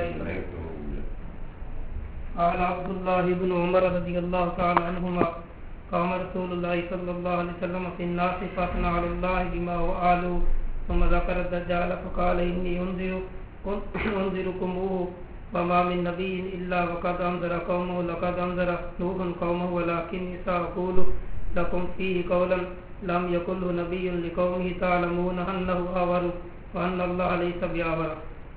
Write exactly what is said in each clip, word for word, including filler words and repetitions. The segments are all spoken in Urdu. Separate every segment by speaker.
Speaker 1: قال عبد الله بن عمر رضي الله تعالى عنهما قام رسول الله صلى الله عليه وسلم في الناس فاثنى على الله بما هو أهله ثم ذكر الدجال فقال إني أنذر أنذركموه وما من نبي إلا وقد أنذر قومه لقد أنذر نوح قومه ولكني سأقول لكم فيه قولا لم يقله نبي لقومه تعلمون أنه أور وأن الله ليس بأور.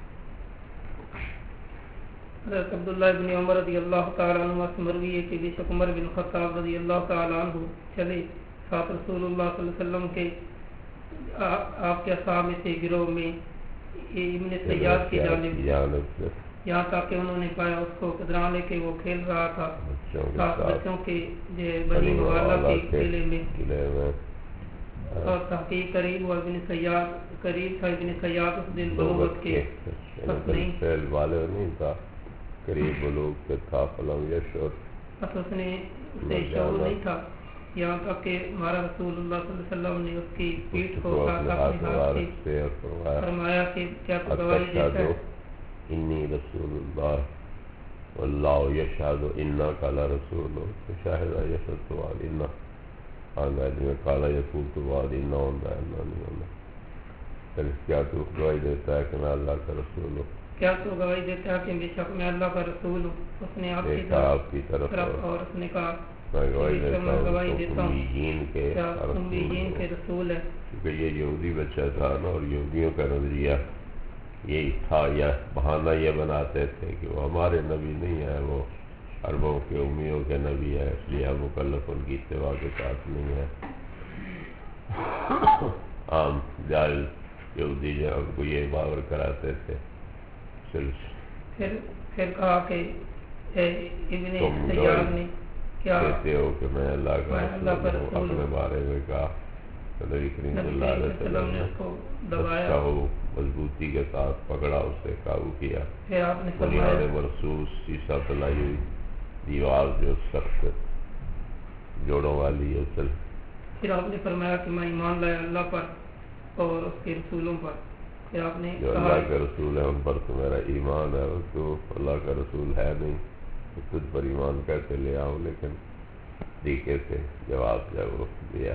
Speaker 1: حضرت عبداللہ بن عمر رضی اللہ تعالیٰ عنہ سے مروی ہے کہ بے شک عمر بن خطاب رضی اللہ تعالیٰ عنہ چلے ساتھ رسول اللہ صلی اللہ علیہ وسلم کے آپ کے اصحاب میں سے گروہ میں ابن سیاد کی جانب یہاں تک کہ انہوں نے پایا اس کو قدران لے کے وہ کھیل رہا تھا ساتھ بچوں کے بنی والا کے کھیلے میں اور تحقیق قریب ہوا ابن سیاد قریب تھا ابن سیاد اس دن بلوغت کے
Speaker 2: فعل والے نہیں تھا قریب بلوغ کے تھا فلم یشعر
Speaker 1: بس اس نے اسے شعور نہیں تھا یہاں تک کہ ہمارا رسول اللہ صلی اللہ علیہ وسلم نے اس کی پیٹھ کو اپنے ہاتھ سے فرمایا کہ کیا تو گواہی دیتا ہے
Speaker 2: انی رسول اللہ واللہ یشہد انک لرسول شاہد یشہد والینا آنگا میں کالا یقوت والینا ہوندہ ہے نہیں ہوندہ پھر کیا تو گواہی دیتا ہے کہ میں اللہ کا رسول ہوں
Speaker 1: کیا تو گواہی دیتا ہے کہ بے شک میں اللہ کا رسول ہوں اس نے آپ کی طرف اور اس نے کہا
Speaker 2: میں گواہی دیتا ہوں
Speaker 1: امیین کے رسول ہے
Speaker 2: کیونکہ یہ یہودی بچہ تھا نا اور یہودیوں کا نظریہ یہی تھا یا بہانہ یہ بناتے تھے کہ وہ ہمارے نبی نہیں ہے وہ عربوں کے امیوں کے نبی ہے اس لیے ہم مکلف ان کی اتباع کے ساتھ نہیں ہے عام جاہل یہودی جو ہم کو یہ باور کراتے تھے
Speaker 1: پھر پھر کہا کہ ابن سیاد نے کیا
Speaker 2: کہتے ہو کہ میں اللہ کا رسول ہوں اپنے بارے میں کہا نبی کریم صلی اللہ علیہ وسلم نے دبایا ہو مضبوطی کے ساتھ پکڑا اسے قابو کیا بنیاد مرصوص شیشہ تلائی ہوئی دیوار جو سخت جوڑوں والی ہے چل
Speaker 1: پھر آپ نے فرمایا کہ میں ایمان لایا اللہ پر اور اس کے رسولوں پر پھر آپ نے
Speaker 2: جو اللہ کے رسول ہے ان پر تو میرا ایمان ہے اور تو اللہ کا رسول ہے نہیں تو تجھ پر ایمان کیسے لے آؤں لیکن طریقے سے جواب جو وہ دیا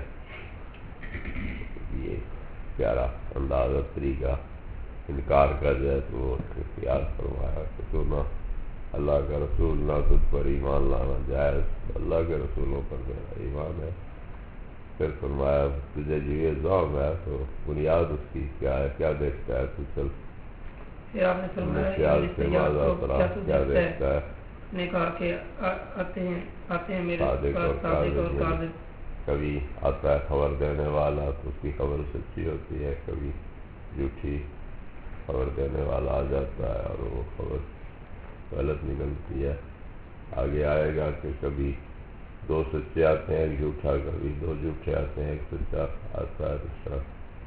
Speaker 2: یہ پیارا انداز طریقہ انکار کر جائے تو وہ اختیار فرمایا کہ تو نہ اللہ کا رسول نہ تجھ پر ایمان لانا جائز اللہ کے رسولوں پر میرا ایمان ہے پھر فرمایا تجھے جو یہ ذوق ہے تو بنیاد اس کی کیا ہے کیا دیکھتا ہے تو چل
Speaker 1: پھر آپ نے فرمایا کیا دیکھتا ہے نے کہا کہ آتے ہیں آتے ہیں میرے پاس صادق اور کاذب
Speaker 2: کبھی آتا ہے خبر دینے والا تو اس کی خبر سچی ہوتی ہے کبھی جھوٹی خبر دینے والا آ جاتا ہے اور وہ خبر غلط نکلتی ہے آگے آئے گا کہ کبھی دو سچے آتے ہیں ایک جھوٹا کبھی دو جھوٹے آتے ہیں ایک سچا آتا ہے دوسرا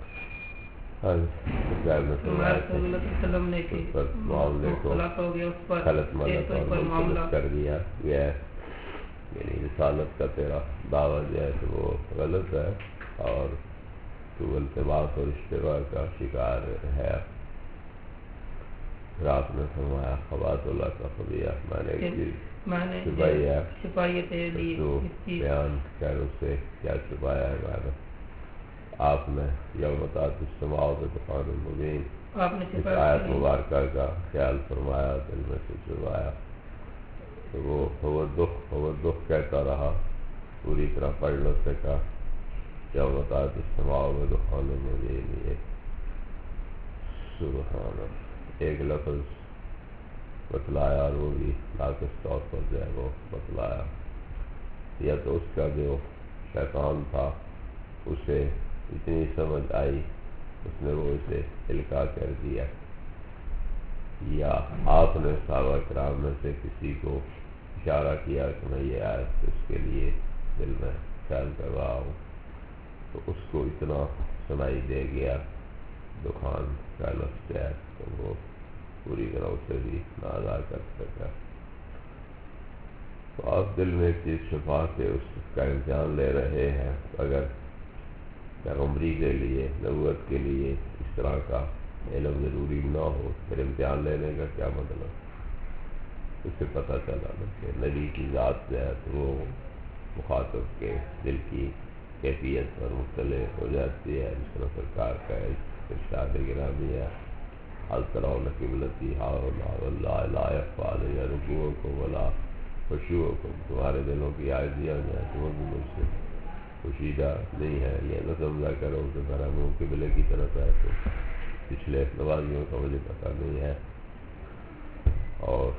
Speaker 2: معاملے کو غلط مطلب کر دیا گیا ہے یعنی رسالت کا تیرا دعویٰ جو ہے تو وہ غلط ہے اور تو التباس اور اشتباہ کا شکار ہے رات میں فرمایا خبات اللہ کا خبیہ میں نے ایک چیز چھپائی ہے تو بیان کر اس سے کیا چھپایا ہے میں نے آپ نے یوم تأتی السماء بدخان مبین اس آیت مبارکہ کا خیال فرمایا دل میں سے چھپایا تو وہ ہو دکھ ہو دکھ کہتا رہا پوری طرح پڑھ نہ سکا یوم تأتی السماء بدخان مبین یہ سبحان ایک لفظ بتلایا اور وہ بھی ناقص طور پر جو ہے وہ بتلایا یا تو اس کا جو شیطان تھا اسے اتنی سمجھ آئی اس نے وہ اسے القاء کر دیا یا آپ نے صحابہ کرام میں سے کسی کو اشارہ کیا کہ میں یہ آیت اس کے لیے دل میں خیال کر رہا ہوں تو اس کو اتنا سنائی دے گیا دخان کا لفظ ہے تو وہ پوری طرح اسے بھی نہ ادا کر سکا تو آپ دل میں ایک چیز چھپا کے اس کا امتحان لے رہے ہیں اگر پیغمبری کے لیے نبوت کے لیے اس طرح کا علم ضروری نہ ہو پھر امتحان لینے کا کیا مطلب؟ اس سے پتہ چلا نا کہ نبی کی ذات جو ہے تو وہ مخاطب کے دل کی کیفیت پر مختلف ہو جاتی ہے. جس طرح سرکار کا ارشاد گرامی ہے حل ترون قبلتی ہاؤلا واللہ لا یخفی علی رکوعکم ولا خشوعکم، تمہارے دلوں کی عاجزیاں جو ہیں تو وہ بھی مجھ سے پوشیدہ نہیں ہے. یہ نہ سمجھا کرو کہ میرا منہ قبلے کی طرف ہے تو پچھلے نمازیوں کا مجھے پتہ نہیں ہے. اور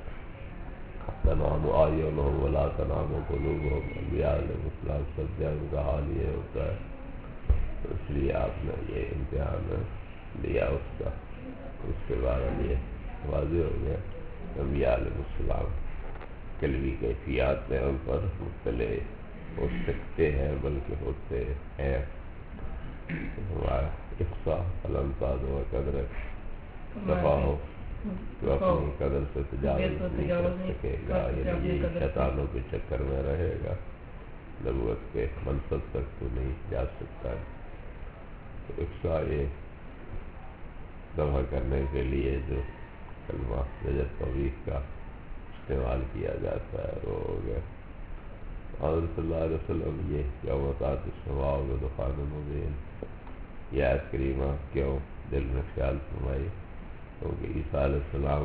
Speaker 2: تنام اعینہم ولا تنام قلوبہم، انبیاء علیہ السلام سب ان کا حال یہ ہوتا ہے. تو اس لیے آپ نے یہ امتحان لیا اس کا، اس کے بعد یہ واضح ہو گیا کہ انبیاء علیہ السلام قلبی کیفیات میں ان پر مختلف ہو سکتے ہیں بلکہ ہوتے ہیں. ہمارا اقصا علم تاز و قدر دفاع ہو تو اپنی قدر سے تجاوز نہیں کر سکے گا، یعنی شیطانوں کے چکر میں رہے گا، نبوت کے منصب تک تو نہیں جا سکتا. تو اقصا یہ دفاع کرنے کے لیے جو کلمہ رجت توبیخ کا استعمال کیا جاتا ہے وہ ہو گیا. حضرت صلی اللہ علیہ وسلم یہ یوم تأتی السماء بدخان مبین یہ آیت کریمہ کیوں دل میں خیال فرمائی؟ کیونکہ عیسیٰ علیہ السلام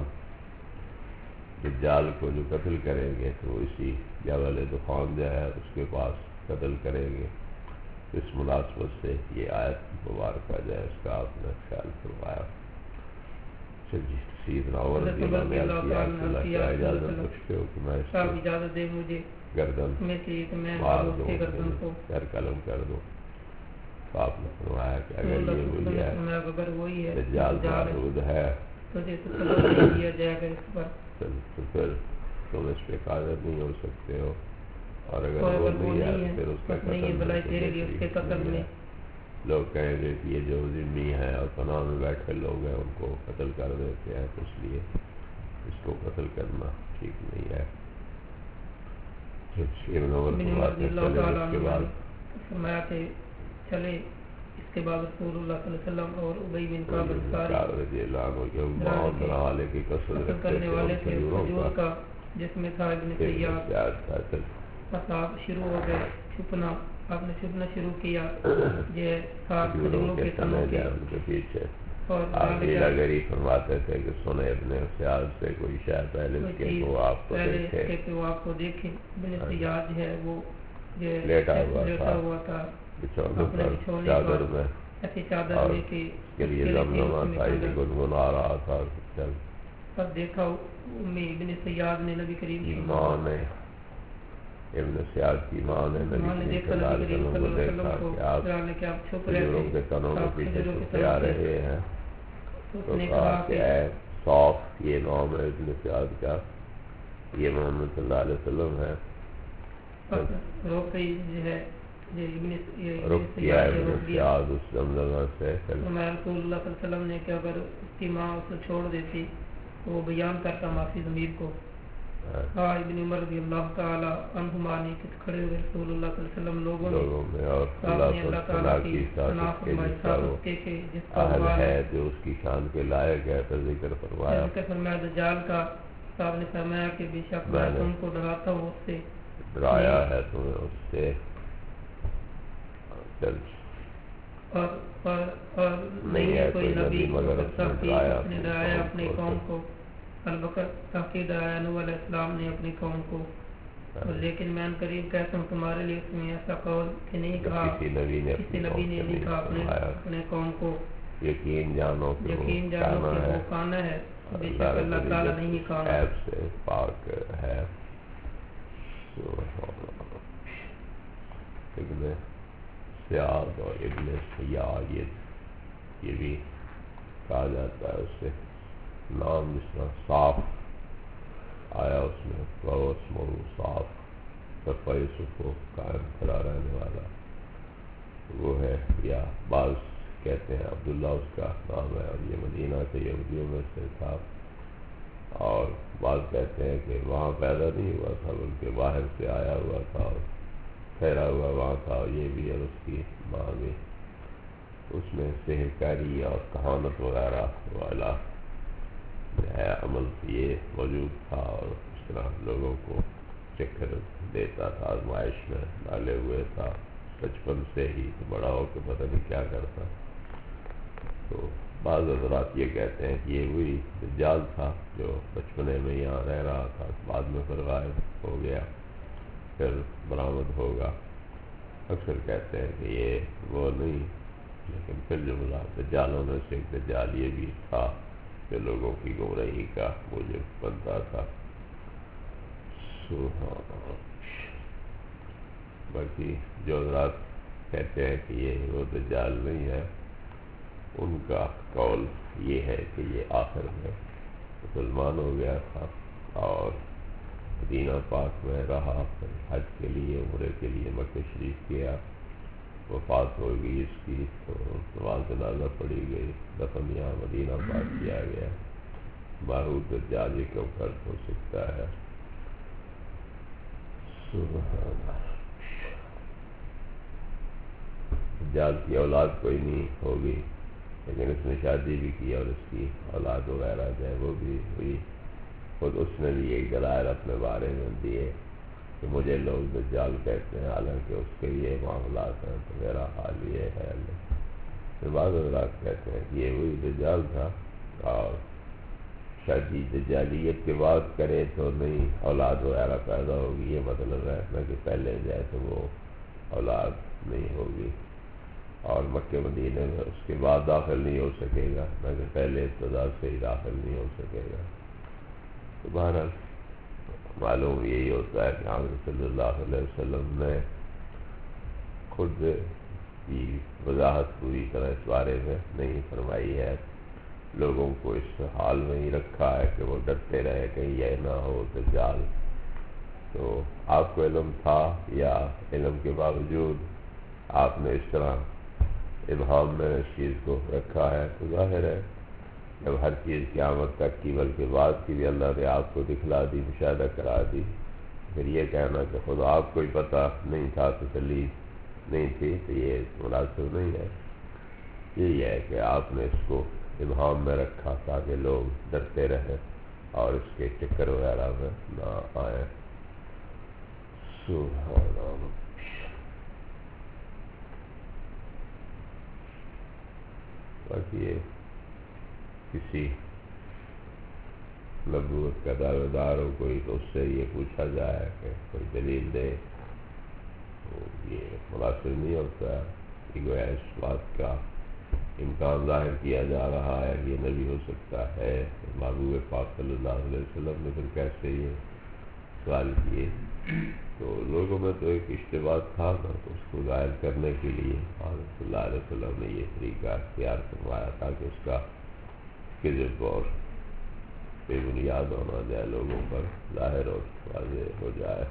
Speaker 2: دجال کو جو قتل کریں گے تو وہ اسی جبل دخان جو ہے اس کے پاس قتل کریں گے. اس مناسبت سے یہ آیت مبارکہ جو ہے اس کا آپ نے خیال فرمایا. سیدنا عمر رضی اللہ عنہ نے کیا اجازت پوچھتے ہو کہ میں اس
Speaker 1: صاحب اجازت دے مجھے
Speaker 2: گردن
Speaker 1: میں سے کہ میں
Speaker 2: مار دوں
Speaker 1: گردن کو
Speaker 2: سر قلم کر دوں. تو آپ نے فرمایا کہ اگر یہ ہوئی ہے
Speaker 1: اگر وہی ہے
Speaker 2: دجال معبود ہے
Speaker 1: تو جیسے سلام دیا جائے گا اس پر
Speaker 2: تو پھر تم اس پہ قادر نہیں ہو سکتے ہو، اور اگر وہ نہیں ہے پھر اس کا قتل میں لوگ کہیں گے کہ یہ جو ذمہ ہے اور پناہ میں بیٹھے لوگ ہیں ان کو قتل کر دیتے ہیں، تو اس لیے اس کو قتل کرنا ٹھیک نہیں ہے.
Speaker 1: فرمایا کہ چلے اس کے بعد رسول اللہ صلی اللہ علیہ وسلم اور ابی بن کعب قتل کرنے والے تھے کھجور کا جس میں تھا ابن سیاد. بس آپ شروع ہو گئے چھپنا، آپ نے چھپنا شروع کیا یہ سات کھجوروں کے تنوں کے
Speaker 2: پیچھے.
Speaker 1: اور
Speaker 2: آپ ہیرا گری فرماتے تھے کہ سنے ابن سیاد سے کوئی شاید پہلے اس کے وہ آپ کو دیکھے
Speaker 1: کہ وہ آپ کو دیکھے. ابن سیاد جو ہے وہ
Speaker 2: لیٹا
Speaker 1: ہوا تھا
Speaker 2: بچھونے پر چادر میں،
Speaker 1: ایسی چادر لے کے
Speaker 2: کے لیے زمزمہ تھا یہ گنگنا رہا تھا.
Speaker 1: تب دیکھا ابن سیاد نے نبی کریم کی
Speaker 2: ماں نے ابن سیاد کی ماں نے نبی کریم صلی اللہ علیہ وسلم کو دیکھا کہ آپ کھجوروں کے تنوں کے پیچھے چھپتے آ رہے ہیں. تو کہا کہ اے صوف، یہ نام ہے ابن سیاد کا، یہ محمد صلی اللہ علیہ وسلم ہے.
Speaker 1: روکی جو ہے
Speaker 2: رک کیا ابن سیاد اس زمزمہ سے.
Speaker 1: رسول اللہ صلی اللہ علیہ وسلم نے کہ اگر اس کی ماں اسے چھوڑ دیتی تو وہ بیان کرتا معافی ضمیر کو. ہاں ابن عمر رضی اللہ تعالی عنہما نے کھڑے ہوئے رسول اللہ صلی اللہ علیہ وسلم لوگوں میں
Speaker 2: اور اللہ تعالیٰ کی ذات کے جس کا وہ اہل ہے جو اس کی شان کے لائق ہے تو ذکر فرمایا.
Speaker 1: ذکر فرمایا دجال کا. صاحب نے فرمایا کہ بے شک میں تم کو ڈراتا ہوں اس سے،
Speaker 2: ڈرایا ہے تمہیں اس سے.
Speaker 1: اور اور اور نہیں ہے کوئی نبی مگر اس نے ڈرایا اپنی قوم کو. البکر تحقیق ڈرایا نوح علیہ السلام نے اپنی قوم کو. لیکن میں ان قریب کہتا ہوں تمہارے لیے اس میں ایسا قول کہ نہیں کہا کسی نبی نے نہیں کہا اپنے اپنے قوم کو
Speaker 2: یقین جانو
Speaker 1: یقین جانو کہ وہ کانا ہے، بے شک اللہ تعالیٰ نہیں کانا
Speaker 2: سے پاک ہے. ابن سیاد اور ابن سیاد یہ بھی کہا جاتا ہے اس سے نام جس طرح صاف آیا اس میں وہ اسمہ صاف صفا یوسف کو قائم کھڑا رہنے والا وہ ہے. یا بعض کہتے ہیں عبداللہ اس کا نام ہے اور یہ مدینہ کے یہودیوں میں سے تھا، اور بعض کہتے ہیں کہ وہاں پیدا نہیں ہوا تھا بلکہ باہر سے آیا ہوا تھا اور ٹھہرا ہوا وہاں تھا، یہ بھی اور اس کی ماں بھی. اس میں سحر کاری اور کہانت وغیرہ والا جو ہے عمل یہ موجود تھا، اور اس طرح لوگوں کو چکر دیتا تھا، آزمائش میں ڈالے ہوئے تھا بچپن سے ہی، تو بڑا ہو کے پتہ نہیں کیا کرتا۔ تو بعض حضرات یہ کہتے ہیں کہ یہ وہی دجال تھا جو بچپنے میں یہاں رہ رہا تھا، بعد میں پھر غائب ہو گیا، پھر برآمد ہوگا۔ اکثر کہتے ہیں کہ یہ وہ نہیں، لیکن پھر جملہ دجالوں میں سے ایک دجال یہ بھی تھا جو لوگوں کی گمراہی کا موجب بنتا تھا۔ سبحان اللہ۔ باقی جو حضرات کہتے ہیں کہ یہ وہ دجال نہیں ہے، ان کا قول یہ ہے کہ یہ آخر میں مسلمان ہو گیا تھا اور مدینہ پاک میں رہا، پھر حج کے لیے عمرے کے لیے مکہ شریف گیا، وفات ہو گئی اس کی، تو نماز جنازہ پڑھی گئی، دفن یہاں مدینہ پاک کیا گیا۔ باروت دجال یہ کیوں فرق ہو سکتا ہے؟ سبحان اللہ۔ دجال کی اولاد کوئی نہیں ہوگی، لیکن اس نے شادی بھی کی اور اس کی اولاد وغیرہ جو ہے وہ بھی ہوئی۔ خود اس نے بھی ایک دلائل اپنے بارے میں دیے کہ مجھے لوگ دجال کہتے ہیں، حالانکہ اس کے یہ معاملات ہیں، تو میرا حال یہ ہے۔ پھر بعض حضرات کہتے ہیں کہ یہ وہی دجال تھا، اور شادی دجالیت کے بعد کرے تو نہیں اولاد وغیرہ پیدا ہوگی، یہ مطلب ہے نہ کہ پہلے جائے تو وہ اولاد نہیں ہوگی، اور مکہ مدینے میں اس کے بعد داخل نہیں ہو سکے گا، نہ کہ پہلے ابتدا سے ہی داخل نہیں ہو سکے گا۔ تو بہرحال معلوم یہی ہوتا ہے کہ حضرت صلی اللہ علیہ وسلم نے خود کی وضاحت پوری طرح اس بارے میں نہیں فرمائی ہے، لوگوں کو اس حال میں ہی رکھا ہے کہ وہ ڈرتے رہے کہیں یہ نہ ہو دجال۔ تو آپ کو علم تھا یا علم کے باوجود آپ نے اس طرح ابہام میں اس چیز کو رکھا ہے؟ تو ظاہر ہے جب ہر چیز قیامت تک کی بلکہ بعد کی بھی اللہ نے آپ کو دکھلا دی، مشاہدہ کرا دی، پھر یہ کہنا کہ خود آپ کو ہی پتہ نہیں تھا، تسلی نہیں تھی، تو یہ مناسب نہیں ہے۔ یہی ہے کہ آپ نے اس کو ابہام میں رکھا تاکہ لوگ ڈرتے رہیں اور اس کے چکر وغیرہ میں نہ آئیں۔ سبحان اللہ۔ باقی یہ کسی نبوت کا دعوے دار ہو کوئی تو اس سے یہ پوچھا جائے کہ کوئی دلیل دے، تو یہ مناسب نہیں ہوتا ہے کہ گویا اس بات کا امکان ظاہر کیا جا رہا ہے کہ یہ نبی ہو سکتا ہے۔ محبوب پاک صلی اللہ علیہ وسلم نے پھر کیسے یہ سوال کیے؟ تو لوگوں میں تو ایک اشتباہ تھا نا، تو اس کو ظاہر کرنے کے لیے حضرت صلی اللہ علیہ وسلم نے یہ طریقہ اختیار کروایا تاکہ اس کا کذب اور بے بنیاد ہونا جائے، لوگوں پر ظاہر اور واضح ہو جائے۔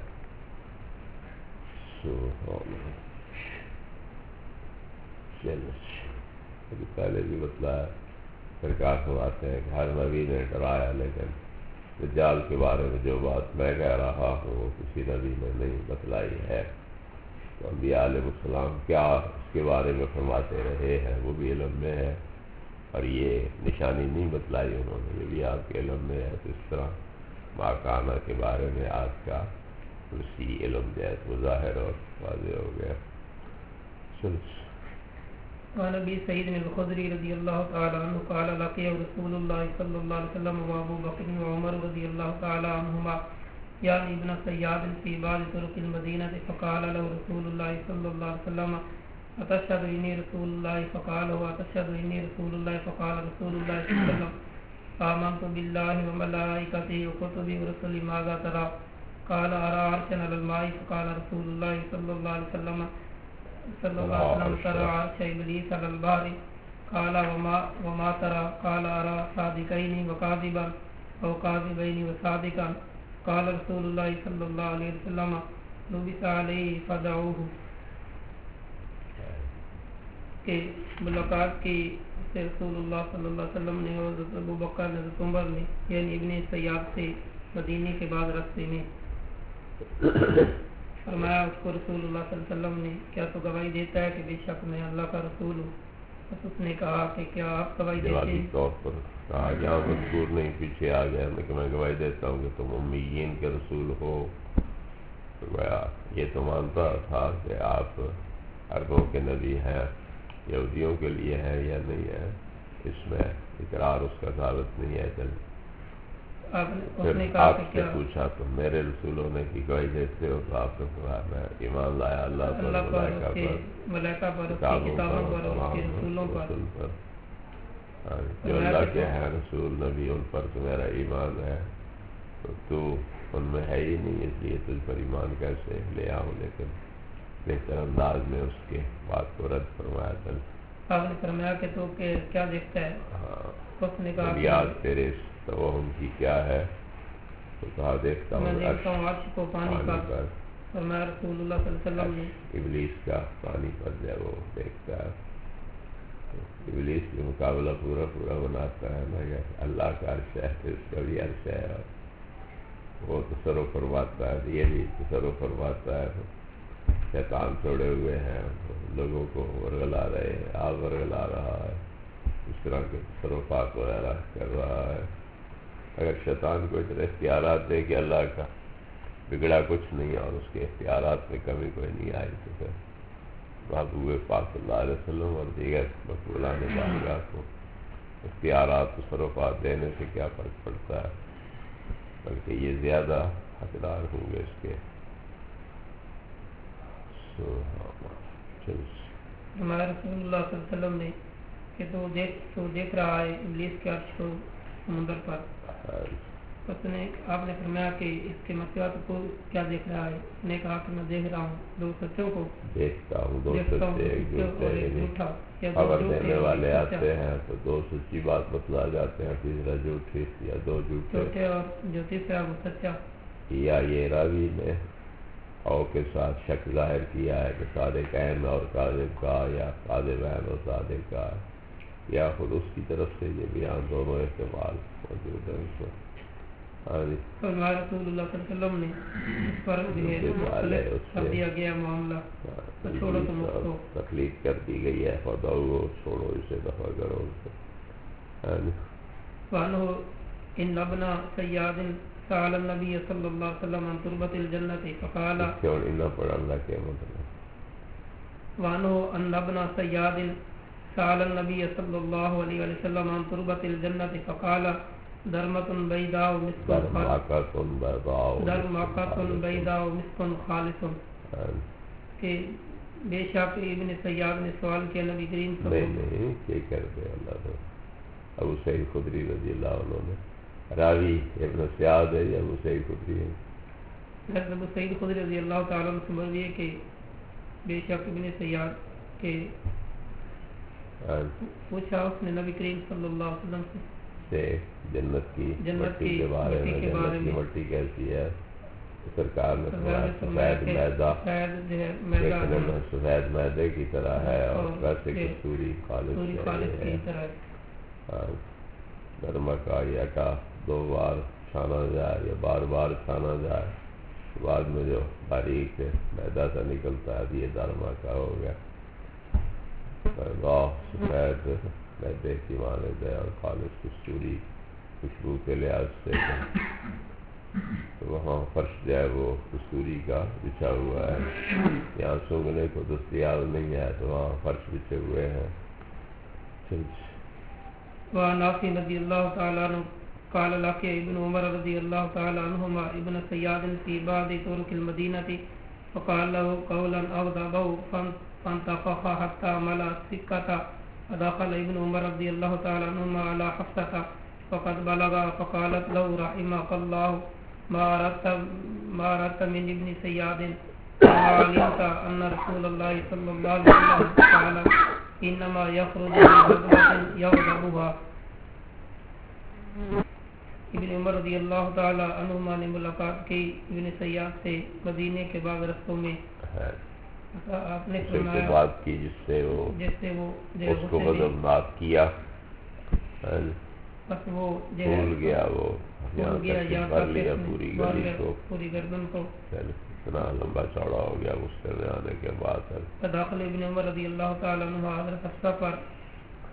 Speaker 2: چلو پہلے بھی بتلایا، سرکار فرماتے ہیں کہ ہر نبی نے ڈرایا، لیکن دجال کے بارے میں جو بات میں کہہ رہا ہوں وہ کسی نبی نے نہیں بتلائی ہے۔ تو انبیاء علیہ السلام کیا اس کے بارے میں فرماتے رہے ہیں وہ بھی علم میں ہے، اور یہ نشانی نہیں بتلائی انہوں نے، یہ بھی آپ کے علم میں ہے۔ تو اس طرح ماکانہ کے بارے میں آپ کا اسی علم جو ہے وہ ظاہر اور واضح ہو گیا۔ چلو
Speaker 1: وعن ابي سعيد الخدري رضي الله تعالى عنه قال لقي رسول الله صلى الله عليه وسلم وابو بكر وعمر رضي الله تعالى عنهما يعني ابن صياد في بعض طرق المدينة، فقال له رسول الله صلى الله عليه وسلم أتشهد إني رسول الله؟ فقال وأتشهد إني رسول الله؟ فقال رسول الله صلى الله عليه وسلم آمنت بالله وملائكته وكتبه ورسله ماذا ترى؟ قال أرى عرشا على الماء. فقال رسول الله صلى الله عليه وسلم صلى الله عليه وسلم ترى عرش إبليس على البحر. قال وما, وما ترى؟ قال أرى صادقين وكاذبا أو كاذبين وصادقا. قال رسول الله صلى الله عليه وسلم لبس عليه فدعوه. کہ ملاقات کی سے رسول اللہ صلی اللہ علیہ وسلم نے اور حضرت ابو بکر نے حضرت عمر نے یعنی ابن سیاد سے مدینے کے بعد راستے میں فرمایا اس کو رسول اللہ صلی اللہ علیہ وسلم نے کیا تو گواہی دیتا ہے کہ بے شک میں اللہ کا رسول ہوں؟ بس اس نے کہا کہ کیا آپ گواہی دیتے
Speaker 2: جوابی
Speaker 1: ہیں؟
Speaker 2: طور پر کہا یہاں مذکور نہیں، پیچھے آ گیا میں کہ میں گواہی دیتا ہوں کہ تم امیین کے رسول ہو. تو گویا یہ تو مانتا تھا کہ آپ عربوں کے نبی ہیں، یہودیوں کے لیے ہیں یا نہیں ہے، اس میں اقرار اس کا ثابت نہیں ہے. چل
Speaker 1: آپ نے اس
Speaker 2: پھر
Speaker 1: نے کہا
Speaker 2: آپ
Speaker 1: کہ
Speaker 2: سے
Speaker 1: کیا
Speaker 2: پوچھا تو میرے رسولوں نے کی گواہی دیتے ہو؟ تو آپ نے کہا میں ایمان لایا اللہ پر،
Speaker 1: اللہ پر،
Speaker 2: ملائکہ
Speaker 1: اس کے
Speaker 2: پر،
Speaker 1: ملائکہ پر، اس کی
Speaker 2: کتابوں
Speaker 1: کتابوں
Speaker 2: پر،
Speaker 1: پر اور اس کے
Speaker 2: تمام
Speaker 1: رسولوں پر.
Speaker 2: رسول پر، ہاں، جو
Speaker 1: فرمایا
Speaker 2: اللہ
Speaker 1: کہ
Speaker 2: کے
Speaker 1: تو
Speaker 2: ہیں رسول نبی ان پر تو میرا ایمان ہے. تو تو ان میں ہے ہی نہیں، اس لیے تجھ پر ایمان کیسے لے آؤں. لیکن بہتر انداز میں اس کے بات کو رد فرمایا. چل
Speaker 1: آپ نے فرمایا کہ تو کہ کیا دیکھتا ہے؟
Speaker 2: ہاں،
Speaker 1: اس نے کہا کہ
Speaker 2: بنیاد تیرے اس توہم کی کیا ہے؟ تو کہا دیکھتا
Speaker 1: میں
Speaker 2: ہوں
Speaker 1: دیکھتا
Speaker 2: عرش
Speaker 1: ہوں عرش کو پانی
Speaker 2: پانی
Speaker 1: پر.
Speaker 2: پر.
Speaker 1: فرمایا رسول اللہ صلی اللہ علیہ وسلم نے
Speaker 2: عرش ابلیس کا پانی پر جو ہے وہ دیکھتا ہے. تو ابلیس کے مقابلہ پورا پورا بناتا ہے نا، کہ اللہ کا عرش ہے تو اس کا بھی عرش ہے، اور وہ تصرف فرماتا ہے، یہ بھی تصرف فرماتا ہے. شیطان چھوڑے ہوئے ہیں، لوگوں کو ورگلا رہے ہیں، آپ ورگلا رہا ہے، اس طرح کے تصرفات وغیرہ کر رہا ہے. اگر شیطان کو اتنے اختیارات دے کہ اللہ کا بگڑا کچھ نہیں اور اس کے اختیارات میں کمی کوئی نہیں آئی، تو پھر محبوب پاک صلی اللہ علیہ وسلم اور دیگر مقبولان بارگاہ کو اختیارات تصرفات دینے سے کیا فرق پڑتا ہے، بلکہ یہ زیادہ حقدار ہوں گے اس کے.
Speaker 1: ہمارے رسول اللہ صلی اللہ علیہ وسلم نے کہ تو دیکھ تو دیکھ رہا ہے ابلیس کے عرش کو سمندر پر. اس نے آپ نے فرمایا کہ اس کے مسیحات کو کیا دیکھ رہا ہے؟ اس نے کہا کہ میں دیکھ رہا ہوں دو سچوں کو،
Speaker 2: دیکھتا ہوں دو
Speaker 1: دیکھتا ہوں
Speaker 2: سچے
Speaker 1: دو
Speaker 2: ایک
Speaker 1: سچے
Speaker 2: جھوٹے،
Speaker 1: اور ایک
Speaker 2: یعنی
Speaker 1: جھوٹا، یا دو
Speaker 2: خبر
Speaker 1: جھوٹے
Speaker 2: دینے
Speaker 1: اور
Speaker 2: والے
Speaker 1: ایک سچا.
Speaker 2: آتے ہیں تو دو سچی بات بتلا جاتے ہیں، تیسرا جھوٹی یا دو جھوٹے،
Speaker 1: جھوٹے اور جو تیسرا وہ سچا.
Speaker 2: یا یہ راوی نے او کے ساتھ شک ظاہر کیا ہے کہ صادق عین اور کاذب کا، یا کاذب عین اور صادق کا، یا خود اس کی طرف سے یہ بیان، دونوں احتمال موجود ہیں اس میں. ہاں جی،
Speaker 1: تو ہمارے رسول اللہ صلی اللہ علیہ وسلم نے اس پر جو ہے مختلف کر دیا گیا معاملہ، تو چھوڑو تم اس کو.
Speaker 2: تکلیف کر دی گئی ہے، فدعو چھوڑو اسے، دفع کرو اسے. ہاں جی.
Speaker 1: وَأَنْهُ إِنَّ ابْنَ سَيَّادٍ سَأَلَ النَّبِيَّ صلی اللہ علیہ وسلم عن تربة الجنة فقال
Speaker 2: کیوں انہا پڑھا اللہ کے مطلب.
Speaker 1: وَأَنْهُ أَنَّ ابْنَ سَيَّادٍ سَأَلَ النَّبِيَّ صلی اللہ علیہ وسلم عن تربة الجنة فقال درمة بيضاء مسك خالص، درمة بيضاء مسك خالص. کہ بے شک ابن سیاد نے سوال کیا نبی کریم صلی اللہ
Speaker 2: نہیں نہیں یہ کرتے اللہ تو ابو سعید خدری رضی اللہ عنہ نے، راوی ابن سیاد ہے یا ابو سعید خدری ہے؟
Speaker 1: حضرت ابو سعید خدری رضی اللہ تعالیٰ عنہ سے مروی ہے کہ بے شک ابن سیاد کے پوچھا اس نے نبی کریم صلی اللہ علیہ وسلم سے
Speaker 2: سے جنت کی
Speaker 1: جنت
Speaker 2: مٹی
Speaker 1: کی
Speaker 2: کے بارے میں،
Speaker 1: مٹی کے بارے
Speaker 2: جنت کی
Speaker 1: میں.
Speaker 2: مٹی کیسی ہے؟ سرکار نے فرمایا
Speaker 1: فرمایا
Speaker 2: سفید
Speaker 1: کہ
Speaker 2: میدا،
Speaker 1: سفید جو ہے میدا
Speaker 2: دیکھنے میں سفید میدے کی طرح ہے، اور
Speaker 1: اور
Speaker 2: ویسے
Speaker 1: یہ
Speaker 2: کستوری خالص
Speaker 1: پوری خالص
Speaker 2: ہے.
Speaker 1: کی طرح.
Speaker 2: ہاں، نرما کا یہ آٹا دو بار چھانا جائے یا بار بار چھانا جائے، بعد میں جو باریک میدا سا نکلتا ہے یہ دارما کا ہو گیا. واہ، سفید میدے کی مانند ہے اور خالص کستوری خوشبو کے لحاظ سے. تو وہاں فرش جو ہے وہ کستوری کا بچھا ہوا ہے، یہاں سونگنے کو دستیاب نہیں ہے تو وہاں فرش بچھے ہوئے ہیں.
Speaker 1: وعن نافع رضی اللہ تعالیٰ عنہ قال لقي ابن عمر رضی اللہ تعالیٰ عنہما ابن سیاد في بعض طرق المدینة فقال له قولا أغضبه فانتفخ حتى ملأ السكة فدخل ابن عمر رضی اللہ تعالیٰ عنہما على حفصة فقد بلغ فقالت له رحمك الله ما أردت ما أردت من ابن سياد وما علمت أن رسول الله صلى الله عليه وسلم قال إنما يخرج من غضبة يغضبها. ابن عمر رضی اللہ تعالیٰ عنہما نے ملاقات کی ابن سیاد سے مدینے کے بعض رستوں میں. آپ نے فرمایا
Speaker 2: بات کی جس سے وہ
Speaker 1: جس سے وہ
Speaker 2: اس کو غضبناک کیا،
Speaker 1: بس وہ
Speaker 2: بھول گیا، وہ
Speaker 1: بھول گیا یہاں
Speaker 2: بھر
Speaker 1: تک
Speaker 2: لیا
Speaker 1: کہ
Speaker 2: پوری
Speaker 1: بھر
Speaker 2: گلی
Speaker 1: لیا
Speaker 2: کو،
Speaker 1: پوری گردن کو.
Speaker 2: اتنا لمبا چوڑا ہو گیا غصے میں آنے کے بعد.
Speaker 1: داخل ابن عمر رضی اللہ تعالیٰ عنہ حضرت حفصہ پر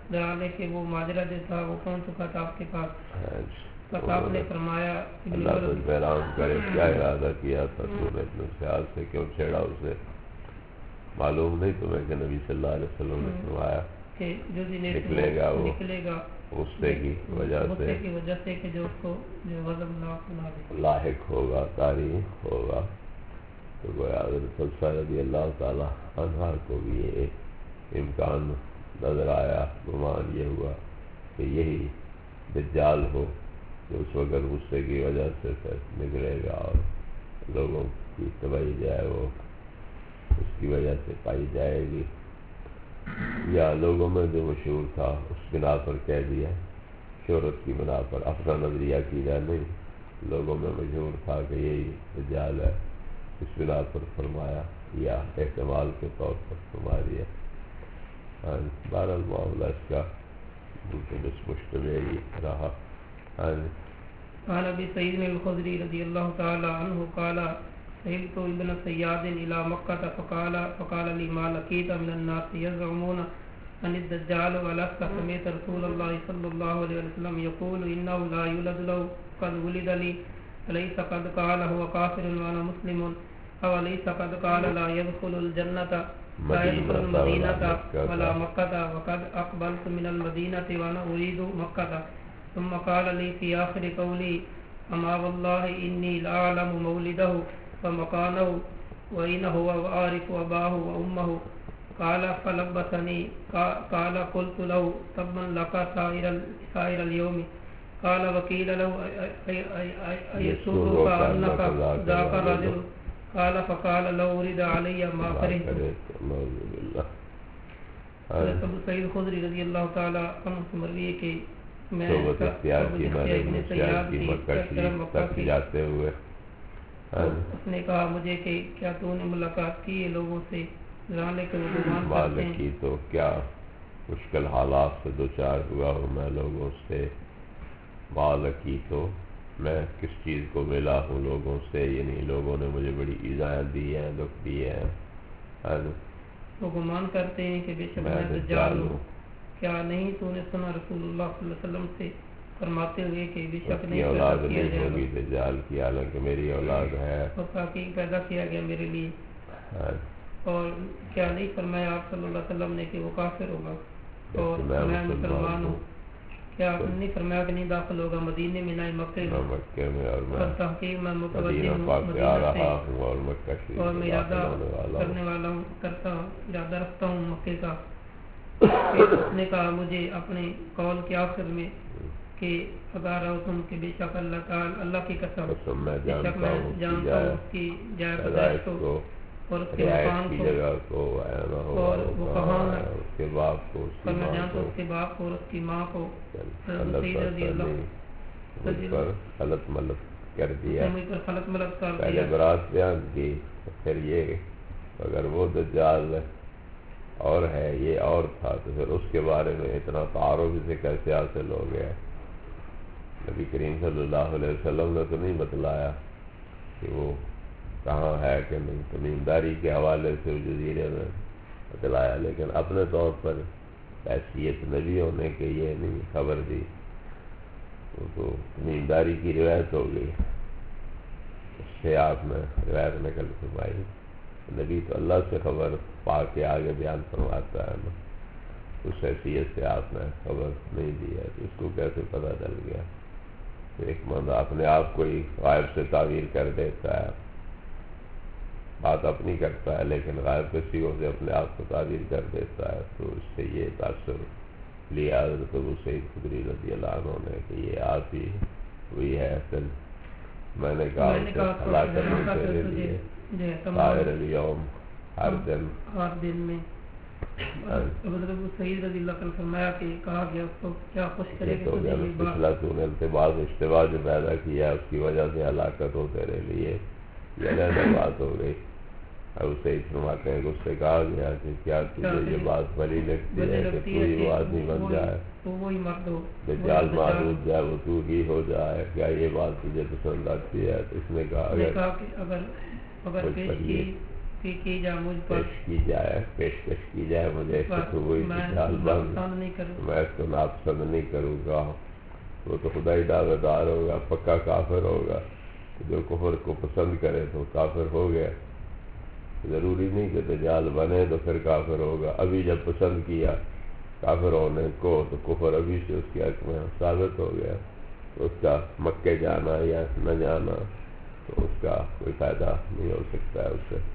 Speaker 1: ڈالے کہ وہ ماجرہ جو تھا وہ پہنچ چکا تھا آپ کے پاس، بس آپ نے فرمایا
Speaker 2: اللہ تجھ بہرام کرے کیا ارادہ کیا تھا تو نے ابن سیال سے کیوں چھیڑا اسے؟ معلوم نہیں تمہیں کہ نبی صلی اللہ علیہ وسلم نے فرمایا
Speaker 1: کہ جو
Speaker 2: نکلے گا وہ
Speaker 1: نکلے گا
Speaker 2: غصے کی وجہ سے
Speaker 1: غصے کی وجہ سے کہ جو اس کو جو غضب
Speaker 2: لاحق ہوگا، تاریخ ہوگا. تو گویا حضرت حفصہ رضی اللہ تعالی عنہ کو بھی یہ امکان نظر آیا، گمان یہ ہوا کہ یہی دجال ہو جو اس وقت غصے کی وجہ سے نکلے گا اور لوگوں کی تباہی جائے وہ اس کی وجہ سے پائی جائے گی، یا لوگوں میں جو مشہور تھا اس بنا پر کہہ دیا، شہرت کی بنا پر، اپنا نظریہ کیا نہیں، لوگوں میں مشہور تھا کہ یہی دجال ہے، اس بنا پر فرمایا یا احتمال کے طور پر فرما دیا. بہرحال معاملہ اس کا مشتبہ ہی رہا.
Speaker 1: قال ابي سعيد الخدري رضي الله تعالى عنه قال سئلت ابن سياد الى مكة فقال فقال لي ما لقيت من الناس يزعمون ان الدجال ولست سمعت رسول الله صلى الله عليه وسلم يقول انه لا يولد له قد ولد لي أليس قد قال هو كافر وانا مسلم او أليس قد قال لا يدخل الجنة لا يدخل المدينة ولا مكة وقد اقبلت من المدينة وانا اريد مكة. ثم قال لي في آخر قولي أما والله إني لأعلم مولده ومكانه وإن هو وأعرف أباه وأمه. قال فلبسني قال قلت له تبا لك سائر سائر اليوم. قال وقيل له أيسرك أنك ذاك الرجل. قال فقال لو ورد علي ما فرحت. حضرت ابو سعید خدری رضی اللہ تعالی عنہ سے مروی ہے کہ
Speaker 2: صحبت اختیار کی میں نے ابن سیاد کی مکہ شریف تک جاتے ہوئے
Speaker 1: اس نے کہا مجھے کہ کیا تو نے ملاقات کی ہے لوگوں سے جانے کے وہ گمان کرتے ہیں
Speaker 2: کی تو کیا مشکل حالات سے دو چار ہوا ہوں میں لوگوں سے، مالک کی تو میں کس چیز کو ملا ہوں لوگوں سے، یعنی لوگوں نے مجھے بڑی ایذائیں دی ہیں، دکھ دیے ہیں.
Speaker 1: وہ گمان کرتے ہیں کہ بے شک میں دجال ہوں. کیا نہیں تو نے سنا رسول اللہ صلی اللہ علیہ وسلم سے فرماتے ہوئے کہ بے شک نہیں
Speaker 2: اولاد نہیں ہوگی دجال کی، حالانکہ میری اولاد ہے
Speaker 1: اور تاکہ پیدا کیا گیا میرے لیے. اور کیا نہیں فرمایا آپ صلی اللہ علیہ وسلم نے کہ وہ کافر ہوگا اور میں مسلمان ہوں. کیا نہیں فرمایا کہ نہیں داخل ہوگا مدینے میں نہ مکے
Speaker 2: میں، اور میں
Speaker 1: تحقیق میں متوجہ ہوں
Speaker 2: آ رہا ہوں اور مکہ شریف
Speaker 1: اور میں ارادہ کرنے والا ہوں کرتا ہوں ارادہ رکھتا ہوں مکے کا. اس نے کہا مجھے اپنے قول کے آخر میں کہ اگر تم کہ بے شک اللہ تعالی اللہ کی قسم بے شک میں جانتا ہوں اس کی جائے پیدائش کو اور اس کے مکان کو اور وہ کہاں ہے،
Speaker 2: اس کے باپ کو،
Speaker 1: اور میں جانتا ہوں اس کے باپ کو اور اس کی ماں کو.
Speaker 2: غلط ملت کر دیا،
Speaker 1: غلط ملت کر
Speaker 2: پہلے
Speaker 1: دیا
Speaker 2: برات بیان کی، پھر یہ اگر وہ دجال اور ہے یہ اور تھا تو پھر اس کے بارے میں اتنا تعارف اسے کیسے حاصل ہو گیا؟ نبی کریم صلی اللہ علیہ وسلم نے تو نہیں بتلایا کہ وہ کہاں ہے کہ نہیں، تمیمداری کے حوالے سے جزیرے میں بتلایا، لیکن اپنے طور پر حیثیت نبی ہونے کے یہ نہیں خبر دی، وہ تو تمیمداری کی روایت ہو گئی. اس سے آپ نے روایت نقل فرمائی. نبی تو اللہ سے خبر پا کے آگے بیان فرماتا ہے نا، اس حیثیت سے آپ نے خبر نہیں دی ہے تو اس کو کیسے پتہ چل گیا؟ تو ایک بندہ اپنے آپ کو ہی غائب سے تعبیر کر دیتا ہے، بات اپنی کرتا ہے لیکن غائب کے سیغوں سے اپنے آپ کو تعبیر کر دیتا ہے. تو اس سے یہ تاثر لیا حضرت ابو سعید خدری رضی اللہ عنہ نے کہ یہ آپ ہی ہوئی ہے. پھر میں نے کہا ہلاکت تیرے لیے طاہر الیوم، ہر دن
Speaker 1: ہر دن میں. حضرت ابو سعید رضی اللہ عنہ فرمایا کہ کہا گیا اس کو کیا خوش کرے کہ تجھے یہ بات
Speaker 2: پچھلا تو نے التباس اشتباہ جو پیدا کیا اس کی وجہ سے ہلاکت ہو تیرے لیے، یہ علیحدہ بات ہو گئی. ابو سعید فرماتے ہیں کہ اس سے کہا گیا کہ کیا تجھے یہ بات بھلی لگتی ہے کہ تو ہی وہ آدمی بن جائے، دجال معبود جائے وہ تو ہی ہو جائے، کیا یہ بات تجھے پسند آتی ہے؟ تو اس نے کہا اگر
Speaker 1: اگر پیش کی کی کی جائے مجھ پر
Speaker 2: پیش کی جائے پیشکش کی جائے مجھے کہ تو وہی
Speaker 1: میں
Speaker 2: دجال بن
Speaker 1: پسند نہیں کروں
Speaker 2: میں اس کو ناپسند نہیں کروں گا. وہ تو خدا ہی دعوے دار ہوگا, پکا کافر ہوگا. جو کفر کو پسند کرے تو کافر ہو گیا. ضروری نہیں کہ دجال بنے تو پھر کافر ہوگا. ابھی جب پسند کیا کافر ہونے کو تو کفر ابھی سے اس کے حق میں ثابت ہو گیا. تو اس کا مکے جانا یا نہ جانا تو اس کا کوئی فائدہ نہیں ہو سکتا ہے اس سے.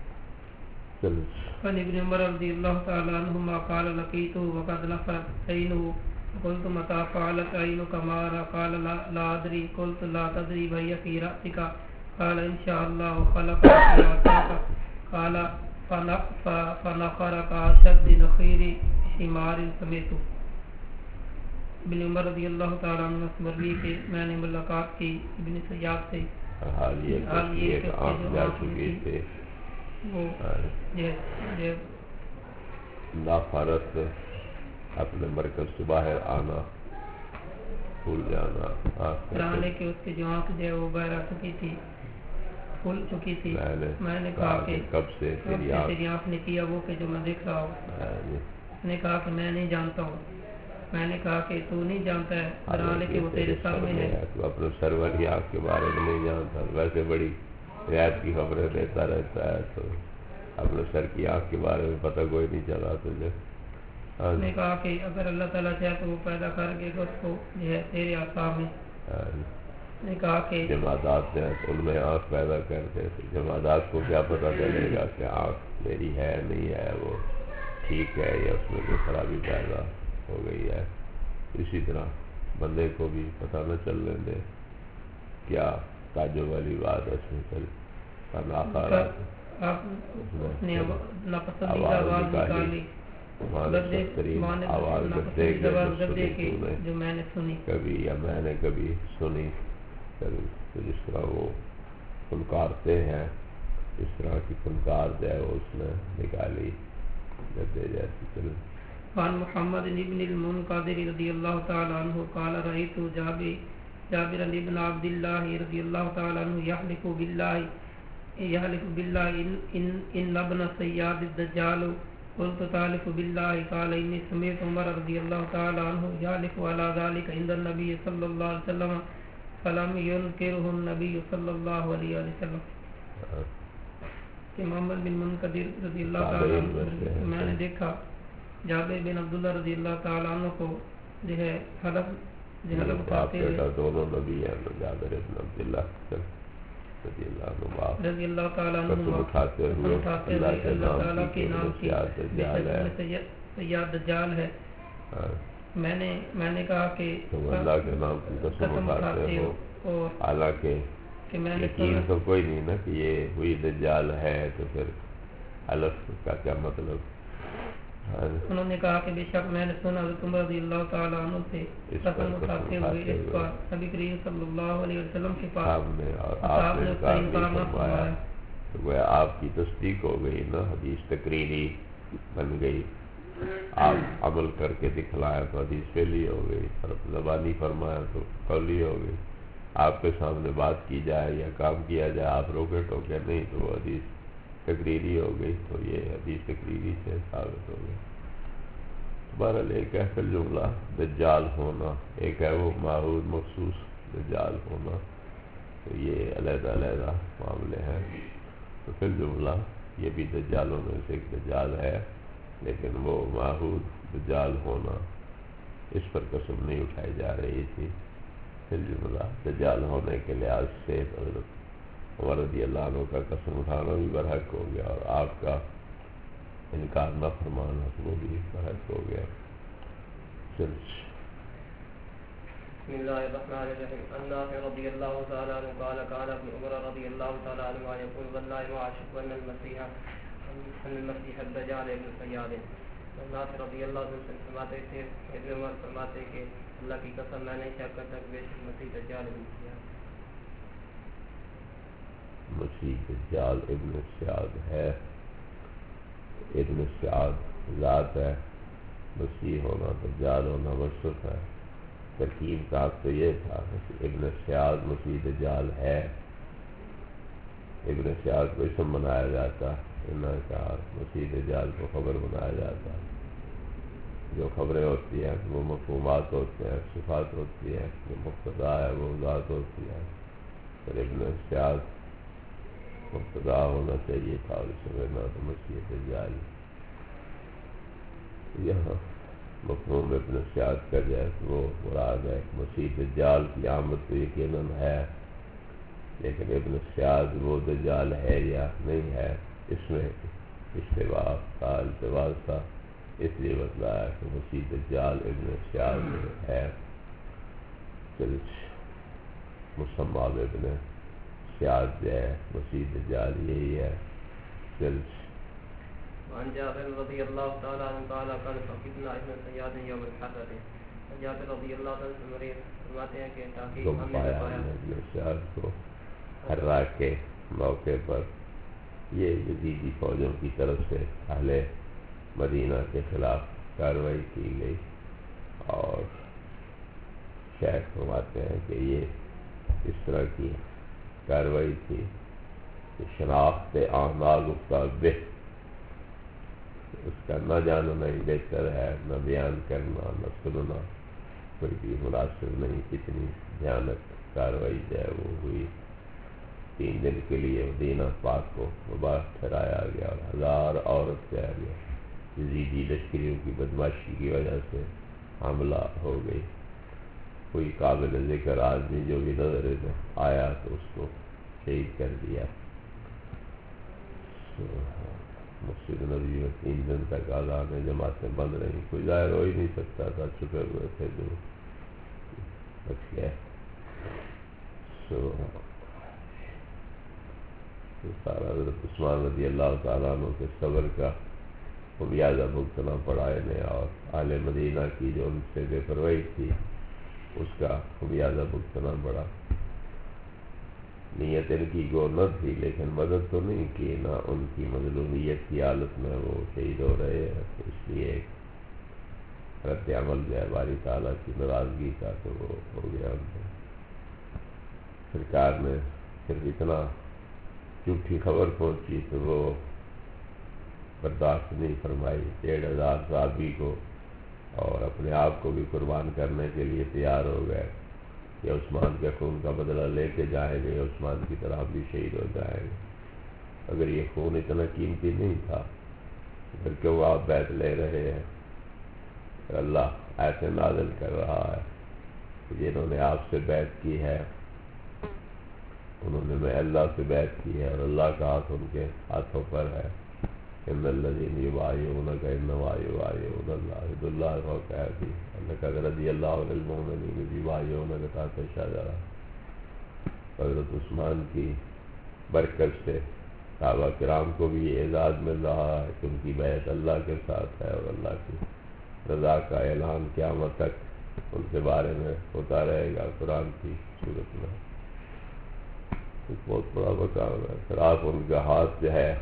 Speaker 1: عن ابن عمر رضی اللہ تعالی عنہما قال لقیتہ وقد نفرت عینہ قلت متى فعلت عینک ما قال لا ادری قلت لا تدری بھئی فی رأسک قال ان شاء اللہ خلق قال فنخر كاشد نخیر شمار سمیت. ابن عمر رضی اللہ تعالیٰ عنہ مروی کہ میں نے ملاقات کی ابن سیاد سے.
Speaker 2: حال یہ کہ ایک آنکھ جا چکی تھے
Speaker 1: وہ
Speaker 2: نافرت اپنے مرکز سے باہر آنا بھول جانا.
Speaker 1: پرانے کے اس کی جو آنکھ جو ہے وہ باہر آ چکی تھی کھل چکی تھی. میں نے کہا کہ
Speaker 2: کب سے تیری
Speaker 1: آنکھ نے کیا وہ کہ جو میں دیکھ رہا ہوں. اس نے کہا کہ میں نہیں جانتا ہوں. میں نے کہا کہ تو نہیں جانتا ہے پرانے کہ وہ تیرے سر میں ہے.
Speaker 2: تو اپنے سرور کی آنکھ کے بارے میں نہیں جانتا. ویسے بڑی رعایت کی خبریں دیتا رہتا ہے تو اپنے سر کی آنکھ کے بارے میں پتہ کوئی نہیں چلا تجھے.
Speaker 1: اس نے کہا کہ اگر اللہ تعالیٰ چاہے تو وہ پیدا کر کے اس کو جو ہے تیرے آسام میں. اس نے کہا کہ
Speaker 2: جمادات ہیں تو ان میں آنکھ پیدا کرتے تھے. جمادات کو کیا پتہ چلے گا کہ آنکھ میری ہے نہیں ہے, وہ ٹھیک ہے یا اس میں کوئی خرابی پیدا ہو گئی ہے. اسی طرح بندے کو بھی پتہ نہ چلنے دے کیا تعجب والی بات ہے اس میں چل
Speaker 1: آپ نے ناپسندیدہ آواز نکالی
Speaker 2: آواز گدے کی
Speaker 1: جو میں نے سنی
Speaker 2: کبھی یا میں نے کبھی سنی. تو جس طرح وہ فنکارتے ہیں اس طرح کی فنکار جو ہے وہ اس نے نکالی گدے جیسی. چل
Speaker 1: عن محمد بن المنقدر رضی اللہ تعالی عنہ قال رأيت جابر بن عبد الله رضی اللہ تعالی عنہ يحلف بالله يحلف بالله ان ان ابن سياد الدجال قلت تعلف بالله قال اني سمعت عمر رضی اللہ تعالی عنہ يحلف على ذلك عند النبي صلی اللہ علیہ وسلم فلم ينكره النبي صلی اللہ علیہ وسلم. کہ محمد بن منقدر رضی اللہ تعالی عنہ میں نے دیکھا جابر بن عبداللہ رضی اللہ تعالیٰ عنہ کو جو ہے حلف جو حلف اٹھاتے ہوئے
Speaker 2: دونوں نبی ہیں جابر بن عبداللہ رضی اللہ عنہ
Speaker 1: رضی اللہ تعالیٰ عنہ
Speaker 2: اٹھاتے ہوئے
Speaker 1: اللہ تعالیٰ کے نام کی سیاد دجال ہے. میں نے میں نے کہا کہ
Speaker 2: اللہ کے نام کی قسم اٹھاتے ہو اور حالانکہ
Speaker 1: کہ میں نے
Speaker 2: یقین تو کوئی نہیں نا کہ یہ ہوئی دجال ہے تو پھر حلف کا کیا مطلب.
Speaker 1: انہوں نے کہا کہ بے شک میں نے سنا حضرت عمر رضی اللہ تعالیٰ عنہ سے قسم اٹھاتے ہوئے اس پر نبی کریم صلی اللہ علیہ وسلم کے پاس
Speaker 2: آپ نے اس کا انکار نہ فرمایا. تو آپ کی تصدیق ہو گئی نا, حدیث تقریری بن گئی. آپ عمل کر کے دکھلایا تو حدیث فعلی ہو گئی, زبانی فرمایا تو قولی ہو گئی. آپ کے سامنے بات کی جائے یا کام کیا جائے آپ روکے ٹوکے نہیں تو وہ حدیث تقریری ہو گئی. تو یہ حدیث تقریری سے ثابت ہو گئی. بہرحال ایک ہے پھر جملہ دجال ہونا, ایک ہے وہ معہود مخصوص دجال ہونا. تو یہ علیحدہ علیحدہ معاملے ہیں. تو پھر جملہ یہ بھی دجالوں میں سے ایک دجال ہے, لیکن وہ معہود دجال ہونا اس پر قسم نہیں اٹھائی جا رہی تھی. پھر جملہ دجال ہونے کے لحاظ سے حضرت عمر رضی اللہ عنہ کا قسم اٹھانا بھی برحق ہو گیا اور آپ کا انکار نہ فرمانا وہ بھی برحق ہو گیا.
Speaker 3: بسم اللہ الرحمن الرحیم. عن نافع رضی اللہ تعالی عنہ قال كان ابن عمر رضی اللہ تعالی عنہ يقول والله ما اشك ان المسيح ان المسيح الدجال ابن سیاد. نافع رضی اللہ عنہ سے فرماتے تھے ابن عمر فرماتے کہ اللہ کی قسم میں نہیں شک کرتا کہ بے شک مسیح دجال ابن سیاد
Speaker 2: مسیح دجال ابن سیاد ہے. ابن سیاد ذات ہے, مسیح ہونا دجال ہونا وصف ہے. ترکیب کا تو یہ تھا کہ ابن سیاد مسیح دجال ہے. ابن سیاد کو اسم بنایا جاتا، انہوں نے کہا مسیح دجال کو خبر بنایا جاتا۔ جو خبریں ہوتی ہیں وہ مفہومات ہوتے ہیں، صفات ہوتی ہیں، جو مقتضا ہے وہ ذات ہوتی ہے۔ پھر ابن سیاد مقتضا ہونا چاہیے تھا، اور اس میں نہ تو مسیح دجال۔ یہاں مفہوم ابن سیاد کا جو ہے وہ مراد ہے، مسیح دجال کی آمد تو یقیناً ہے، لیکن ابن سیاد وہ دجال ہے یا نہیں ہے، اس میں اشتباہ تھا، التباس تھا، اس لیے بتلایا کہ مسیح دجال ابن سیاد ہے۔ مسمى ابن سیاد جو ہے مسیح دجال یہی ہے۔
Speaker 3: وعن جابر رضی اللہ تعالی عنہ قال كان فقدنا ابن سیاد یوم الحرة۔ جابر رضی اللہ تعالی عنہ فرماتے ہیں کہ تاکہ ہم نے پایا
Speaker 2: ابن سیاد کو حرہ کے موقع پر یہ یزیدی فوجوں کی طرف سے اہل مدینہ کے خلاف کارروائی کی گئی، اور شیخ فرماتے ہیں کہ یہ اس طرح کی کارروائی تھی کہ شناخت اعمال بہ، اس کا نہ جاننا ہی بہتر ہے، نہ بیان کرنا نہ سننا کوئی بھی مناسب نہیں۔ کتنی بھیانک کارروائی جو ہے وہ ہوئی۔ تین دن کے لیے مدینہ پاک کو مبارک ٹھہرایا گیا، اور ہزار عورت جو ہے یزیدی لشکریوں کی بدماشی کی وجہ سے حملہ ہو گئی۔ کوئی قابل ذکر آدمی جو بھی نظر میں آیا تو اس کو شہید کر دیا۔ مسجد نبی میں تین دن تک آزان جماعتیں بند رہیں، کوئی ظاہر ہو ہی نہیں سکتا تھا، چھپے ہوئے تھے جو بچ گئے۔ سارا حضرت عثمان رضی اللہ تعالیٰ عنہ کے صبر کا خمیازہ بھگتنا پڑا انہیں، اور اہل مدینہ کی جو ان سے بے پرواہی تھی اس کا خمیازہ بھگتنا پڑا۔ نیت ان کی گو نہ تھی، لیکن مدد تو نہیں کی، نہ ان کی مظلومیت کی حالت میں وہ شہید ہو رہے ہیں، تو اس لیے ایک رد عمل جو ہے باری تعالیٰ کی ناراضگی کا تو وہ ہو گیا ان کو۔ سرکار نے صرف اتنا جھوٹی خبر پہنچی تو وہ برداشت نہیں فرمائی، ڈیڑھ ہزار صحابی کو اور اپنے آپ کو بھی قربان کرنے کے لیے تیار ہو گئے کہ عثمان کے خون کا بدلہ لے کے جائیں گے، عثمان کی طرح بھی شہید ہو جائیں گے۔ اگر یہ خون اتنا قیمتی نہیں تھا پھر کیوں آپ بیعت لے رہے ہیں؟ اللہ ایسے نازل کر رہا ہے کہ جنہوں نے آپ سے بیعت کی ہے انہوں نے میں اللہ سے بیعت کی ہے، اور اللہ کا ہاتھ ان کے ہاتھوں پر ہے۔ ان الذین یبایعونک انما یبایعون اللہ ید اللہ فوق ایدیہم لقد رضی اللہ عن المؤمنین اذ یبایعونک تحت الشجرہ۔ حضرت عثمان کی برکت سے صحابہ کرام کو بھی یہ اعزاز مل رہا ہے کہ ان کی بیعت اللہ کے ساتھ ہے، اور اللہ کی رضا کا اعلان قیامت تک ان کے بارے میں ہوتا رہے گا قرآن کی صورت میں۔ ایک بہت بڑا مقام ہے۔ پھر آپ ان کا ہاتھ جو ہے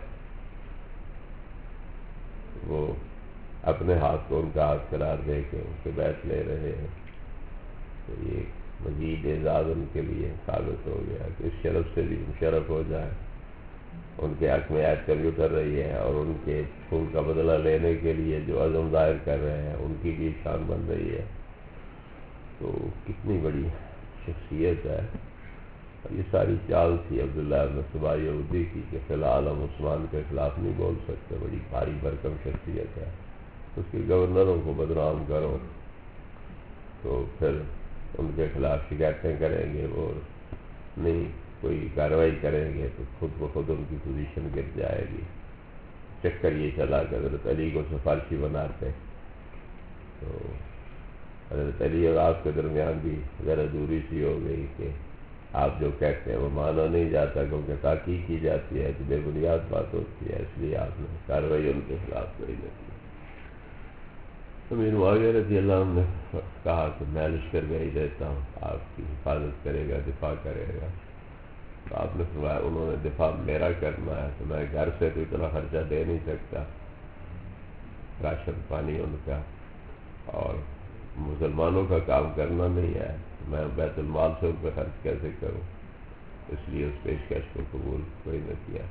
Speaker 2: وہ اپنے ہاتھ کو ان کا ہاتھ قرار دے کے ان سے بیعت لے رہے ہیں، تو یہ مزید اعزاز ان کے لیے ثابت ہو گیا کہ اس شرف سے بھی مشرف ہو جائے۔ ان کے حق میں آیت کبھی اتر رہی ہے، اور ان کے خون کا بدلہ لینے کے لیے جو عزم ظاہر کر رہے ہیں ان کی بھی شان بن رہی ہے۔ تو کتنی بڑی شخصیت ہے۔ یہ ساری چال تھی عبداللہ بن سبا یہودی کی کہ فی الحال ہم عثمان کے خلاف نہیں بول سکتے، بڑی بھاری بھرکم شخصیت ہے، اس کے گورنروں کو بدنام کرو تو پھر ان کے خلاف شکایتیں کریں گے، وہ نہیں کوئی کارروائی کریں گے تو خود بخود ان کی پوزیشن گر جائے گی۔ چکر یہ چلا کہ حضرت علی کو سفارشی بناتے، تو حضرت علی اور آپ کے درمیان بھی ذرا دوری سی ہو گئی کہ آپ جو کہتے ہیں وہ مانا نہیں جاتا، کیونکہ تحقیق کی جاتی ہے کہ بے بنیاد بات ہوتی ہے، اس لیے آپ نے کارروائی ان کے خلاف کری جاتی ہے۔ امیر معاویہ رضی اللہ عنہ نے کہا کہ میں لشکر بھیج دیتا ہوں، آپ کی حفاظت کرے گا، دفاع کرے گا۔ تو آپ نے فرمایا انہوں نے دفاع میرا کرنا ہے، تو میں گھر سے تو اتنا خرچہ دے نہیں سکتا، راشن پانی ان کا اور مسلمانوں کا کام کرنا نہیں ہے، میں بیت المال سے ان پہ خرچ کیسے کروں؟ اس لیے اس پیشکش کو قبول کوئی نہ کیا۔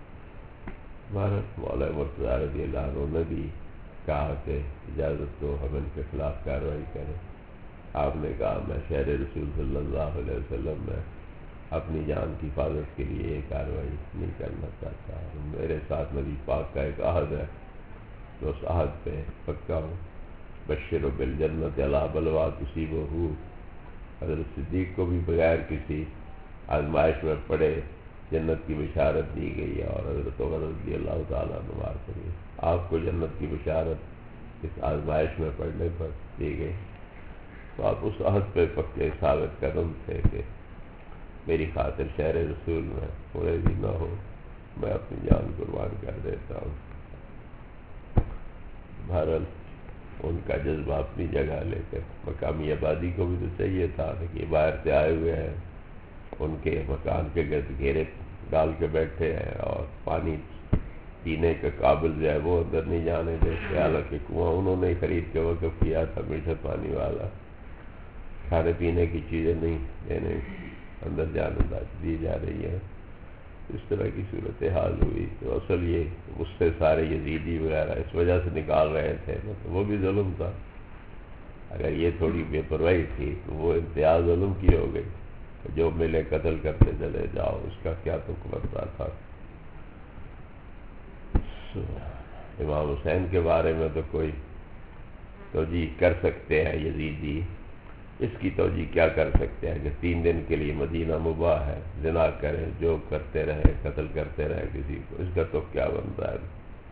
Speaker 2: مولا مرتضیٰ رضی اللہ عنہ نے بھی کہا کہ اجازت دو ہم ان کے خلاف کارروائی کریں۔ آپ نے کہا میں شہر رسول صلی اللہ علیہ وسلم میں اپنی جان کی حفاظت کے لیے یہ کارروائی نہیں کرنا چاہتا، میرے ساتھ نبی پاک کا ایک عہد ہے، تو اس عہد پہ پکا ہوں۔ بشر بالجنت علی بلوا تصیبہ، حضرت صدیق کو بھی بغیر کسی آزمائش میں پڑے جنت کی بشارت دی گئی ہے، اور حضرت عمر رضی اللہ تعالیٰ عنہ کو آپ کو جنت کی بشارت اس آزمائش میں پڑنے پر دی گئی، تو آپ اس عہد پہ پکے ثابت قدم تھے کہ میری خاطر شہر رسول میں پورے بھی نہ ہو، میں اپنی جان قربان کر دیتا ہوں۔ بہرحال ان کا جذبہ اپنی جگہ، لے کر مقامی آبادی کو بھی تو چاہیے تھا کہ یہ باہر سے آئے ہوئے ہیں، ان کے مکان کے گرد گھیرے ڈال کے بیٹھے ہیں اور پانی پینے کے قابل جو ہے وہ اندر نہیں جانے دیتے، حالانکہ کنواں انہوں نے خرید کے وقف کیا تھا میٹھے پانی والا، کھانے پینے کی چیزیں نہیں دینے اندر جانے دی جا رہی ہے۔ اس طرح کی صورتحال ہوئی تو اصل یہ اس سے سارے یزیدی وغیرہ اس وجہ سے نکال رہے تھے، تو وہ بھی ظلم تھا۔ اگر یہ تھوڑی بے پرواہی تھی تو وہ انتہا ظلم کی ہو گئی، جو ملے قتل کرتے چلے جاؤ، اس کا کیا تک بنتا تھا۔ امام حسین کے بارے میں تو کوئی توجیہ کر سکتے ہیں، یزیدی اس کی توجیہ کیا کر سکتے ہیں کہ تین دن کے لیے مدینہ مباح ہے، زنا کریں، جو کرتے رہے، قتل کرتے رہے کسی کو، اس کا تو کیا بنتا ہے۔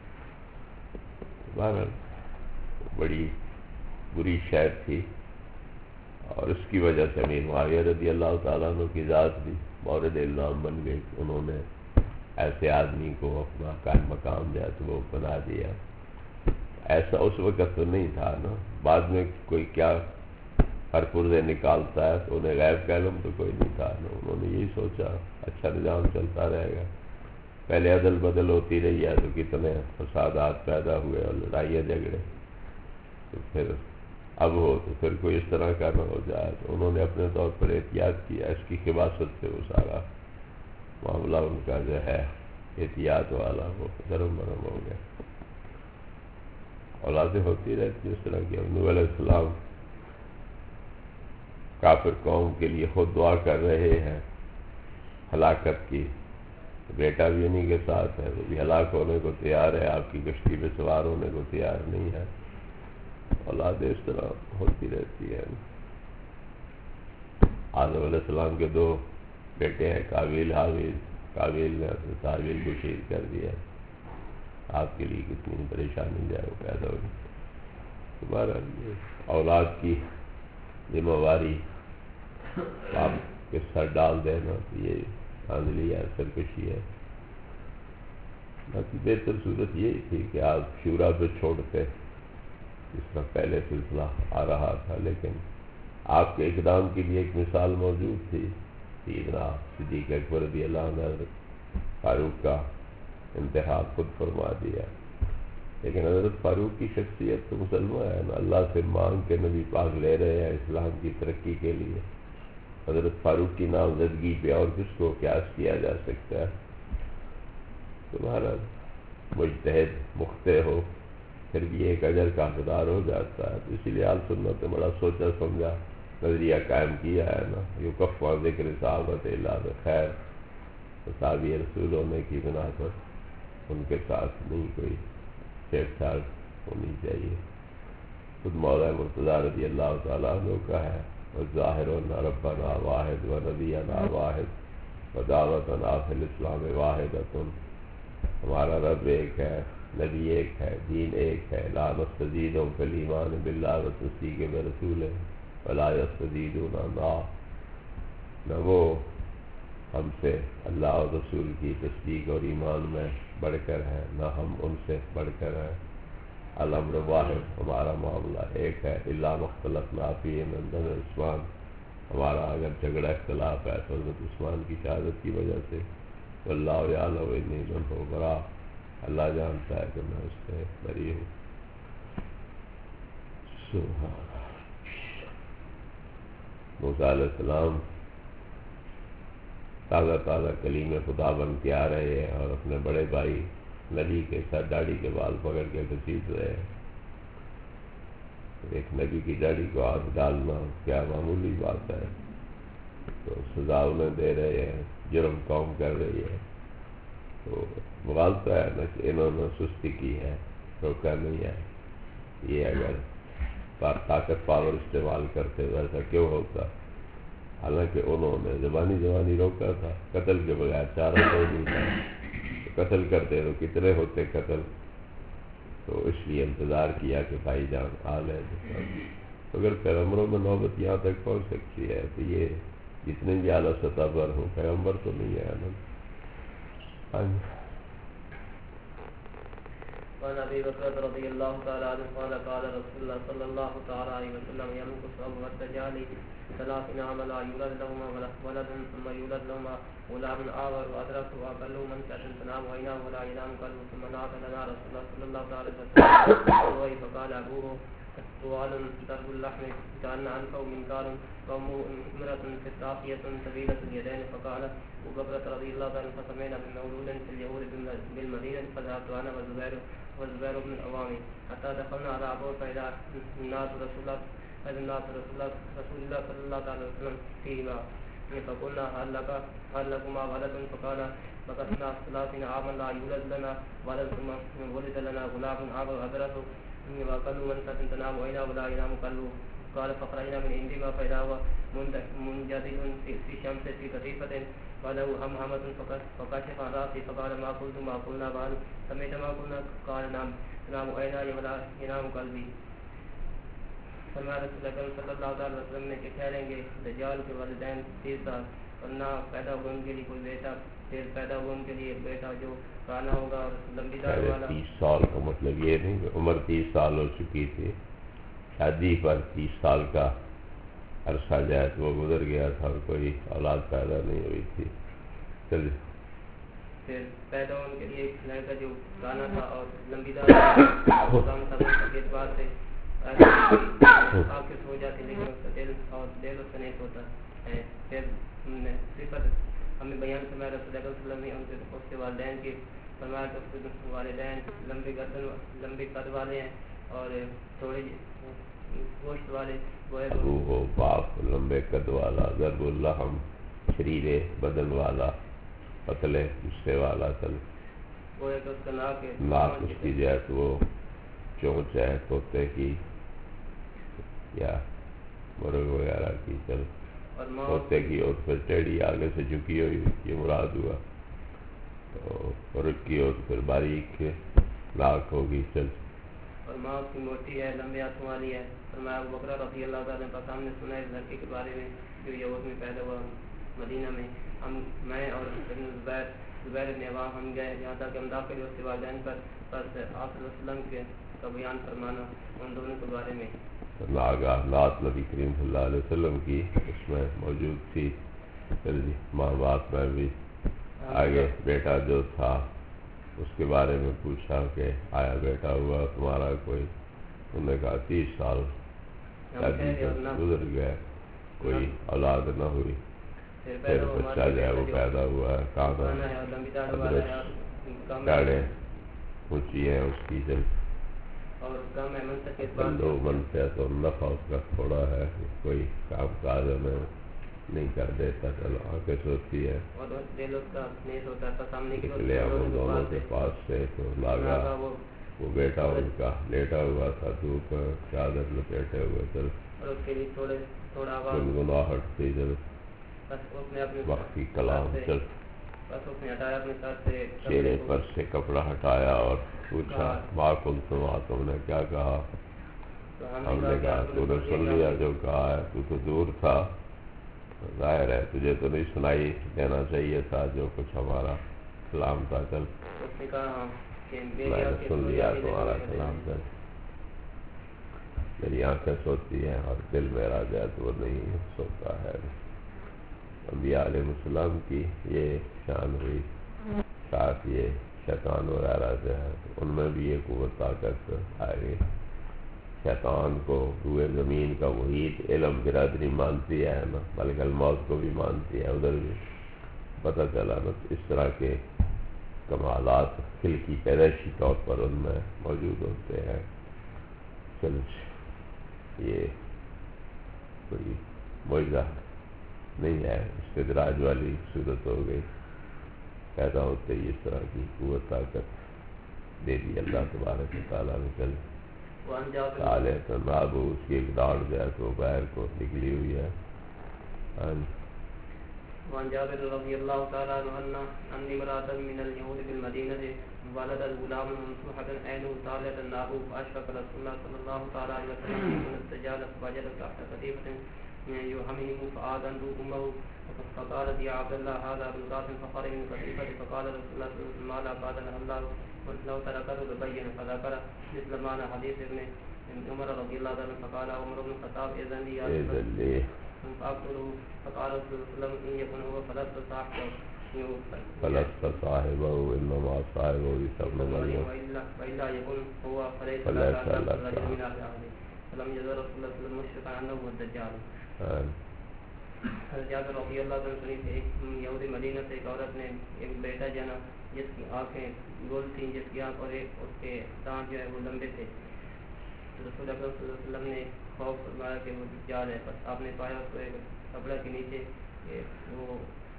Speaker 2: بہرحال بڑی بری شہد تھی، اور اس کی وجہ سے امیر معاویہ رضی اللہ تعالیٰ عنہ کی ذات بھی مورد الزام بن گئی، انہوں نے ایسے آدمی کو اپنا قائم مقام جو ہے تو وہ بنا دیا۔ ایسا اس وقت تو نہیں تھا نا، بعد میں کوئی کیا ہر پرزے نکالتا ہے تو انہیں غیب کا علم تو کوئی نہیں تھا نا، انہوں نے یہی سوچا اچھا نظام چلتا رہے گا، پہلے عدل بدل ہوتی رہی ہے تو کتنے فسادات پیدا ہوئے اور لڑائیاں جھگڑے، تو پھر اب ہو تو پھر کوئی اس طرح کا نہ ہو جائے، تو انہوں نے اپنے طور پر احتیاط کیا، اس کی خباثت سے وہ سارا معاملہ ان کا جو ہے احتیاط والا وہ درم برم ہو گیا۔ اولادیں ہوتی رہتی اس طرح کی۔ نوح علیہ السلام کافر قوم کے لیے خود دعا کر رہے ہیں ہلاکت کی، بیٹا بھی انہی کے ساتھ ہے، وہ بھی ہلاک ہونے کو تیار ہے، آپ کی کشتی پہ سوار ہونے کو تیار نہیں ہے۔ اولادیں اس طرح ہوتی رہتی ہے۔ آدم علیہ السلام کے دو بیٹے ہیں، قابیل حابیل، قابیل نے حضرت حابیل کو شہید کر دیا، آپ کے لیے کتنی پریشانی جو ہے وہ پیدا ہوئی۔ تمہارا اولاد کی ذمہ داری آپ کے سر ڈال دینا تو یہ دھاندلی ہے، سرکشی ہے۔ باقی بہتر صورت یہی تھی کہ آپ شورا پہ چھوڑتے، جس کا پہلے سلسلہ آ رہا تھا، لیکن آپ کے اقدام کے لیے ایک مثال موجود تھی، سیدنا صدیق اکبر رضی اللہ عنہ حضرت فاروق کا انتخاب خود فرما دیا، لیکن حضرت فاروق کی شخصیت تو مسلمہ ہے نا، اللہ سے مانگ کے نبی پاک لے رہے ہیں اسلام کی ترقی کے لیے، حضرت فاروق کی نامزدگی پہ اور کس کو قیاس کیا جا سکتا ہے۔ تمہارا مجتہد مخطئ ہو پھر بھی ایک اجر کا حقدار ہو جاتا ہے، تو اسی لیے آل سنت نے بڑا سوچا سمجھا نظریہ قائم کیا ہے نا، یکف عن ذکر صحابۃ الا بخیر، صحابی رسول ہونے کی بنا پر ان کے ساتھ نہیں کوئی چھیڑ چھاڑ ہونی چاہیے۔ خود مولا مرتضیٰ رضی اللہ تعالیٰ عنہ کا ہے، وَالظَّاهِرُ أَنَّ رَبَّنَا وَاحِدٌ وَنَبِيَّنَا وَاحِدٌ وَدَعْوَتُنَا فِي الْإِسْلَامِ وَاحِدَةٌ، ہمارا رب ایک ہے، نبی ایک ہے، دین ایک ہے، لا نستزیدهم فی الایمان باللہ وتصدیق برسولہ ولا یستزیدون اللہ، نہ وہ ہم سے اللہ اور رسول کی تصدیق اور ایمان میں بڑھ کر ہے، نہ ہم ان سے بڑھ کر ہیں۔ الامر واحد، ہمارا معاملہ ایک ہے، الا ما اختلفنا فیہ من دم عثمان، ہمارا اگر جھگڑا اختلاف ہے تو حضرت عثمان کی شہادت کی وجہ سے، واللہ یعلم انی منہ براء، اللہ جانتا ہے کہ میں اس سے بری ہوں۔ سبحان اللہ۔ موسیٰ علیہ السلام تازہ تازہ کلیم خدا بن کے آ رہے ہیں اور اپنے بڑے بھائی نبی کے ساتھ داڑھی کے بال پکڑ کے گھسیٹ رہے ہیں. ایک نبی کی داڑھی کو ہاتھ ڈالنا کیا معمولی بات ہے. تو سزا انہیں دے رہے ہیں، جرم قوم کر رہی ہے. تو مغالطہ ہے نا کہ انہوں نے سستی کی ہے، روکا نہیں ہے. یہ اگر طاقت پاور استعمال کرتے ویسا کیوں ہوتا؟ حالانکہ انہوں نے زبانی زبانی روکا تھا، قتل کے بغیر چارہ کوئی نہیں تھا. قتل کرتے تو کتنے ہوتے قتل. تو اس لیے انتظار کیا کہ بھائی جان آ گئے. اگر پیغمبروں میں نوبت یہاں تک پہنچ سکتی ہے تو یہ جتنے بھی اعلیٰ سطح پر ہوں پیغمبر تو نہیں ہے نا. ہاں جی.
Speaker 3: وعن ابي بكر رضي الله تعالى عنه قال قال رسول الله صلى الله تعالى عليه وسلم يمكث ابو الدجال ثلاثين عاما لا يولد لهما ولد ثم يولد لهما غلام آور وأدركه وأقله من كأس تنام عيناه ولا ينام قلبه ثم نعت لنا رسول الله صلى الله عليه وسلم فقال أبوه طوال درب اللحم كأن أنفه منكار قومه امرأة فتاقية طويلة اليدين فقال أبو بكر رضي الله عنه فسمعنا من مولود في اليهود بالمدينة فذهبت أنا وزبير وزبير بن العوام حتى دخلنا على أبوه فإذا الناس رسول الله فإذا الناس رسول الله رسول الله صلى الله عليه وسلم فيهما فقلنا هل لك هل لكما ولد فقال مكثنا ثلاثين عاما لا يولد لنا ولد ثم ولد لنا غلام آخر أدركه وقالوا من تنام عيناه ولا ينام قلبه قال فخرجنا من عندما فإذا هو منجدل في شمس في قطيفة وله همهمة فكشف عن رأسه فقال ما قلت ما قلنا بعد سمعت ما قلنا قال نعم تنام عيناي ولا ينام قلبي. فرمایا رسول اللہ صلی اللہ علیہ وسلم نے کہ ٹھہریں گے دجال کے والدین تیس سال اور نہ پیدا ہوا ان کے لیے کوئی بیٹا، پھر پیدا ہوا ان کے لیے ایک بیٹا جو کانا ہوگا اور لمبی داڑھی والا.
Speaker 2: تیس سال کا مطلب یہ نہیں کہ عمر تیس سال ہو چکی تھی، شادی پر تیس سال کا عرصہ جائے تو وہ گزر گیا تھا اور کوئی اولاد پیدا نہیں ہوئی تھی. چلیے
Speaker 3: پھر پیدا ان کے لیے ایک لڑکا جو کانا تھا اور لمبی داڑھی کے اعتبار سے آپ ہو جاتی لیکن اس کا دل اور دل اس کا نہیں ہوتا ہے. پھر صفت ہمیں بیان سے میں رسول اللہ صلی اللہ علیہ وسلم اس کے والدین کی فرمایا کہ اس کے والدین لمبی گردن لمبی قد والے ہیں اور تھوڑے گوشت والے.
Speaker 2: وہ باپ لمبے قد والا، ضرب اللحم شریرے بدن والا، پتلے غصے والا. چل
Speaker 3: وہ ہے کہ اس کا ناک ہے،
Speaker 2: ناک اس کی جو ہے تو وہ چونچ ہے طوطے کی یا مرغ وغیرہ کی. چل طوطے کی اور پھر ٹیڑھی آگے سے جھکی ہوئی، یہ مراد ہوا. تو مرغ کی اور پھر باریک ناک ہوگی. چل
Speaker 3: اور ماں اس کی موٹی ہے، لمبے ہاتھوں والی ہے. فرمایا ابو بکر رضی اللہ تعالیٰ عنہ ہم نے سنا اس لڑکے کے بارے میں جو یہود میں پیدا ہوا مدینہ میں. ہم میں اور ابن زبیر زبیر ابن عوام ہم گئے جہاں تک ہم داخل ہوئے اس کے والدین پر پر آپ صلی اللہ علیہ وسلم کے کا بیان فرمانا ان دونوں کے بارے میں.
Speaker 2: ناگاہ نعت نبی کریم صلی اللہ علیہ وسلم کی اس میں موجود تھی. چل جی ماں باپ میں بھی آگے بیٹا جو تھا اس کے بارے میں پوچھا کہ آیا بیٹا ہوا تمہارا کوئی؟ انہوں نے کہا تیس سال شادی گزر گیا، کوئی اولاد نہ ہوئی. پھر بچہ جو ہے وہ پیدا ہوا ہے، کہاں گاڑے اونچی ہیں اس کی. جل دو منت ہے تو نفع اس کا تھوڑا ہے، کوئی کام کاج میں نہیں کر دیتا. چلو آنکھیں سوتی ہے اس لیے ہم ان دونوں کے پاس سے تو لاگا وہ بیٹا ان کا لیٹا ہوا تھا دھوپ چادر لپیٹے ہوئے. چل گنگناہٹ تھی. چل وقت کی کلام. چل چہرے پر سے کپڑا ہٹایا اور پوچھا ماں کل سما تم نے کیا کہا؟ ہم نے کہا تو نے سن لیا جو کہا ہے، تو تو دور تھا، ظاہر ہے تجھے تو نہیں سنائی دینا چاہیے تھا جو کچھ ہمارا کلام تھا. چل میں نے سن لیا تمہارا کلام. چل میری آنکھیں سوتی ہیں اور دل میرا جو ہے تو وہ نہیں سوتا ہے. انبیاء علیہ السلام کی یہ شان ہوئی. ساتھ یہ شیطان وغیرہ جو ہے ان میں بھی یہ قوت طاقت آئے. شیطان کو روئے زمین کا محیط علم برادری مانتی ہے نا، ملک الموت کو بھی مانتی ہے ادھر بھی. پتہ چلا نا اس طرح کے کمالات خلقی پیدائشی طور پر ان میں موجود ہوتے ہیں. چلو یہ کوئی معجزہ نہیں ہے، استدراج والی صورت ہو گئی. پیدا ہوتے ہی اس طرح کی قوت طاقت دے دی اللہ تبارک و تعالیٰ نے. چل سالے تو نابو اس کی ایک داڑ جو ہے تو باہر کو نکلی ہوئی ہے.
Speaker 3: وعن جابر رضی اللہ تعالیٰ عنہ ان امرأة من اليهود بالمدینة ولد الغلام ممسوحة عینه طالعة النابو فاشفق رسول اللہ صلی اللہ تعالیٰ علیہ وسلم من الدجال فوجد تحت قطيفة يهمه فآذنته أمه فقالت يا عبد الله هذا ابن القاسم فخرج من قطيفته فقال رسول الله صلى الله عليه وسلم ما لا قاتله الله لو تركته لبين فذكر مثل معنى حديث ابن عمر رضي الله عنه فقال عمر بن الخطاب إذن لي يا رسول الله فأقتله فقال رسول الله صلى الله عليه وسلم إن يكن هو فلست صاحبه
Speaker 2: فلست صاحبه إنما صاحبه عيسى ابن مريم
Speaker 3: وإلا يكن هو فليس لك رجل من أهل أهله فلم يزل رسول الله صلى الله عليه وسلم مشفقا عنه هو الدجال. حضرت جابر رضی اللہ عنہ سنی سے ایک یہودی مدینہ سے ایک عورت نے ایک بیٹا جنا جس کی آنکھیں گول تھیں، جس کی آنکھ اور ایک اس کے دانت جو ہے وہ لمبے تھے. رسول اللہ صلی اللہ علیہ وسلم نے خوف فرمایا کہ وہ دجال ہے. بس آپ نے پایا اس کو ایک کپڑا کے نیچے وہ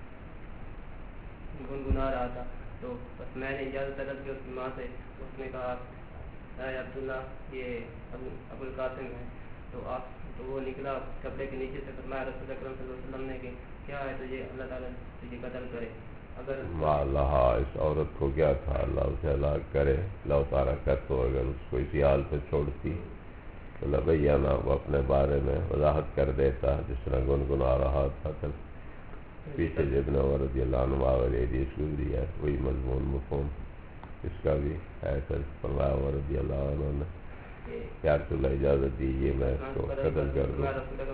Speaker 3: گنگنا رہا تھا. تو بس میں نے اجازت طلب کی اس کی ماں سے. اس نے کہا اے عبداللہ یہ ابو القاسم ہے. تو آپ تو وہ نکلا کپڑے کے نیچے سے. فرمایا رسول اللہ صلی اللہ علیہ وسلم نے کہ کیا ہے تجھے اللہ تعالیٰ تجھے قتل کرے. اگر
Speaker 2: اللہ اس عورت کو کیا تھا اللہ اسے ہلاک کرے. لو تارا کر تو اگر اس کو اسی حال پہ چھوڑتی تو لبیانہ وہ اپنے بارے میں وضاحت کر دیتا جس طرح گنگنا رہا تھا. کل پیچھے ابن عمر رضی اللہ عنہ والی حدیث گزری ہے وہی مضمون مفہوم اس کا بھی ہے. پھر فرمایا عمر رضی اللہ عنہ نے یا رسول اللہ اجازت دیجیے میں اس کو قتل کر دوں.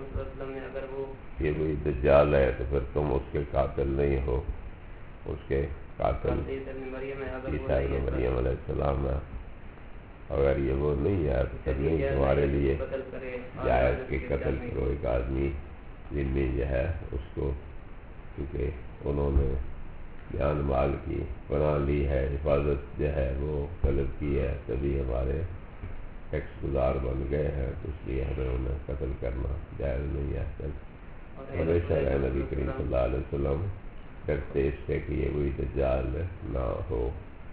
Speaker 2: یہ وہی دجال ہے تو پھر تم اس کے قاتل نہیں ہو. اس کے قاتل عیسیٰ ابن مریم علیہ السلام ہے. اگر یہ وہ نہیں ہے تو پھر نہیں تمہارے لیے جائز کہ قتل کرو ایک آدمی ذمہ جو ہے اس کو، کیونکہ انہوں نے جان مال کی پناہ لی ہے، حفاظت جو ہے وہ طلب کی ہے، تبھی ہمارے ٹیکس گزار بن گئے ہیں. تو اس لیے ہمیں انہیں قتل کرنا جائز نہیں ہے. ہمیشہ رہے نبی کریم صلی اللہ علیہ وسلم کرتے اس سے کہ یہ وہی دجال نہ ہو.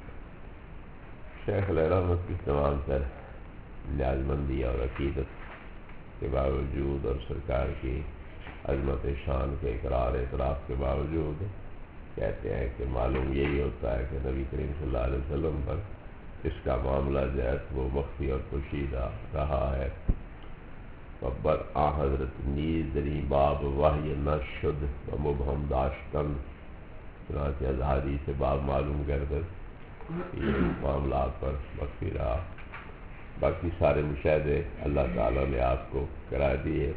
Speaker 2: شیخ علیہ رحمت کی تمام تر لحاظ مندی اور عقیدت کے باوجود اور سرکار کی عظمت شان کے اقرار اعتراف کے باوجود کہتے ہیں کہ معلوم یہی ہوتا ہے کہ نبی کریم صلی اللہ علیہ وسلم پر اس کا معاملہ جو ہے وہ مخفی اور پوشیدہ رہا ہے. ببر آ حضرت نیز دری باب وحی نشد و مبہم داشتن چنانچہ اظہاری سے باب معلوم کردر یہ معاملات پر مخفی رہا. باقی سارے مشاہدے اللہ تعالیٰ نے آپ کو کرا دیے.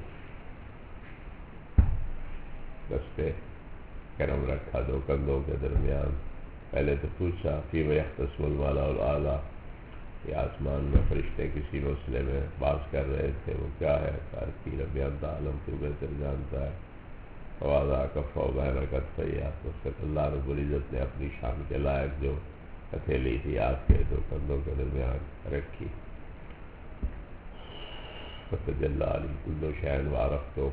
Speaker 2: بس پہ کرم رکھا دو کندھوں کے درمیان. پہلے تو پوچھا فیما یختصم الملا الاعلیٰ، یہ آسمان میں فرشتے کسی مسئلے میں بات کر رہے تھے، وہ کیا ہے؟ کی رب انت عالم تو بہتر جانتا ہے. وعدہ کفا بہنا کتفیا، اس سے اللہ رب العزت نے اپنی شان کے لائق جو ہتھیلی تھی آپ کے دو کندھوں کے درمیان رکھی. فتجلی علی کل شیء وعرفتہ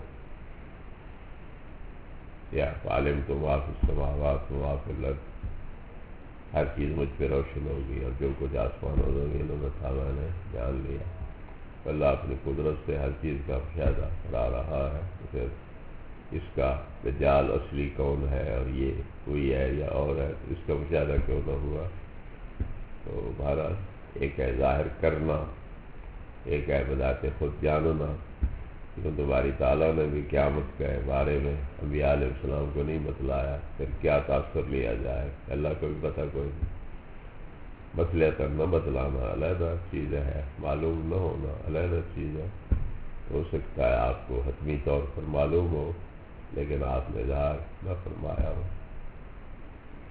Speaker 2: یا علمت ما فی السماوات و ما فی الارض، ہر چیز مجھ پہ روشن ہوگی اور جو کچھ آسمان و زمینوں میں تھا میں نے جان لیا. اللہ اپنی قدرت سے ہر چیز کا مشاہدہ کرا رہا ہے. پھر اس کا دجال اصلی کون ہے اور یہ کوئی ہے یا اور ہے، تو اس کا مشاہدہ کیوں نہ ہوا؟ تو بہرحال ایک ہے ظاہر کرنا، ایک ہے بذات خود جاننا. کیونکہ باری تعالیٰ نے بھی قیامت کے بارے میں انبیاء علیہ السلام کو نہیں بتلایا، پھر کیا تاثر لیا جائے؟ اللہ کو بھی پتہ کوئی نہیں. مسئلہ تک نہ بتلانا علیحدہ چیز ہے، معلوم نہ ہونا علیحدہ چیز ہے. ہو سکتا ہے آپ کو حتمی طور پر معلوم ہو لیکن آپ نے اظہار نہ فرمایا ہو.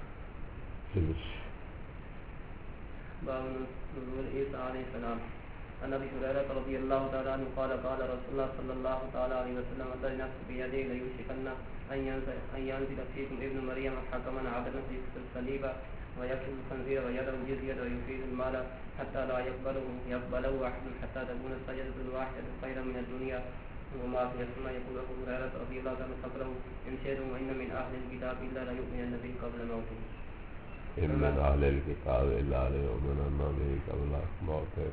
Speaker 3: باب نزول عیسیٰ علیہ السلام. عن ابي هريره رضي الله تعالى عنه قال قال رسول الله صلى الله تعالى عليه وسلم الذي نفس بيده ليوشكن ان ينزل ان ينزل فيكم ابن مريم حكما عدلا في الصليب ويكشف الخنزير ويدعو الجزيه ويفيد المال حتى لا يقبله يقبله احد حتى تكون السجده الواحده خيرا من الدنيا وما في ثم يقول ابو هريره رضي الله عنه قبله ان شئتم وان من اهل الكتاب الا ليؤمنن به قبل موته
Speaker 2: ان من اهل الكتاب الا ليؤمنن به قبل موته.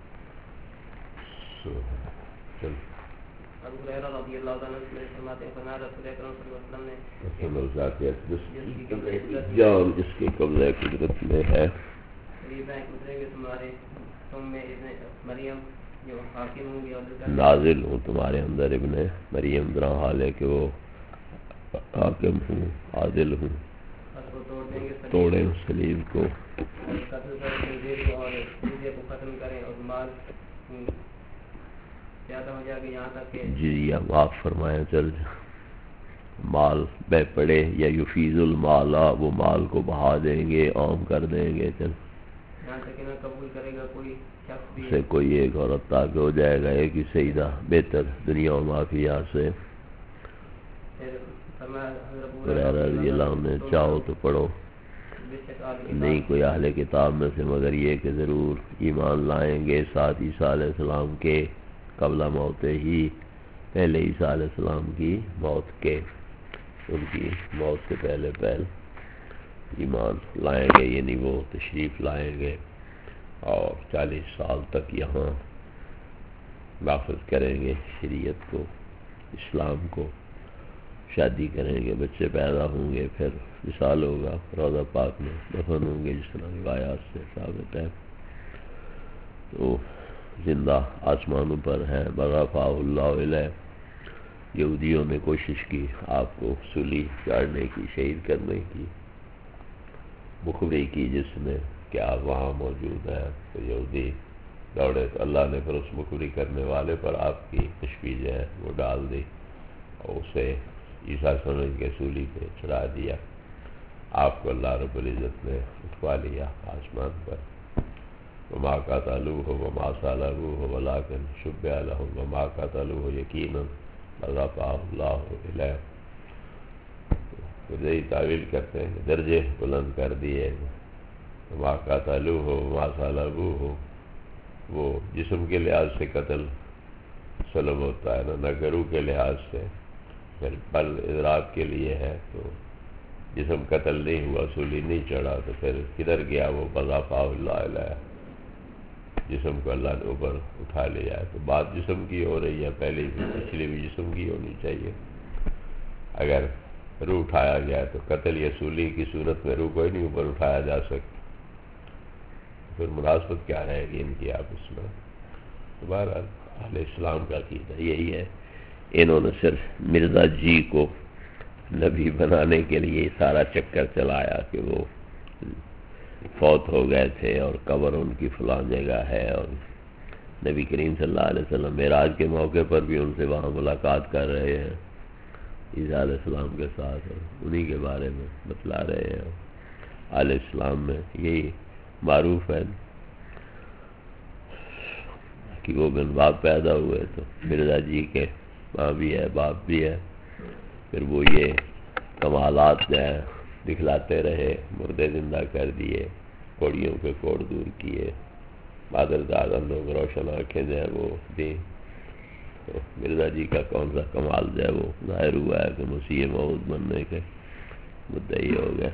Speaker 2: چل
Speaker 3: ابو ہریرہ رضی اللہ عنہ سے فرماتے ہیں فرمایا رسول اکرم صلی اللہ علیہ وسلم نے
Speaker 2: رسول اللہ جان جس کے قبضہ قدرت میں ہے
Speaker 3: قریب ہے گزرے گے تمہارے تم میں ابن مریم جو حاکم ہوں گے اور
Speaker 2: نازل ہوں تمہارے اندر ابن مریم درا حال ہے کہ وہ حاکم ہوں عادل ہوں توڑیں سلیب کو
Speaker 3: قتل کریں اور جزیہ کو ختم کریں اور مال زیادہ ہو جائے گا یہاں تک کہ
Speaker 2: جزیہ معاف فرمائیں چل مال بہ پڑے یا یفیض المالا وہ مال کو بہا دیں گے عام کر دیں گے چل
Speaker 3: یہاں تک کہ نہ قبول کرے گا کوئی شخص بھی
Speaker 2: سے کوئی ایک عورت تاکہ ہو جائے گا ایک ہی سیدہ بہتر دنیا و مافیا سے. رضی اللہ عنہ چاہو تو پڑھو نہیں کوئی اہل کتاب میں سے مگر یہ کہ ضرور ایمان لائیں گے ساتھ عیسیٰ علیہ السلام کے قبل موت ہی پہلے عیسیٰ علیہ السلام کی موت کے ان کی موت سے پہلے پہل ایمان لائیں گے یعنی وہ تشریف لائیں گے اور چالیس سال تک یہاں نافذ کریں گے شریعت کو اسلام کو شادی کریں گے بچے پیدا ہوں گے پھر وصال ہوگا روضہ پاک میں دفن ہوں گے جس طرح روایات سے ثابت ہے. تو زندہ آسمانوں پر ہیں برفع اللہ علیہ. یہودیوں نے کوشش کی آپ کو سولی چاڑنے کی شہید کرنے کی مخبری کی جس نے کہ آپ وہاں موجود ہیں تو یہودی دوڑے تو اللہ نے پھر اس مخبری کرنے والے پر آپ کی تشبیہ جو ہے وہ ڈال دی اور اسے عیسیٰ سمجھ کے سولی پہ چڑھا دیا. آپ کو اللہ رب العزت نے اٹھوا لیا آسمان پر. وما قتلوه وما صلبوه ولكن شبه لهم وما قتلوه یقینا رفعه الله الیہ. یہی تعویل کرتے ہیں کہ درجے بلند کر دیے. وما قتلوه وما صلبوه وہ جسم کے لحاظ سے قتل سلب ہوتا ہے نا نہ گروہ کے لحاظ سے. پھر بل ادراک کے لیے ہے تو جسم قتل نہیں ہوا سولی نہیں چڑھا تو پھر کدھر گیا وہ بضافہ اللہ علیہ جسم کو اللہ نے اوپر اٹھا لیا ہے. تو بات جسم کی ہو رہی ہے پہلے بھی پچھلی بھی جسم کی ہونی چاہیے. اگر روح اٹھایا گیا تو قتل یا سولی کی صورت میں روح کوئی نہیں اوپر اٹھایا جا سکتا پھر مناسبت کیا رہے گی ان کی آپس میں. بہرحال اہل اسلام کا عقیدہ یہی ہے. انہوں نے صرف مرزا جی کو نبی بنانے کے لیے سارا چکر چلایا کہ وہ فوت ہو گئے تھے اور قبر ان کی فلاں جگہ ہے اور نبی کریم صلی اللہ علیہ وسلم معراج کے موقع پر بھی ان سے وہاں ملاقات کر رہے ہیں عیسیٰ علیہ السلام کے ساتھ اور انہی کے بارے میں بتلا رہے ہیں. اہل اسلام میں یہی معروف ہے کہ وہ بن باپ پیدا ہوئے تو مرزا جی کے ماں بھی ہے باپ بھی ہے. پھر وہ یہ کمالات جو ہے دکھلاتے رہے مردے زندہ کر دیے کوڑیوں کے کوڑ دور کیے بادل داد اندھوں کو روشن آنکھیں جو ہے وہ دی. تو مرزا جی کا کون سا کمال جو ہے وہ ظاہر ہوا ہے کہ مسیح موعود بننے کے مدعی ہو گئے.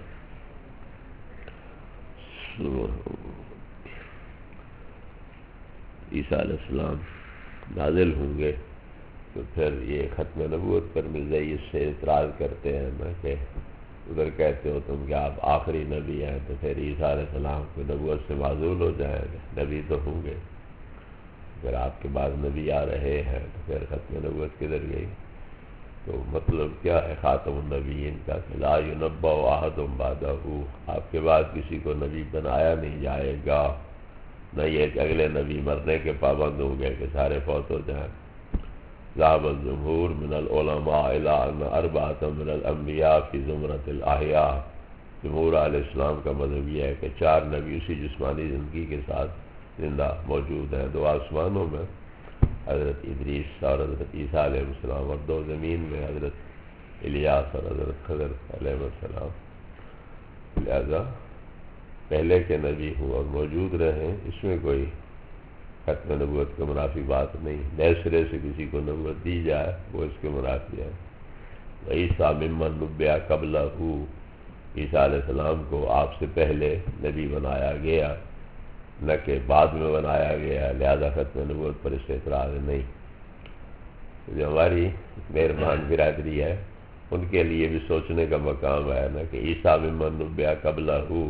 Speaker 2: عیسیٰ علیہ السلام نازل ہوں گے تو پھر یہ ختم نبوت پر مرزائی اس سے اعتراض کرتے ہیں نا کہ ادھر کہتے ہو تم کہ آپ آخری نبی ہیں تو پھر عیسیٰ علیہ السلام کو نبوت سے معزول ہو جائیں گے. نبی تو ہوں گے اگر آپ کے بعد نبی آ رہے ہیں تو پھر ختم نبوت کدھر گئی. تو مطلب کیا ہے خاتم النبیین کا کہ لا ینبأ احد بعدہ آپ کے بعد کسی کو نبی بنایا نہیں جائے گا. نہ یہ کہ اگلے نبی مرنے کے پابند ہوں گے کہ سارے فوت ہو جائیں. ذهب الجمهور من العلماء الى ان اربعة من الانبیاء فی زمرۃ الاحیاء. جمہور علیہ السلام کا مذہب یہ ہے کہ چار نبی اسی جسمانی زندگی کے ساتھ زندہ موجود ہیں، دو آسمانوں میں حضرت ادریس اور حضرت عیسیٰ علیہ السلام، اور دو زمین میں حضرت الیاس اور حضرت خضر علیہ السلام. لہذا پہلے کے نبی ہوں اور موجود رہیں، اس میں کوئی ختم نبوت کے منافی بات نہیں. نئے سرے سے کسی کو نبوت دی جائے وہ اس کے منافی ہے. عیسیٰ ممن نبیا قبلہ، عیسیٰ علیہ السلام کو آپ سے پہلے نبی بنایا گیا، نہ کہ بعد میں بنایا گیا، لہذا ختم نبوت پر اس سے اعتراض نہیں. جو ہماری مہربان برادری ہے ان کے لیے بھی سوچنے کا مقام ہے نا کہ عیسیٰ ممن نبیا قبلہ،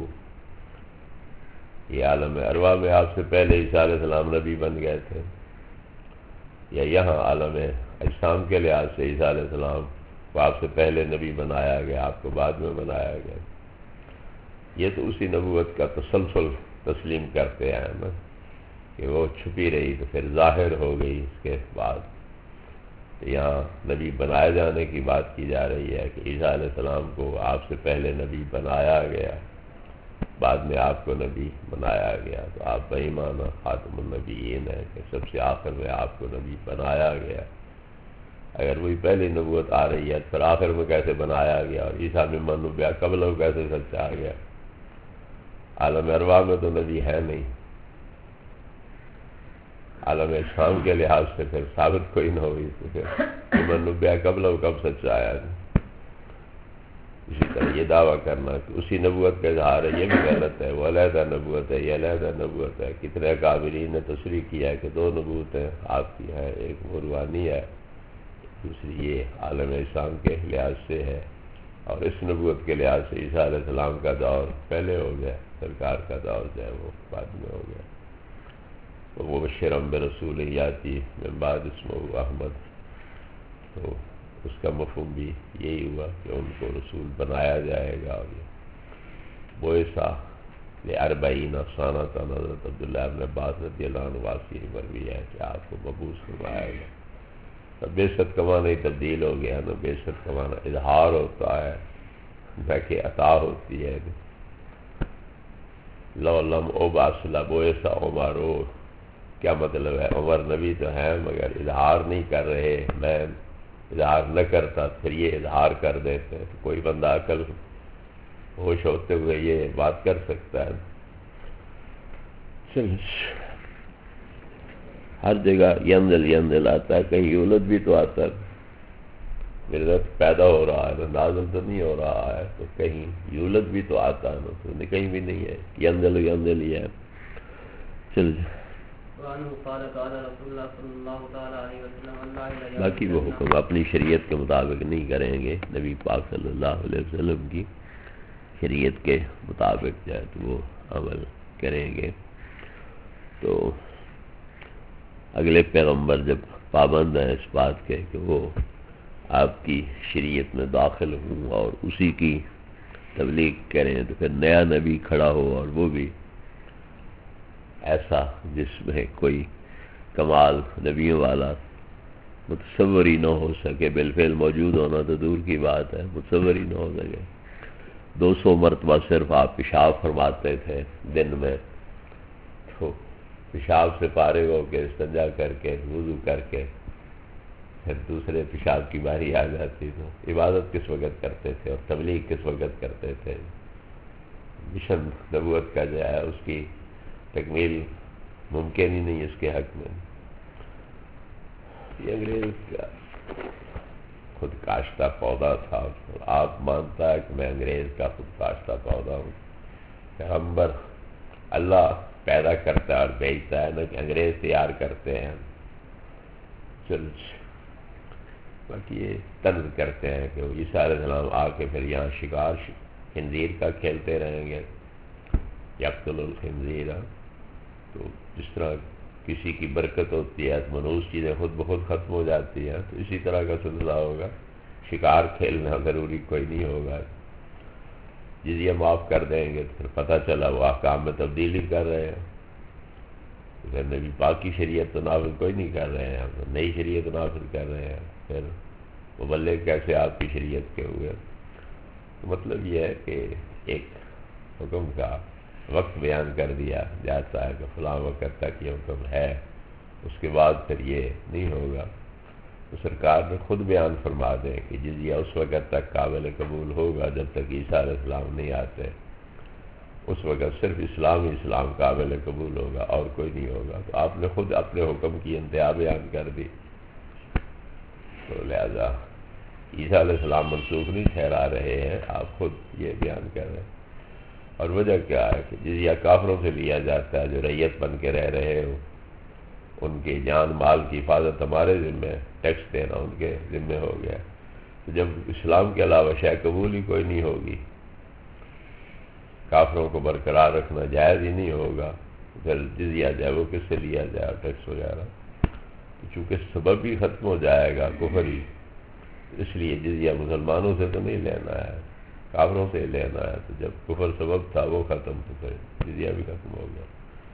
Speaker 2: یہ عالم ارواح میں آپ سے پہلے عیسیٰ علیہ السلام نبی بن گئے تھے، یا یہاں عالم اجسام کے لحاظ سے عیسیٰ علیہ السلام کو آپ سے پہلے نبی بنایا گیا، آپ کو بعد میں بنایا گیا. یہ تو اسی نبوت کا تسلسل تسلیم کرتے ہیں نا کہ وہ چھپی رہی تو پھر ظاہر ہو گئی اس کے بعد. یہاں نبی بنائے جانے کی بات کی جا رہی ہے کہ عیسیٰ علیہ السلام کو آپ سے پہلے نبی بنایا گیا، بعد میں آپ کو نبی بنایا گیا. تو آپ بہیمانہ خاتم النبیین ہیں کہ سب سے آخر میں آپ کو نبی بنایا گیا. اگر وہی پہلی نبوت آ رہی ہے پھر آخر میں کیسے بنایا گیا، اور عیسیٰ ممن نبیا قبلہ کیسے سچا آ گیا؟ عالم ارواح میں تو نبی ہے نہیں، عالم شام کے لحاظ سے پھر ثابت کوئی نہ ہوئی تو پھر ممن نبیا قبلہ کب سچا آیا؟ اسی طرح یہ دعویٰ کرنا کہ اسی نبوت کا اظہار ہے یہ بھی غلط ہے. وہ علیحدہ نبوت ہے، یہ علیحدہ نبوت ہے. کتنے قابلین نے تصریح کیا ہے کہ دو نبوتیں آپ کی ہیں، ایک وہ روحانی ہے، دوسری یہ عالم اسلام کے لحاظ سے ہے. اور اس نبوت کے لحاظ سے عیسیٰ علیہ السلام کا دور پہلے ہو گیا، سرکار کا دور جو ہے وہ بعد میں ہو گیا. تو وہ بشرم برسول یاتی من بعد اسمہ احمد، تو اس کا مفہوم بھی یہی ہوا کہ ان کو رسول بنایا جائے گا. اور یہ بوئسا لاربعین سنۃ، حضرت عبداللہ ابن عباس رضی اللہ عنہ واسی پر بھی ہے کہ آپ کو مبعوث کروایا گا. تو بعثت کا معنی تبدیل ہو گیا نا، بعثت کا معنی اظہار ہوتا ہے نہ کہ عطا ہوتی ہے. لو لم ابعث لبعث عمر، کیا مطلب ہے؟ عمر نبی تو ہیں مگر اظہار نہیں کر رہے، میں اظہار نہ کرتا پھر یہ اظہار کر دیتے. تو کوئی بندہ عقل ہوش ہوتے ہوئے یہ بات کر سکتا ہے؟ چل ہر جگہ ینزل ینزل آتا ہے، کہیں یولد بھی تو آتا ہے، میرے پیدا ہو رہا ہے، نازل تو نہیں ہو رہا ہے. تو کہیں یولد بھی تو آتا ہے نا، تو کہیں بھی نہیں ہے، ینزل ینزل ہی ہے. چل باقی وہ حکم اپنی شریعت کے مطابق نہیں کریں گے، نبی پاک صلی اللہ علیہ وسلم کی شریعت کے مطابق جائے تو وہ عمل کریں گے. تو اگلے پیغمبر جب پابند ہیں اس بات کے کہ وہ آپ کی شریعت میں داخل ہوں اور اسی کی تبلیغ کریں، تو پھر نیا نبی کھڑا ہو اور وہ بھی ایسا جس میں کوئی کمال نبیوں والا متصور ہی نہ ہو سکے، بالفعل موجود ہونا تو دور کی بات ہے، متصور ہی نہ ہو سکے. دو سو مرتبہ صرف آپ پیشاب فرماتے تھے دن میں، تو پیشاب سے فارغ ہو کے استنجا کر کے وضو کر کے پھر دوسرے پیشاب کی باری آ جاتی. تو عبادت کس وقت کرتے تھے اور تبلیغ کس وقت کرتے تھے؟ مشن نبوت کا جو ہے اس کی تکمیل ممکن ہی نہیں اس کے حق میں. یہ انگریز کا خود کاشتہ پودا تھا، آپ مانتا ہے کہ میں انگریز کا خود کاشتہ پودا ہوں؟ پیغمبر اللہ پیدا کرتا ہے اور بھیجتا ہے، نہ کہ انگریز تیار کرتے ہیں. چل باقی یہ طنز کرتے ہیں کہ وہ عیسیٰ علیہ السلام آ کے پھر یہاں شکار خنزیر کا کھیلتے رہیں گے، یقتل الخنزیر. تو جس طرح کسی کی برکت ہوتی ہے منحوس چیزیں خود بخود ختم ہو جاتی ہیں، تو اسی طرح کا سلسلہ ہوگا. شکار کھیلنا ضروری کوئی نہیں ہوگا، جزیہ معاف کر دیں گے تو پھر پتہ چلا وہ احکام میں تبدیلی کر رہے ہیں. پھر نبی پاک کی شریعت تو نافذ کوئی نہیں کر رہے ہیں، نئی شریعت نافذ کر رہے ہیں. پھر مبلغ کیسے آپ کی شریعت کے ہوئے؟ تو مطلب یہ ہے کہ ایک حکم کا وقت بیان کر دیا جاتا ہے کہ فلاں وقت تک یہ حکم ہے، اس کے بعد پھر یہ نہیں ہوگا، تو سرکار نے خود بیان فرما دیں کہ جزیہ اس وقت تک قابل قبول ہوگا جب تک عیسیٰ علیہ السلام نہیں آتے، اس وقت صرف اسلام ہی اسلام قابل قبول ہوگا اور کوئی نہیں ہوگا۔ تو آپ نے خود اپنے حکم کی انتہا بیان کر دی، تو لہذا عیسیٰ علیہ السلام منسوخ نہیں ٹھہرا رہے ہیں، آپ خود یہ بیان کر رہے ہیں۔ اور وجہ کیا ہے کہ جزیہ کافروں سے لیا جاتا ہے جو ریت بن کے رہ رہے ہو، ان کی جان مال کی حفاظت ہمارے ذمہ، ٹیکس دینا ان کے ذمہ ہو گیا۔ تو جب اسلام کے علاوہ شے قبول ہی کوئی نہیں ہوگی، کافروں کو برقرار رکھنا جائز ہی نہیں ہوگا، پھر جزیہ جائے وہ کس سے لیا جائے ٹیکس وغیرہ، چونکہ سبب ہی ختم ہو جائے گا کفر ہی، اس لیے جزیہ مسلمانوں سے تو نہیں لینا ہے، کافروں سے ہی لینا ہے۔ تو جب کفر سبب تھا وہ ختم، تو پھر جزیہ بھی ختم ہو گیا۔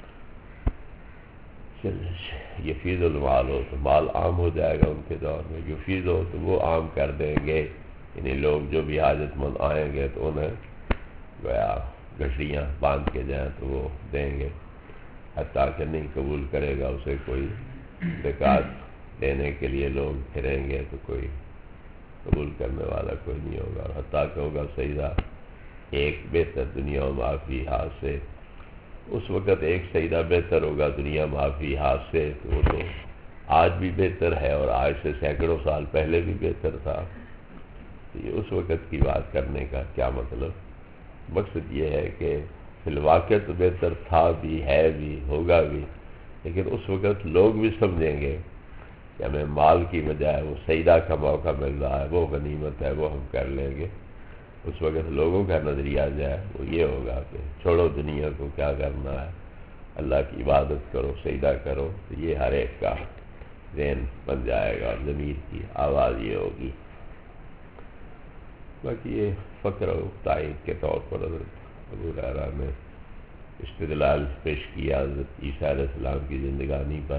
Speaker 2: یفیض المال ہو تو مال عام ہو جائے گا ان کے دور میں، یفیض ہو تو وہ عام کر دیں گے، یعنی لوگ جو بھی حاجت مند آئیں گے تو انہیں گویا گٹریاں باندھ کے جائیں تو وہ دیں گے، حتیٰ کہ نہیں قبول کرے گا اسے کوئی، زکوٰۃ دینے کے لیے لوگ پھریں گے تو کوئی قبول کرنے والا کوئی نہیں ہوگا، اور حتیٰ کہ ہوگا سجدہ ایک بہتر دنیا و معافی ہاتھ سے، اس وقت ایک سجدہ بہتر ہوگا دنیا معافی ہاتھ سے، تو وہ تو آج بھی بہتر ہے اور آج سے سینکڑوں سال پہلے بھی بہتر تھا۔ تو یہ اس وقت کی بات کرنے کا کیا مطلب؟ مقصد یہ ہے کہ فی الواقع تو بہتر تھا بھی، ہے بھی، ہوگا بھی، لیکن اس وقت لوگ بھی سمجھیں گے کہ ہمیں مال کی بجائے وہ سجدہ کا موقع مل رہا ہے، وہ غنیمت ہے، وہ ہم کر لیں گے۔ اس وقت لوگوں کا نظریہ جائے وہ یہ ہوگا کہ چھوڑو دنیا کو، کیا کرنا ہے، اللہ کی عبادت کرو، سجدہ کرو، تو یہ ہر ایک کا ذہن بن جائے گا، اور ضمیر کی آواز یہ ہوگی۔ باقی یہ فقر و تائید کے طور پر حضرت ابو ہریرہ نے استدلال پیش کیا حضرت عیسیٰ علیہ السلام کی زندگانی پر،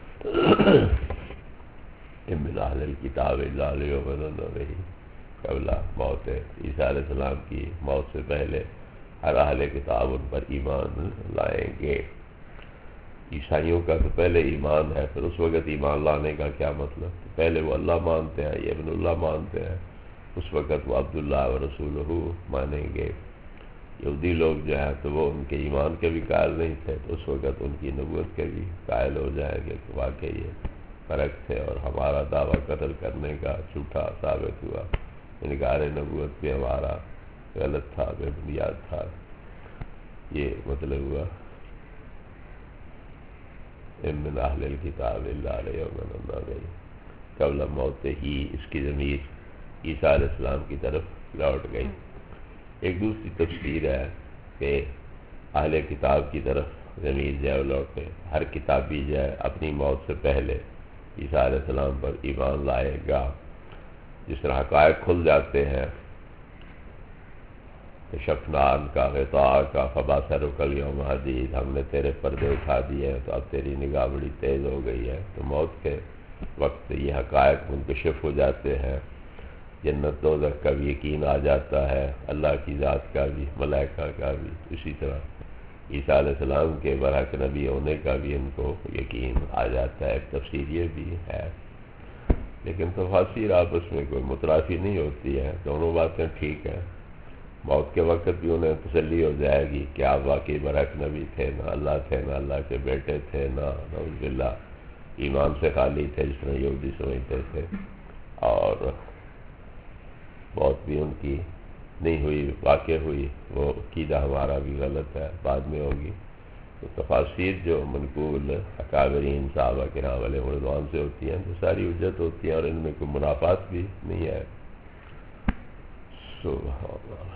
Speaker 2: من اہل الکتاب الا لیؤمنن بہ قبل موت، عیسیٰ علیہ السلام کی موت سے پہلے ہر اہل کتاب ان پر ایمان لائیں گے۔ عیسائیوں کا تو پہلے ایمان ہے، پھر اس وقت ایمان لانے کا کیا مطلب؟ پہلے وہ اللہ مانتے ہیں، یہ ابن اللہ مانتے ہیں، اس وقت وہ عبداللہ و رسولہ مانیں گے۔ یہودی لوگ جو ہیں تو وہ ان کے ایمان کے بھی قائل نہیں تھے، تو اس وقت ان کی نبوت کے بھی قائل ہو جائیں گے کہ واقعی یہ فرق تھے، اور ہمارا دعویٰ قتل کرنے کا جھوٹا ثابت ہوا، انکار نبوت پہ ہمارا غلط تھا، بے بنیاد تھا۔ یہ مطلب ہوا من اہل الکتاب الا لیؤمنن بہ قبل موت ہی، اس کی ضمیر عیسیٰ علیہ السلام کی طرف لوٹ گئی۔ ایک دوسری تفسیر ہے کہ اہل کتاب کی طرف ضمیر جو ہے لوٹے، ہر کتابی جو ہے اپنی موت سے پہلے عیسیٰ علیہ السلام پر ایمان لائے گا۔ جس طرح حقائق کھل جاتے ہیں، کشفنا عنک غطاءک فبصرک الیوم حدید، ہم نے تیرے پردے اٹھا دیے ہیں تو اب تیری نگاہ بڑی تیز ہو گئی ہے، تو موت کے وقت یہ حقائق منکشف ہو جاتے ہیں، جنت دوزخ کا بھی یقین آ جاتا ہے، اللہ کی ذات کا بھی، ملائکہ کا بھی، اسی طرح عیسیٰ علیہ السلام کے برحق نبی ہونے کا بھی ان کو یقین آ جاتا ہے۔ ایک تفسیر یہ بھی ہے، لیکن تفاسیر آپس میں کوئی مترافی نہیں ہوتی ہے، دونوں باتیں ٹھیک ہیں۔ موت کے وقت بھی انہیں تسلی ہو جائے گی کہ آپ واقعی برحق نبی تھے، نہ اللہ تھے، نہ اللہ کے بیٹے تھے، نہ نعوذ باللہ ایمان سے خالی تھے جس طرح یہودی سمجھتے تھے، اور موت بھی ان کی نہیں ہوئی، واقع ہوئی، وہ عقیدہ ہمارا بھی غلط ہے، بعد میں ہوگی۔ تو تفاسیر جو منقول اکابرین صحابہ کرام علیہ رضوان سے ہوتی ہیں تو ساری حجت ہوتی ہیں، اور ان میں کوئی منافات بھی نہیں ہے۔ سبحان اللہ۔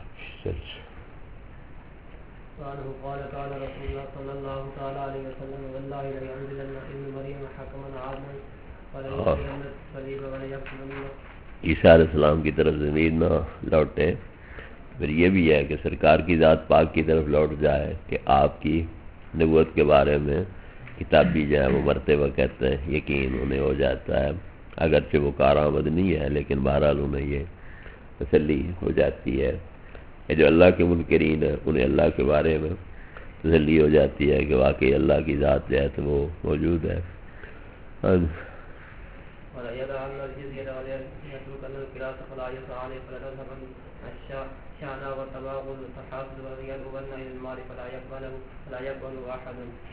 Speaker 3: وعنه قال قال رسول الله صلى الله تعالى عليه وسلم والله لينزلن ابن مريم حكما عادلا ولينزلن الصليب وليكتمن۔
Speaker 2: عیسیٰ علیہ السلام کی طرف ضمیر نہ لوٹے، پھر یہ بھی ہے کہ سرکار کی ذات پاک کی طرف لوٹ جائے کہ آپ کی نبوت کے بارے میں کتابی جو ہے وہ مرتے وقت یقین انہیں ہو جاتا ہے، اگرچہ وہ کارآمد نہیں ہے لیکن بہرحال انہیں یہ تسلی ہو جاتی ہے کہ جو اللہ کے منکرین ہیں انہیں اللہ کے بارے میں تسلی ہو جاتی ہے کہ واقعی اللہ کی ذات جو ہے تو وہ موجود ہے.
Speaker 3: ولا يدع أن الجزية ولا يترك أن القراءة فلا يسعى عليه فلا تذهب الشأن والتباغض والتحاسد ولا يدعون إلى المال فلا يقبله فلا يقبله أحد.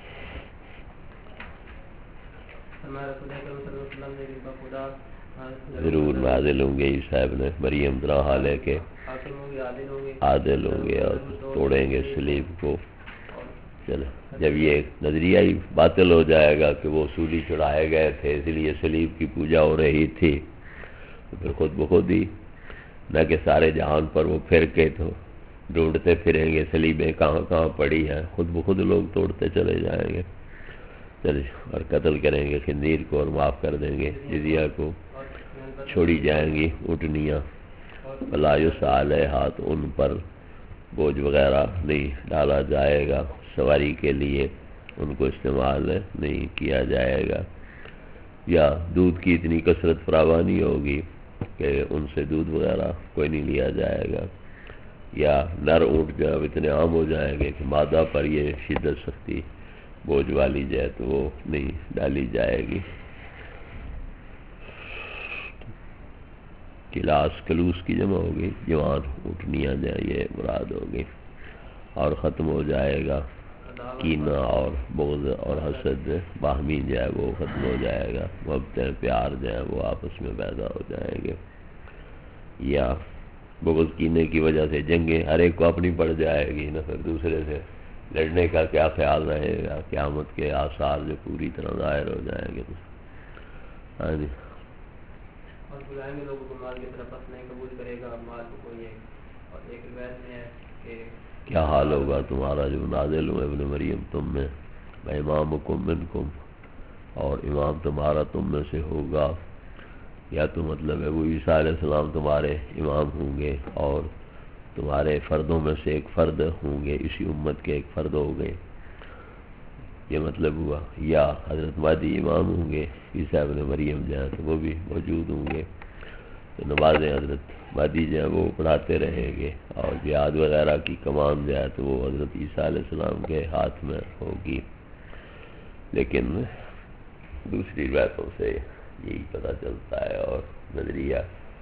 Speaker 3: فرمایا رسول اکرم صلی اللہ علیہ وسلم نے بھی خدا
Speaker 2: ضرور نازل ہوں گے. عیسیٰ ابن مریم طرح حال ہے کہ عادل ہوں گے اور توڑیں گے صلیب کو. چلو جب یہ نظریہ ہی باطل ہو جائے گا کہ وہ اصولی چڑھائے گئے تھے اس لیے صلیب کی پوجا ہو رہی تھی تو پھر خود بخود ہی نہ کہ سارے جہان پر وہ پھر کے تو ڈھونڈتے پھریں گے صلیبیں کہاں کہاں پڑی ہیں, خود بخود لوگ توڑتے چلے جائیں گے. چلو اور قتل کریں گے خنزیر کو اور معاف کر دیں گے جزیہ کو, چھوڑی جائیں گی اونٹنیاں. ولا یسعى ہاتھ ان پر بوجھ وغیرہ نہیں ڈالا جائے گا, سواری کے لیے ان کو استعمال نہیں کیا جائے گا. یا دودھ کی اتنی کثرت فراوانی ہوگی کہ ان سے دودھ وغیرہ کوئی نہیں لیا جائے گا. یا نر اونٹ جو اتنے عام ہو جائیں گے کہ مادہ پر یہ شدت سختی بوجھ والی جائے تو وہ نہیں ڈالی جائے گی. کلاس کلوس کی جمع ہوگی, جوان اونٹنیاں جائیں یہ مراد ہوگی. اور ختم ہو جائے گا کینہ اور بغض اور حسد باہمی جو ہے وہ ختم ہو جائے گا. محبتیں پیار جو ہے وہ آپس میں پیدا ہو جائیں گے. یا بغض کینے کی وجہ سے جنگیں ہر ایک کو اپنی پڑ جائے گی نہ, پھر دوسرے سے لڑنے کا کیا خیال رہے گا. قیامت کے آثار جو پوری طرح ظاہر ہو جائیں گے. ہاں جی,
Speaker 3: اور بلائیں گے لوگوں کو مال کی طرف بس نہیں قبول کرے گا مال کو کوئی. اور ایک روایت میں ہے کہ
Speaker 2: کیا حال ہوگا تمہارا جو نازل ہوں ابن مریم تم میں, میں امامکم منکم, اور امام تمہارا تم میں سے ہوگا. یا تو مطلب ہے وہ عیسیٰ علیہ السلام تمہارے امام ہوں گے اور تمہارے فردوں میں سے ایک فرد ہوں گے, اسی امت کے ایک فرد ہو گئے, یہ مطلب ہوا. یا حضرت مہدی امام ہوں گے, عیسیٰ ابن مریم جو ہیں تو وہ بھی موجود ہوں گے. تو نمازیں حضرت مہدی جو ہیں وہ پڑھاتے رہیں گے, اور جہاد وغیرہ کی کمان جو ہے تو وہ حضرت عیسیٰ علیہ السلام کے ہاتھ میں ہوگی. لیکن دوسری روایتوں سے یہی پتہ چلتا ہے, اور نظریہ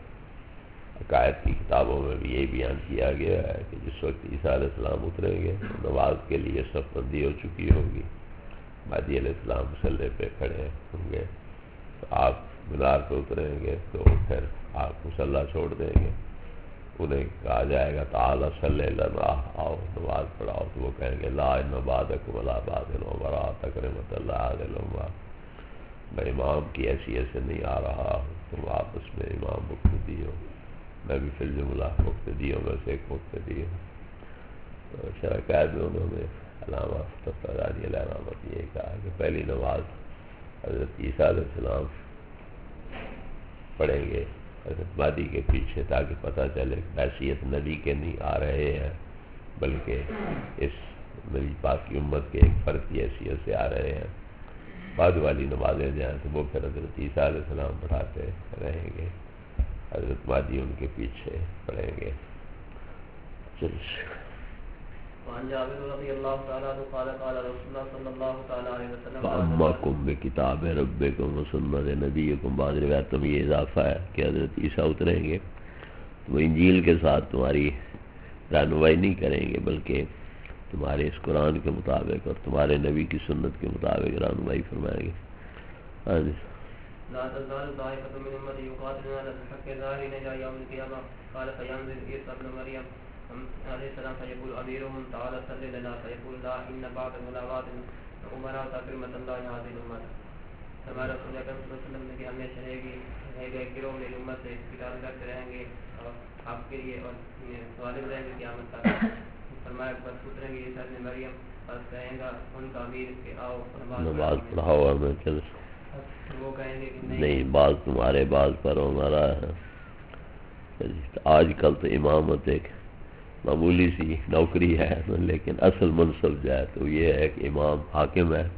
Speaker 2: عقائد کی کتابوں میں بھی یہی بیان کیا گیا ہے کہ جس وقت عیسیٰ علیہ السلام اتریں گے نماز کے لیے صف بندی ہو چکی ہوگی. مہدی علیہ السلام مسلح پہ کھڑے ہوں گے, تو آپ مینار پہ اتریں گے تو پھر آپ مسلح چھوڑ دیں گے. انہیں کہا جائے گا تعالی صلی لنا, آؤ نماز پڑھاؤ. تو وہ کہیں گے لا ان بعدکم ولا بعد وراء تکرمۃ اللہ عادل امہ, میں امام کی حیثیت سے نہیں آ رہا ہوں, تم آپس میں امام مقتدی ہو, میں بھی فی الجملہ مقتدیوں میں سے ایک مقتدی ہوں. تو شرح قائد میں انہوں نے علامہ تفتازانی علیہ رحمت یہ کہا کہ پہلی نماز حضرت عیسیٰ علیہ السلام پڑھیں گے حضرت مہدی کے پیچھے, تاکہ پتہ چلے حیثیت نبی کے نہیں آ رہے ہیں بلکہ اس نبی پاک کی امت کے ایک فرد کی حیثیت سے آ رہے ہیں. بعد والی نمازیں جو ہیں تو وہ پھر حضرت عیسیٰ علیہ السلام پڑھاتے رہیں گے, حضرت مہدی ان کے پیچھے پڑھیں گے.
Speaker 3: وعن جابر رضی اللہ تعالیٰ عنہ قال قال رسول اللہ صلی اللہ تعالیٰ علیہ وسلم
Speaker 2: فَأَمَّاكُمْ بِكِتَابِ رَبِّكُمْ وَسُنَّةِ نَبِيِّكُمْ. بعض روایتوں میں یہ اضافہ ہے کہ حضرت عیسیٰ اتریں گے تو وہ انجیل کے ساتھ تمہاری رہنمائی نہیں کریں گے بلکہ تمہارے اس قرآن کے مطابق اور تمہارے نبی کی سنت کے مطابق رہنمائی فرمائیں گے. ہاں جی,
Speaker 3: لا تزال طائفة من أمتي يقاتلون على الحق ظاهرين إلى يوم القيامة. قال فينزل عيسى ابن مريم عليه السلام فيقول أميرهم تعالى صل لنا, فيقول لا إن بعض الملاوات أمراء تكرمة الله هذه الأمة. ہمارا رسول اکرم صلی اللہ علیہ وسلم نے کہ ہمیشہ رہے گی رہے گا ایک گروہ میری امت سے قتال کرتے رہیں گے اور آپ کے لیے اور غالب رہیں گے قیامت تک. فرمایا بس اتریں گے عیسیٰ ابن مریم, بس کہیں گا ان کا امیر کہ آؤ
Speaker 2: نماز پڑھاؤ اور میں چل
Speaker 3: وہ کہیں گے کہ
Speaker 2: نہیں بعض تمہارے بعض پر ہمارا ہے. آج کل تو امامت ایک معمولی سی نوکری ہے لیکن اصل منصب جو ہے تو یہ ہے کہ امام حاکم ہے.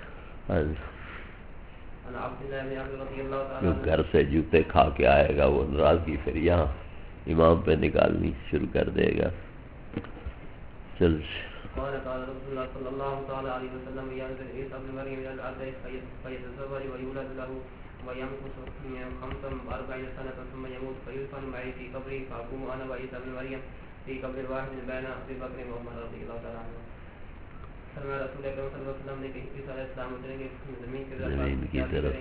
Speaker 2: جو گھر سے جوتے کھا کے آئے گا وہ ناراضگی پھر یہاں امام پہ نکالنی شروع کر دے گا. چل
Speaker 3: قال قال رسول الله صلى الله تعالى عليه وسلم ينزل عيسى ابن مريم الى الارض فيتزوج ويولد له ويمكث خمسا واربعين سنه ثم يموت فيدفن معي في قبري فاقوم انا وعيسى ابن مريم في قبر واحد بين ابي بکر وعمر رضی اللہ تعالی عنہ. فرمایا رسول اکرم صلی اللہ علیہ وسلم نے کہ عیسیٰ علیہ السلام اتریں گے زمین کے
Speaker 2: زمین کی طرف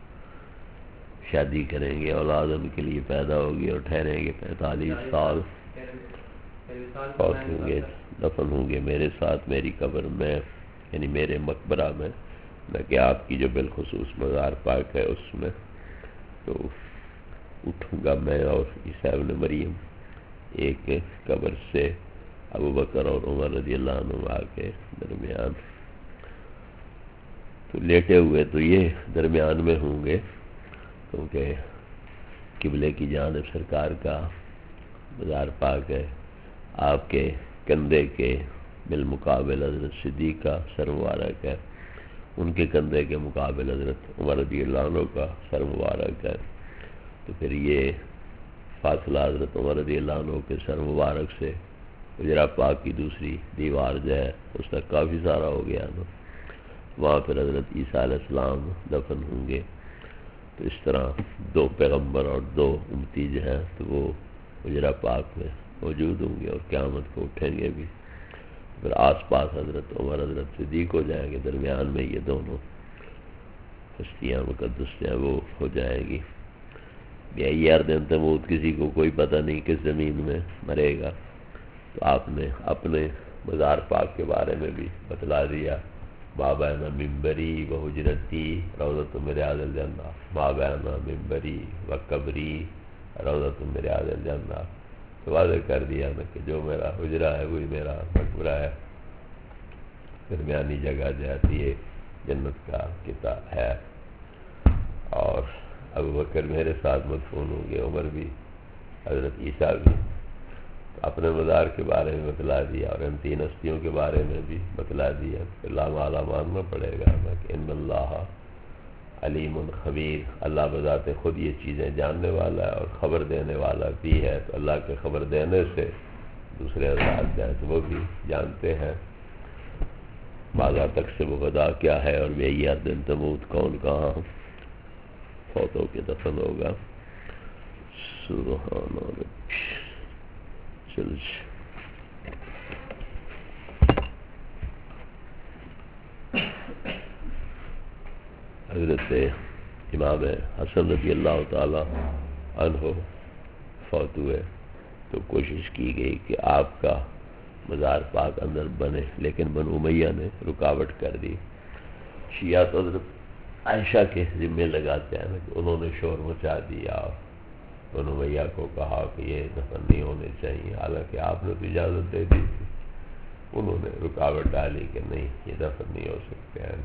Speaker 2: شادی کریں گے، اولاد ان کے لیے پیدا ہوگی اور ٹھہریں گے پینتالیس سال، فوت ہوں گے، دفن ہوں گے میرے ساتھ میری قبر میں، یعنی میرے مقبرہ میں، نہ کہ آپ کی جو بالخصوص مزار پاک ہے اس میں. تو اٹھوں گا میں اور عیسیٰ ابن مریم ایک قبر سے ابو بکر اور عمر رضی اللہ عنہ کے درمیان. تو لیٹے ہوئے تو یہ درمیان میں ہوں گے کیونکہ قبلے کی جانب سرکار کا مزار پاک ہے. آپ کے کندھے کے بالمقابل حضرت صدیق کا سر مبارک ہے، ان کے کندھے کے مقابل حضرت عمر رضی اللہ عنہ کا سر مبارک ہے. تو پھر یہ فاصلہ حضرت عمر رضی اللہ عنہ کے سر مبارک سے حجرہ پاک کی دوسری دیوار جو ہے اس تک کافی سارا ہو گیا نا. وہاں پھر حضرت عیسیٰ علیہ السلام دفن ہوں گے. تو اس طرح دو پیغمبر اور دو امتی جو ہیں تو وہ حجرہ پاک میں موجود ہوں گے اور قیامت کو اٹھیں گے بھی. پھر آس پاس حضرت عمر حضرت صدیق ہو جائیں گے، درمیان میں یہ دونوں ہستیاں مقدس ہیں وہ ہو جائیں گی. یہی ارد تموت کسی کو کوئی پتہ نہیں کس زمین میں مرے گا. تو آپ نے اپنے مزار پاک کے بارے میں بھی بتلا دیا، ما بین منبری و حجرتی روضۃ من ریاض الجنہ، ما بین منبری و قبری روضۃ من ریاض الجنہ. تو واضح کر دیا نا کہ جو میرا حجرہ ہے وہی میرا مقبرہ ہے، درمیانی جگہ جو ہے یہ جنت کا کتاب ہے. اور ابو بکر میرے ساتھ مدفون ہوں گے، عمر بھی، حضرت عیسیٰ بھی. اپنے مزار کے بارے میں بتلا دیا اور ان تین ہستیوں کے بارے میں بھی بتلا دیا. اللہ مالا ماننا پڑے گا کہ ان اللہ علیم خبیر، اللہ بذات خود یہ چیزیں جاننے والا ہے اور خبر دینے والا بھی ہے. تو اللہ کے خبر دینے سے دوسرے حضرات جائیں تو وہ بھی جانتے ہیں بازار تک سے وہ غدا کیا ہے اور بے دن تموت کون کہاں فوت ہو کے دفن ہوگا. سبحان اللہ. چل حضرت امام حسن رضی اللہ تعالی عنہ فوت ہوئے تو کوشش کی گئی کہ آپ کا مزار پاک اندر بنے، لیکن بنو امیہ نے رکاوٹ کر دی. شیعہ تو حضرت عائشہ کے ذمے لگاتے ہیں کہ انہوں نے شور مچا دیا، بنو امیہ کو کہا کہ یہ دفن نہیں ہونے چاہیے، حالانکہ آپ نے تو اجازت دے دی تھی. انہوں نے رکاوٹ ڈالی کہ نہیں یہ دفن نہیں ہو سکتے ہیں.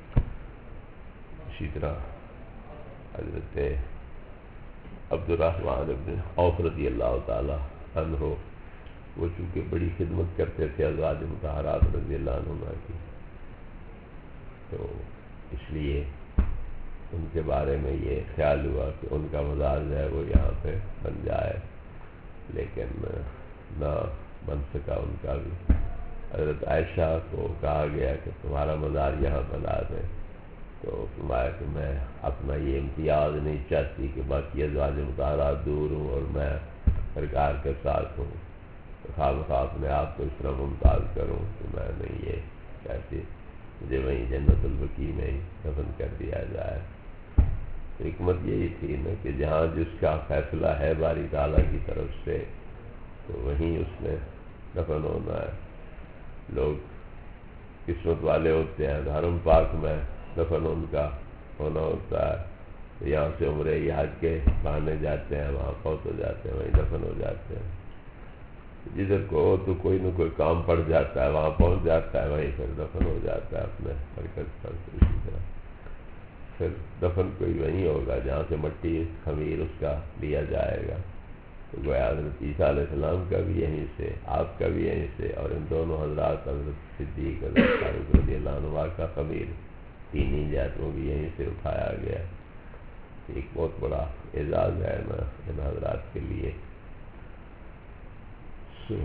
Speaker 2: اسی طرح حضرت عبد الرحمن بن عوف رضی اللہ تعالی عنہ وہ چونکہ بڑی خدمت کرتے تھے ازواج مطہرات رضی اللہ عنہ کی، تو اس لیے ان کے بارے میں یہ خیال ہوا کہ ان کا مزار جو ہے وہ یہاں پہ بن جائے، لیکن نہ بن سکا ان کا بھی. حضرت عائشہ کو کہا گیا کہ تمہارا مزار یہاں بنا دیں، تو فرمایا کہ میں اپنا یہ امتیاز نہیں چاہتی کہ باقی ازواج مطہرات دور ہوں اور میں سرکار کے ساتھ ہوں، تو خواہ بخواہ اپنے آپ کو اس طرح ممتاز کروں کہ میں نہیں یہ چاہتی، مجھے وہیں جنت البقیع میں ہی دفن کر دیا جائے. حکمت یہی تھی نا کہ جہاں جس کا فیصلہ ہے باری تعالیٰ کی طرف سے تو وہیں اس میں دفن ہونا ہے. لوگ قسمت والے ہوتے ہیں، حرم پاک میں دفن ان کا ہونا ہوتا ہے، تو یہاں سے عمرے یا حج کے بہانے جاتے ہیں، وہاں فوت ہو جاتے ہیں، وہیں دفن ہو جاتے ہیں. جدھر کو تو کوئی نہ کوئی کام پڑ جاتا ہے، وہاں پہنچ جاتا ہے، وہیں پھر دفن ہو جاتا ہے اپنے حرکت پر. اسی طرح پھر دفن کوئی وہیں ہوگا جہاں سے مٹی خمیر اس کا لیا جائے گا. تو گویا حضرت عیسیٰ علیہ السلام کا بھی یہیں سے، آپ کا بھی یہیں سے، اور ان دونوں حضرات حضرت صدیق حضرت فاروق رضی اللہ عنہ کا خمیر تینی جات وہ بھی یہیں سے اٹھایا گیا. ایک بہت بڑا اعزاز ہے نا ان حضرات کے لیے.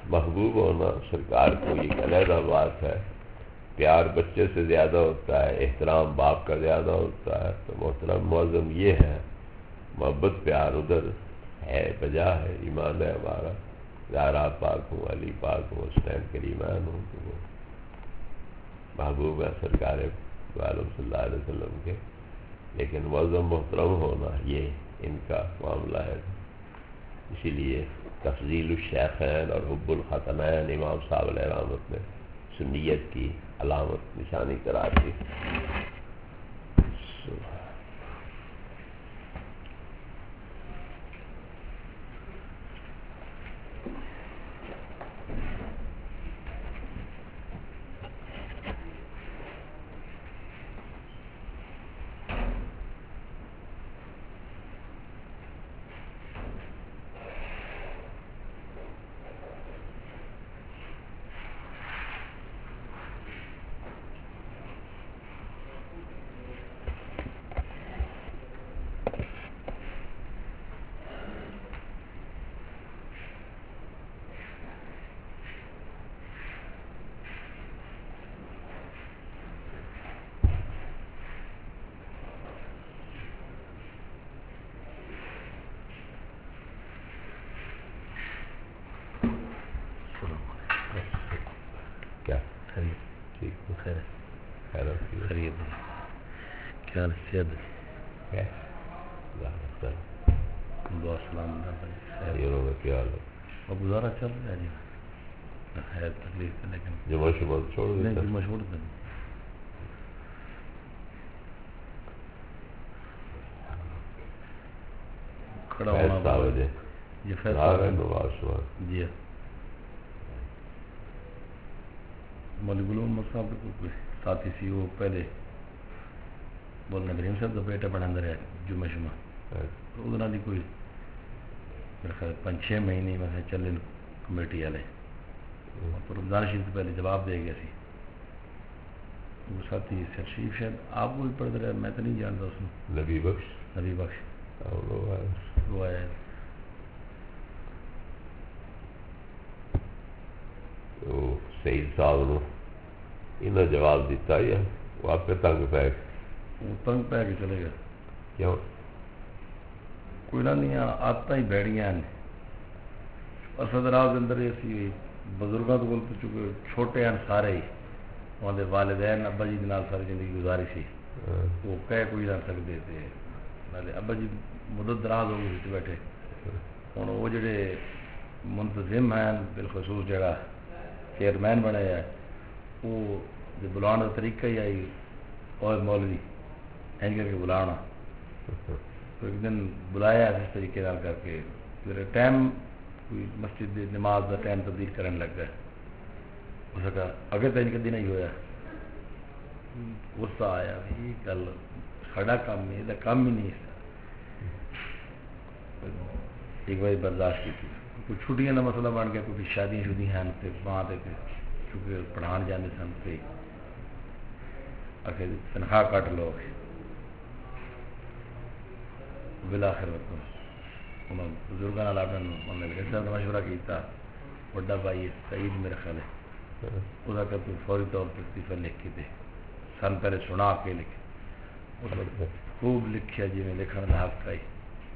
Speaker 2: محبوب ہونا سرکار کو ایک علیحدہ بات ہے. پیار بچے سے زیادہ ہوتا ہے، احترام باپ کا زیادہ ہوتا ہے. تو محترم معظم یہ ہے، محبت پیار ادھر ہے، بجا ہے. ایمان ہے ہمارا، زہرا پاک ہوں، علی پاک ہوں، حسین کریمان ہوں، تو وہ محبوب ہے سرکار عالم صلی اللہ علیہ وسلم کے. لیکن معظم محترم ہونا یہ ان کا معاملہ ہے. اسی لیے تفضیل الشیخین اور حب الختمین امام صاحب علیہ رحمت نے سنیت کی علامت نشانی قرار دی. کیا ٹھیک
Speaker 4: خیر
Speaker 2: خیر
Speaker 4: خرید کیا صحت دعا سلام
Speaker 2: یہ کیا حال ہے؟
Speaker 4: اور گزارا چل رہا ہے جی. خیر تکلیف ہے لیکن
Speaker 2: جمعہ شمع چھوڑ
Speaker 4: نہیں
Speaker 2: دیتا
Speaker 4: جمعہ چھوڑ دیں. کھڑا ہونا
Speaker 2: فیصلہ وجہ
Speaker 4: یہ
Speaker 2: آ رہا ہے
Speaker 4: فیصلہ
Speaker 2: نواز شمار.
Speaker 4: جی مولوی غلام محمد صاحب کے کوئی ساتھی سی وہ پہلے بولنا کریم صاحب کا بیٹا بڑا اندر ہے جمعہ شمع تو ادھر کوئی میرے خیال پانچ چھ مہینے میں چلے کمیٹی والے اور رمضان شریف سے پہلے جواب دے گیا سی. وہ ساتھی سر شریف شاید آپ کو بھی پڑھ رہا ہے، میں تو نہیں جانتا اس میں.
Speaker 2: نبی بخش
Speaker 4: نبی بخش وہ آیا
Speaker 2: تو سعید صاحب نے انہیں جواب دیتا یا وہ آپ پہ تنگ پہ
Speaker 4: وہ تنگ پہ کے چلے گا
Speaker 2: کیوں؟
Speaker 4: کوئی نہ نہیں آتا ہی بیڑیاں نے اسد راز کے اندر اسی بزرگوں تو بولتے چکے چھوٹے ہیں سارے ہی وہاں دے والدین ابا جی نال ساری زندگی گزاری سی وہ کہہ کوئی نہ سکتے تھے. نالے ابا جی مدت دراز ہو گئی بیٹھے ہوں وہ جڑے منتظم ہیں بالخصوص جڑا چیئرمین بنے ہے وہ جو بلانے کا طریقہ ہی آئی اور مولوی این کر کے بلانا تو ایک دن بلایا اس طریقے نال کر کے پھر ٹائم کوئی مسجد دی نماز کا ٹائم تبدیل کرنے لگ گئے. اس کا اگے تو ان کا دن ہی ہوا غصہ آیا بھی گل ساڈا کام نہیں یہ کام ہی نہیں ایک بار برداشت کی تھی. کوئی چھٹیاں کا مسئلہ بن گیا کوئی شادیاں شدیاں ہیں تو وہاں پہ چونکہ پڑھان جانے سن پہ آخر تنخواہ کٹ لو بلاخر انہوں نے بزرگوں نے صاحب مشورہ کیا. بڑا بھائی سعید میرا خیال ہے اس کا تو فوری طور پر استعفا لکھ کے دے سن پہلے سنا کے لکھے اس خوب لکھیا جی میں لکھن کا حق آئی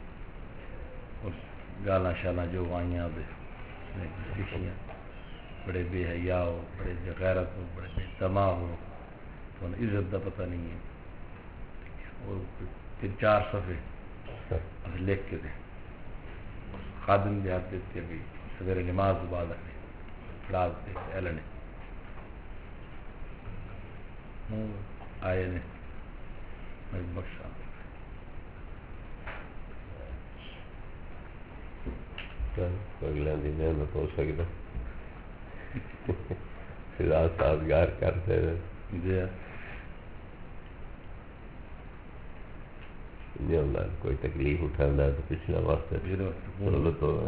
Speaker 4: گالاں شالاں جو آئیاں لکھیاں بڑے بے حیا ہو بڑے غیرت ہو بڑے بے تما ہو تو عزت کا پتہ نہیں ہے. اور تین چار صفحے لکھ کے دے خادم کے ہاتھ دیتے بھی سویرے نماز کے بعد کھڑا دیتے ایل نے آئے نے بخشا
Speaker 2: اگلے دن محنت ہو سکتا خدا سازگار کرتے
Speaker 4: جی
Speaker 2: کوئی تکلیف اٹھانا ہے تو پچھلا واسطے سہولت ہو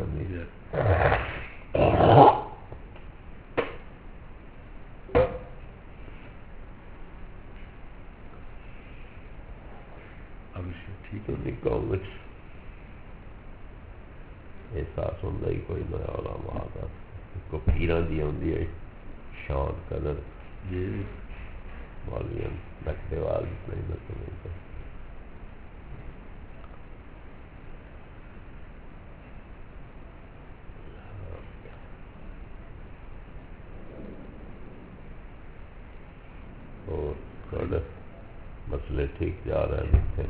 Speaker 4: ٹھیک
Speaker 2: ہے. قوم احساس ہوتا ہی کوئی نیا علامہ آتا کو پیران دی ہوندی ہے شان قدر
Speaker 4: جی
Speaker 2: مولویاں نقدے واز نہیں نہ نہیں اور تھوڑے مسئلے ٹھیک جا رہے ہیں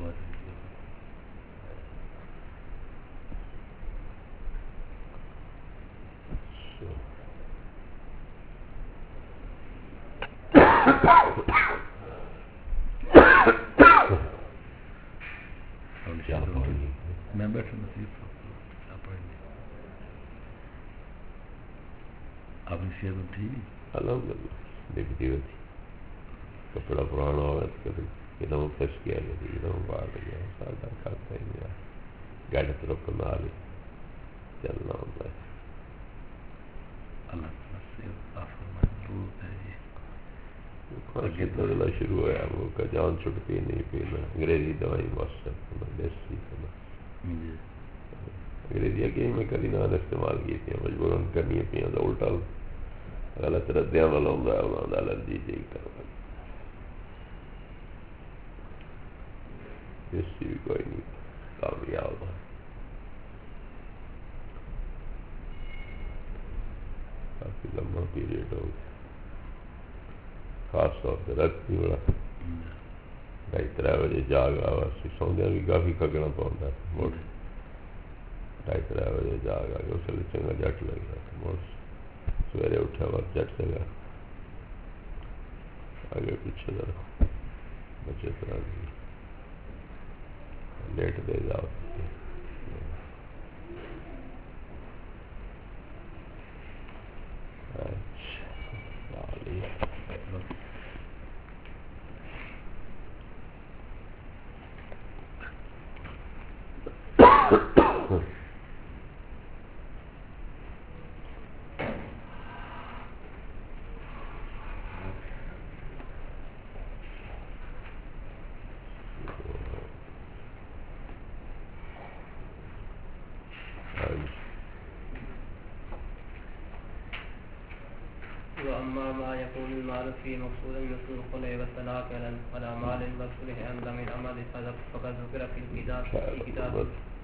Speaker 4: میں بیٹھا نصیب آپ کی صحت ٹھیک
Speaker 2: الحمد للہ دکھتی ہوتی کپڑا پرانا ہوا تو کدھر پھنس گیا کدھر باہر گیا ساڈا کھاتا ہی گیا گاڑی طرف نہ لی چلنا ہوتا ہے
Speaker 4: اللہ
Speaker 2: بدلا شروع ہوا وہ کا جان چھٹتی نہیں پینا انگریزی دوائی بس دیسی انگریزی اگے میں کبھی نہ استعمال کی تھی مجبوراً کرنی پی تو الٹا غلط ردیاں والا ہوں انہوں نے الرجی جی کر دیسی بھی کوئی نہیں کامیاب ہے کافی لمبا پیریڈ ہو گیا خاص طور پہ رات بھی بڑا ڈھائی تر بجے جاگ آ سوندیا بھی کافی کھگنا پاؤں مڑ ڈھائی تر بجے جاگ آ کے اس لیے چنگا جٹ لگ رہا مڑ سویرے اٹھا بس جٹ لگا آگے پیچھے ذرا بچے طرح لیٹ دے جاؤ
Speaker 3: وأما ما يكون المال فيه مقصودا مثل الخلع والطلاق والأعمال المصلح عند من العمل فقد ذكر في الكتاب في كتاب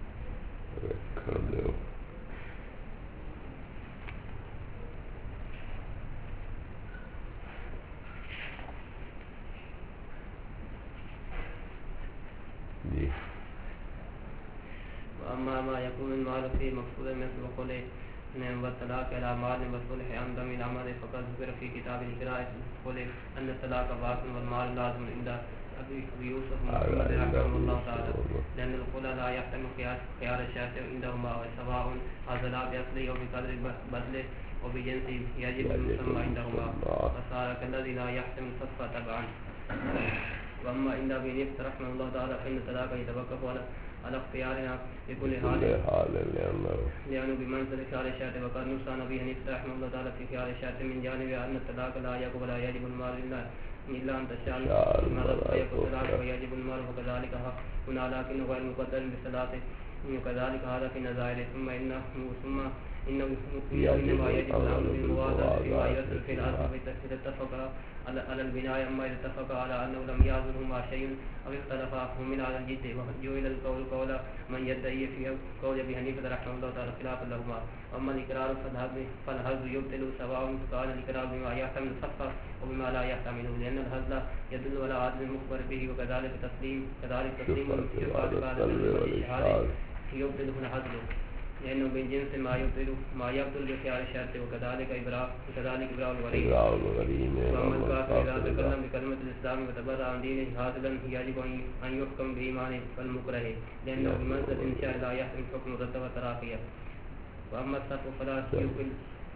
Speaker 3: وأما ما يكون المال فيه مقصودا مثل الخلع والطلاق والأعمال المصلح عند من العمل فقد ذكر في كتاب القراءة الخلع أن الطلاق باطل والمال لازم عند أبي يوسف محمد رحمه الله تعالى لأن الخلع لا يحتمل خيار الشافعي عندهما سواء هذا بأصله وبقدر بدله وبجنسه يجب المسمى عندهما وصار كالذي لا يحتمل صفة تبعا. وأما عند أبي نفس رحمه الله تعالى فإن الطلاق يتوقف على على اختيارنا بكل حال لأنه بمنزل خيار الشرط وقد نص عن أبي حنيفة رحمه الله تعالى في خيار الشرط من جانب أن الطلاق لا يقبل ولا يجب المال إلا إلا أن تشاء المرأة فيكون الطلاق ويجب المال وكذلك هنا لكنه غير مقدر بصلاته وكذلك هذا في النظائر ثم إنه ثم إنه إنما يجب الأمر بالموازنة فيما يصل في الأصل إذا اتفق على البناء أما إذا اتفق على أنه لم يعزلهما شيء أو اختلفا هم على الجد وجعل القول قول من يدعي في قول أبي حنيفة رحمه الله تعالى خلافا لهما. أما الإقرار فالهزل يبطل سواء كان الإقرار بما يحتمل الصفة وبما لا يحتمله لأن الهزل يدل على عدم المخبر به وكذلك تسليم كذلك تسليم الشفاعة بعد الشهادة يبطل هنا هزله لأنه من جنس ما يبطل ما يبطل بخيار الشرط وكذلك إبراء وكذلك إبراء الغريب. وأما الكافر إذا تكلم بكلمة الإسلام وتبرأ عن دينه هازلا يجب أن يحكم بإيمانه فالمكره لأنه بمنزلة إنشاء لا يحتمل حكم الرد والتراخية. وأما الصف فلا يقبل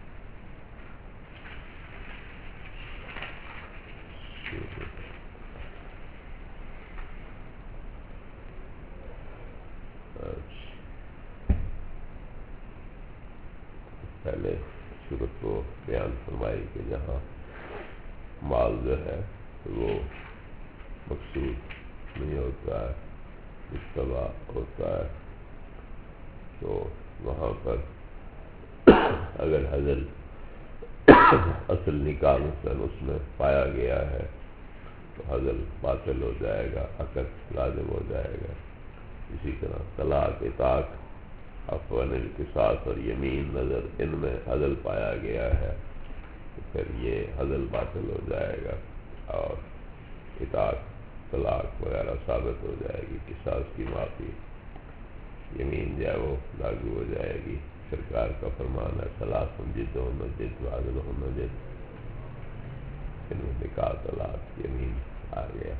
Speaker 2: پہلے صورت کو بیان فرمائی کہ جہاں مال جو ہے وہ مقصود نہیں ہوتا ہے اتباع ہوتا ہے تو وہاں پر اگر حضل اصل نکاح مثلاً اس میں پایا گیا ہے تو حضل باطل ہو جائے گا، عقد لازم ہو جائے گا۔ اسی طرح طلاق، اطاق، عفواً القصاص اور یمین نظر، ان میں حضل پایا گیا ہے تو پھر یہ حضل باطل ہو جائے گا اور اطاق، طلاق وغیرہ ثابت ہو جائے گی، قصاص کی معافی، یمین جو ہے وہ لاگو ہو جائے گی۔ سرکار کا فرمان ہے ثلاث جدہن جد وعدلہن جد، ان میں نکاح، طلاق، یمین آ گیا۔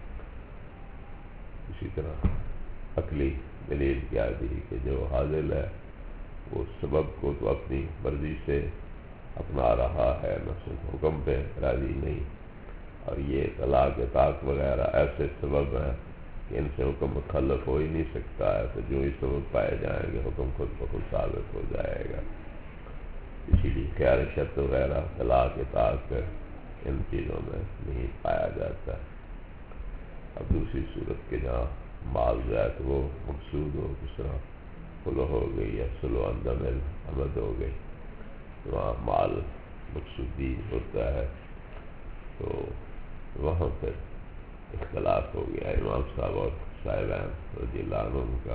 Speaker 2: اسی طرح عقلی دلیل کیا دی کہ جو حاضل ہے وہ سبب کو تو اپنی مرضی سے اپنا رہا ہے، نفس حکم پہ راضی نہیں، اور یہ طلاق، اطاق وغیرہ ایسے سبب ہیں کہ ان سے حکم متخلف ہو ہی نہیں سکتا ہے، تو جو ہی سبب پائے جائیں گے حکم خود بخود ثابت ہو جائے گا۔ اسی لیے خیار شرط وغیرہ طلاق، اطاق ان چیزوں میں نہیں پایا جاتا ہے۔ اب دوسری صورت کے جہاں مال جو ہے تو وہ مقصود ہو، جس طرح خلو ہو گئی یا سلو اندم العمد ہو گئی، تو وہاں مال مقصودی ہوتا ہے، تو وہاں پھر اختلاف ہو گیا امام صاحب اور صاحبان رضی اللہ عنہ کا۔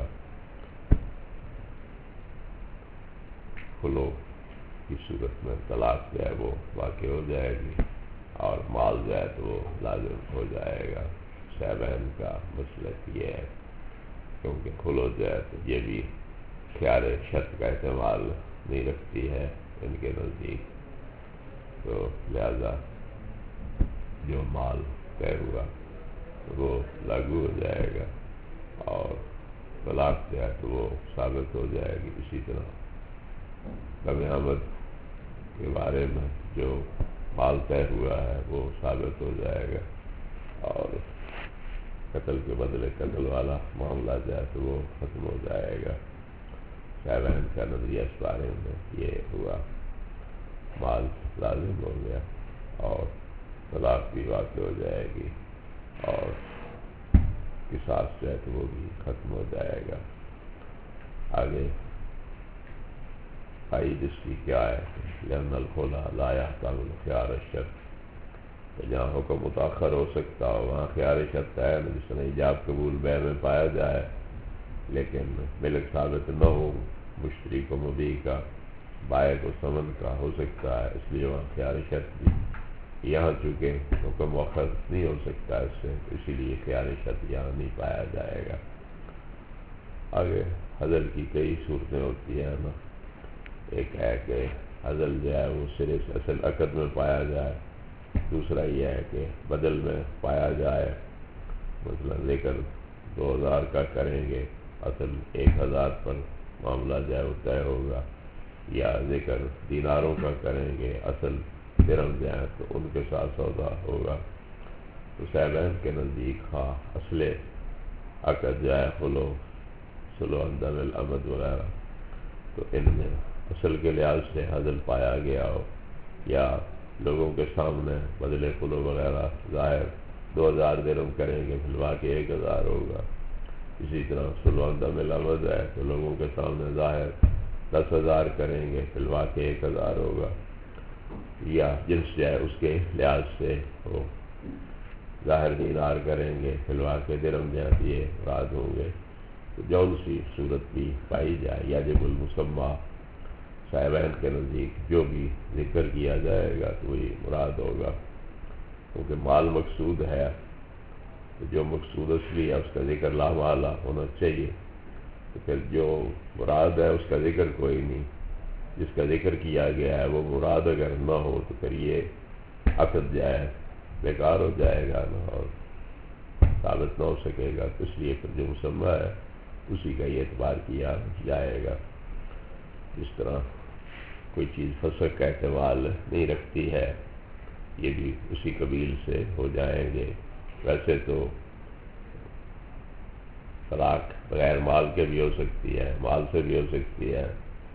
Speaker 2: خلو کی صورت میں طلاق جو ہے وہ واقع ہو جائے گی اور مال جو ہے تو وہ لازم ہو جائے گا۔ صاحبان کا مسلک یہ ہے کیونکہ خلو جو ہے تو یہ بھی خیار شرط کا احتمال نہیں رکھتی ہے ان کے نزدیک، تو لہذا جو مال طے ہوا وہ لاگو ہو جائے گا اور طلاق جو ہے تو وہ ثابت ہو جائے گی۔ اسی طرح غم آمد کے بارے میں جو مال طے ہوا ہے وہ ثابت ہو جائے گا اور قتل کے بدلے قتل والا معاملہ جو ہے تو وہ ختم ہو جائے گا۔ صاحبان کا نظریہ اس بارے میں یہ ہوا، مال لازم ہو گیا اور طلاق بھی واقع ہو جائے گی اور قصاص جو ہے تو وہ بھی ختم ہو جائے گا۔ آگے آئی جس کی کیا ہے لأن الخلا لا يحتمل خيار الشرط، جہاں حکم متاخر ہو سکتا ہو وہاں خیار شرط ہے، جس طرح ایجاب قبول بیع میں پایا جائے لیکن ملک ثابت نہ ہو، مشتری کو مبیع کا، بائع کو ثمن کا ہو سکتا ہے، اس لیے وہاں خیار شرط بھی۔ یہاں چونکہ حکم مؤخر نہیں ہو سکتا اس سے، اسی لیے خیار شرط یہاں نہیں پایا جائے گا۔ آگے حضل کی کئی صورتیں ہوتی ہیں نا، ایک ہے کہ حضل جو ہے وہ سرے سے اصل عقد میں پایا جائے، دوسرا یہ ہے کہ بدل میں پایا جائے، مثلا ذکر دو ہزار کا کریں گے اصل ایک ہزار پر معاملہ جو ہے وہ طے ہوگا، یا ذکر دیناروں کا کریں گے اصل درہم جو ہے تو ان کے ساتھ سودا ہوگا۔ تو صاحبین کے نزدیک ہاں اصل عقد جو ہے خلو، سلو اندم العمد وغیرہ، تو ان میں اصل کے لحاظ سے حضل پایا گیا ہو یا لوگوں کے سامنے بدلے خلو وغیرہ ظاہر دو ہزار درہم کریں گے فلوا کے ایک ہزار ہوگا، اسی طرح سلو اندم العمد ہے تو لوگوں کے سامنے ظاہر دس ہزار کریں گے فلوا کے ایک ہزار ہوگا، یا جنس جو ہے اس کے لحاظ سے وہ ظاہر دینار کریں گے فلوا کے درہم جو ہے یہ مراد ہوں گے، تو جون سی صورت بھی پائی جائے یا جب المسمہ صاحبین کے نزدیک جو بھی ذکر کیا جائے گا تو وہی مراد ہوگا، کیونکہ مال مقصود ہے تو جو مقصود اصلی ہے اس کا ذکر لا محالہ ہونا چاہیے، تو پھر جو مراد ہے اس کا ذکر کوئی نہیں، جس کا ذکر کیا گیا ہے وہ مراد اگر نہ ہو تو پھر یہ عقد جائے بیکار ہو جائے گا نا اور ثابت نہ ہو سکے گا، تو اس لیے پھر جو مسمہ ہے اسی کا یہ اعتبار کیا جائے گا۔ جس طرح کوئی چیز فسق کا احتمال نہیں رکھتی ہے یہ بھی اسی قبیل سے ہو جائیں گے۔ ویسے تو طلاق بغیر مال کے بھی ہو سکتی ہے، مال سے بھی ہو سکتی ہے،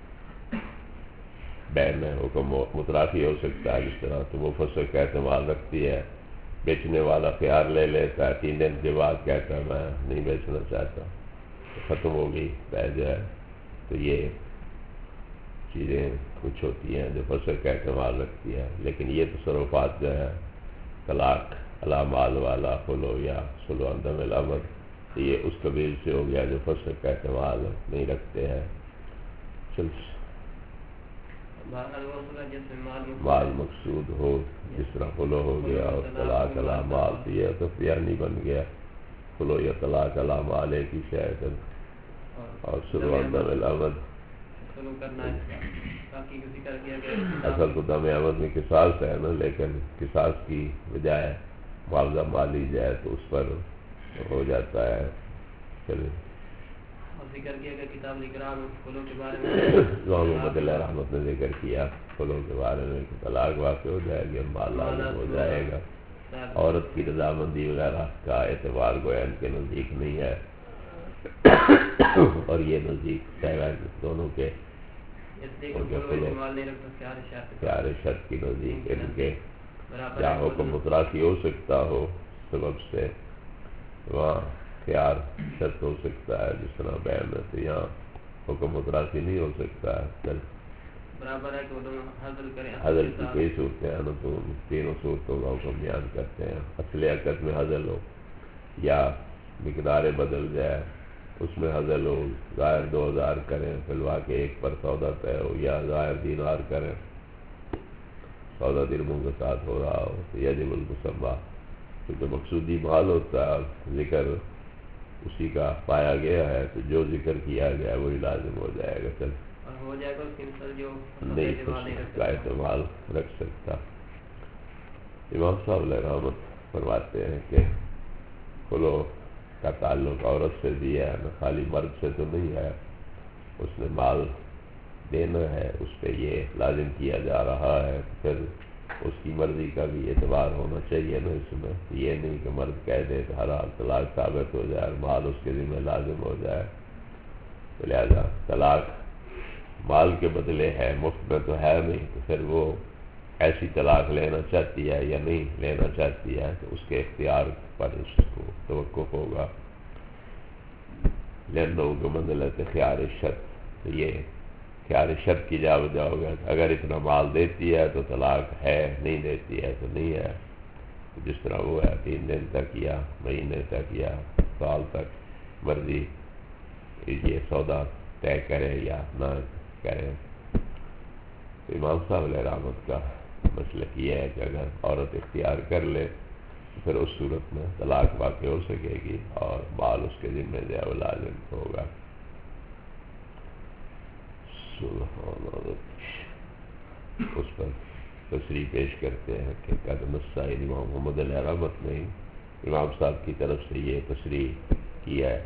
Speaker 2: بیع میں حکم مترافی ہو سکتا ہے، جس طرح تو وہ فسق کا احتمال رکھتی ہے، بیچنے والا خیار لے لیتا ہے، تین دن کے بعد کہتا ہے میں نہیں بیچنا چاہتا، ختم ہو گئی بیع جو ہے، تو یہ چیزیں کچھ ہوتی ہیں جو فسق کا احتمال رکھتی ہیں، لیکن یہ تصرفات جو ہے طلاق علی مال والا خلو یا صلح عدم العمد، یہ اس قبیل سے ہو گیا جو فسق کا احتمال نہیں رکھتے ہیں۔ چل مال مقصود ہو، جس طرح خلو ہو گیا اور طلاق علی مال، تو یہ تو بیانی بن گیا، خلو یا طلاق علی مال ایک ہی شاید، اور صلح عدم العمد اصل تو دم عمد میں قصاص ہے نا، لیکن قصاص کی بجائے معاوضہ مالی جائے تو اس پر ہو جاتا ہے۔ چلے
Speaker 3: ذکر کیا کہ کتاب الاکرام خلو کے بارے میں
Speaker 2: امام محمد علیہ رحمت نے ذکر کیا خلو کے بارے میں کہ طلاق واقع ہو جائے گی اور مال لازم ہو جائے گا، عورت کی رضامندی وغیرہ کا اعتبار گویا ان کے نزدیک نہیں ہے، اور یہ نزدیک دونوں کے خیار شرط کی نزدیک ان کے جہاں حکم متراخی ہو سکتا ہو سبب سے وہاں خیار شرط ہو سکتا ہے، جس طرح بیع میں تو یہاں حکم متراخی نہیں ہو سکتا ہے۔ چل
Speaker 3: برابر ہے کہ وہ حضر کریں،
Speaker 2: حضر کی کئی صورتیں ہیں نا، تو تینوں صورتوں کا حکم بیان کرتے ہیں۔ اصل عقد میں حضر ہو یا مقدار بدل جائے اس میں حضر ہو، ظاہر دو ہزار کریں فلوا کے ایک پر سودا طے ہو، یا ظاہر دینار کریں سودا درہموں کے ساتھ ہو رہا ہو، تو یجب المسمى، کیونکہ مقصودی مال ہوتا ہے، ذکر اسی کا پایا گیا ہے تو جو ذکر کیا گیا وہی لازم ہو جائے گا۔ چل
Speaker 3: ہو جائے گا اس کی مثل جو
Speaker 2: نہیں اس کا احتمال رکھ سکتا۔ امام صاحب علیہ رحمت فرماتے ہیں کہ خلو کا تعلق عورت سے بھی ہے نا، خالی مرد سے تو نہیں ہے، اس نے مال دینا ہے، اس پہ یہ لازم کیا جا رہا ہے، پھر اس کی مرضی کا بھی اعتبار ہونا چاہیے نا اس میں، یہ نہیں کہ مرد کہہ دے تو ہر حال طلاق ثابت ہو جائے اور مال اس کے ذمہ لازم ہو جائے، تو لہذا طلاق مال کے بدلے ہے، مفت میں تو ہے نہیں، تو پھر وہ ایسی طلاق لینا چاہتی ہے یا نہیں لینا چاہتی ہے تو اس کے اختیار پر اس کو توقف ہوگا، لینوں کو منزلت خیار شرط، تو یہ خیار شرط کی جا بجا ہوگا، اگر اتنا مال دیتی ہے تو طلاق ہے، نہیں دیتی ہے تو نہیں ہے، جس طرح وہ ہے تین دن تک یا مہینے تک یا سال تک مرضی یہ سودا طے کرے یا نہ کرے۔ تو امام صاحب علیہ رحمت کا مسلک یہ ہے کہ اگر عورت اختیار کر لے تو پھر اس صورت میں طلاق واقع ہو سکے گی اور مال اس کے ذمہ جو ہے وہ لازم ہوگا۔ اس پر تصریح پیش کرتے ہیں کہ قد نص امام محمد علیہ رحمت نے امام صاحب کی طرف سے یہ تصریح کی ہے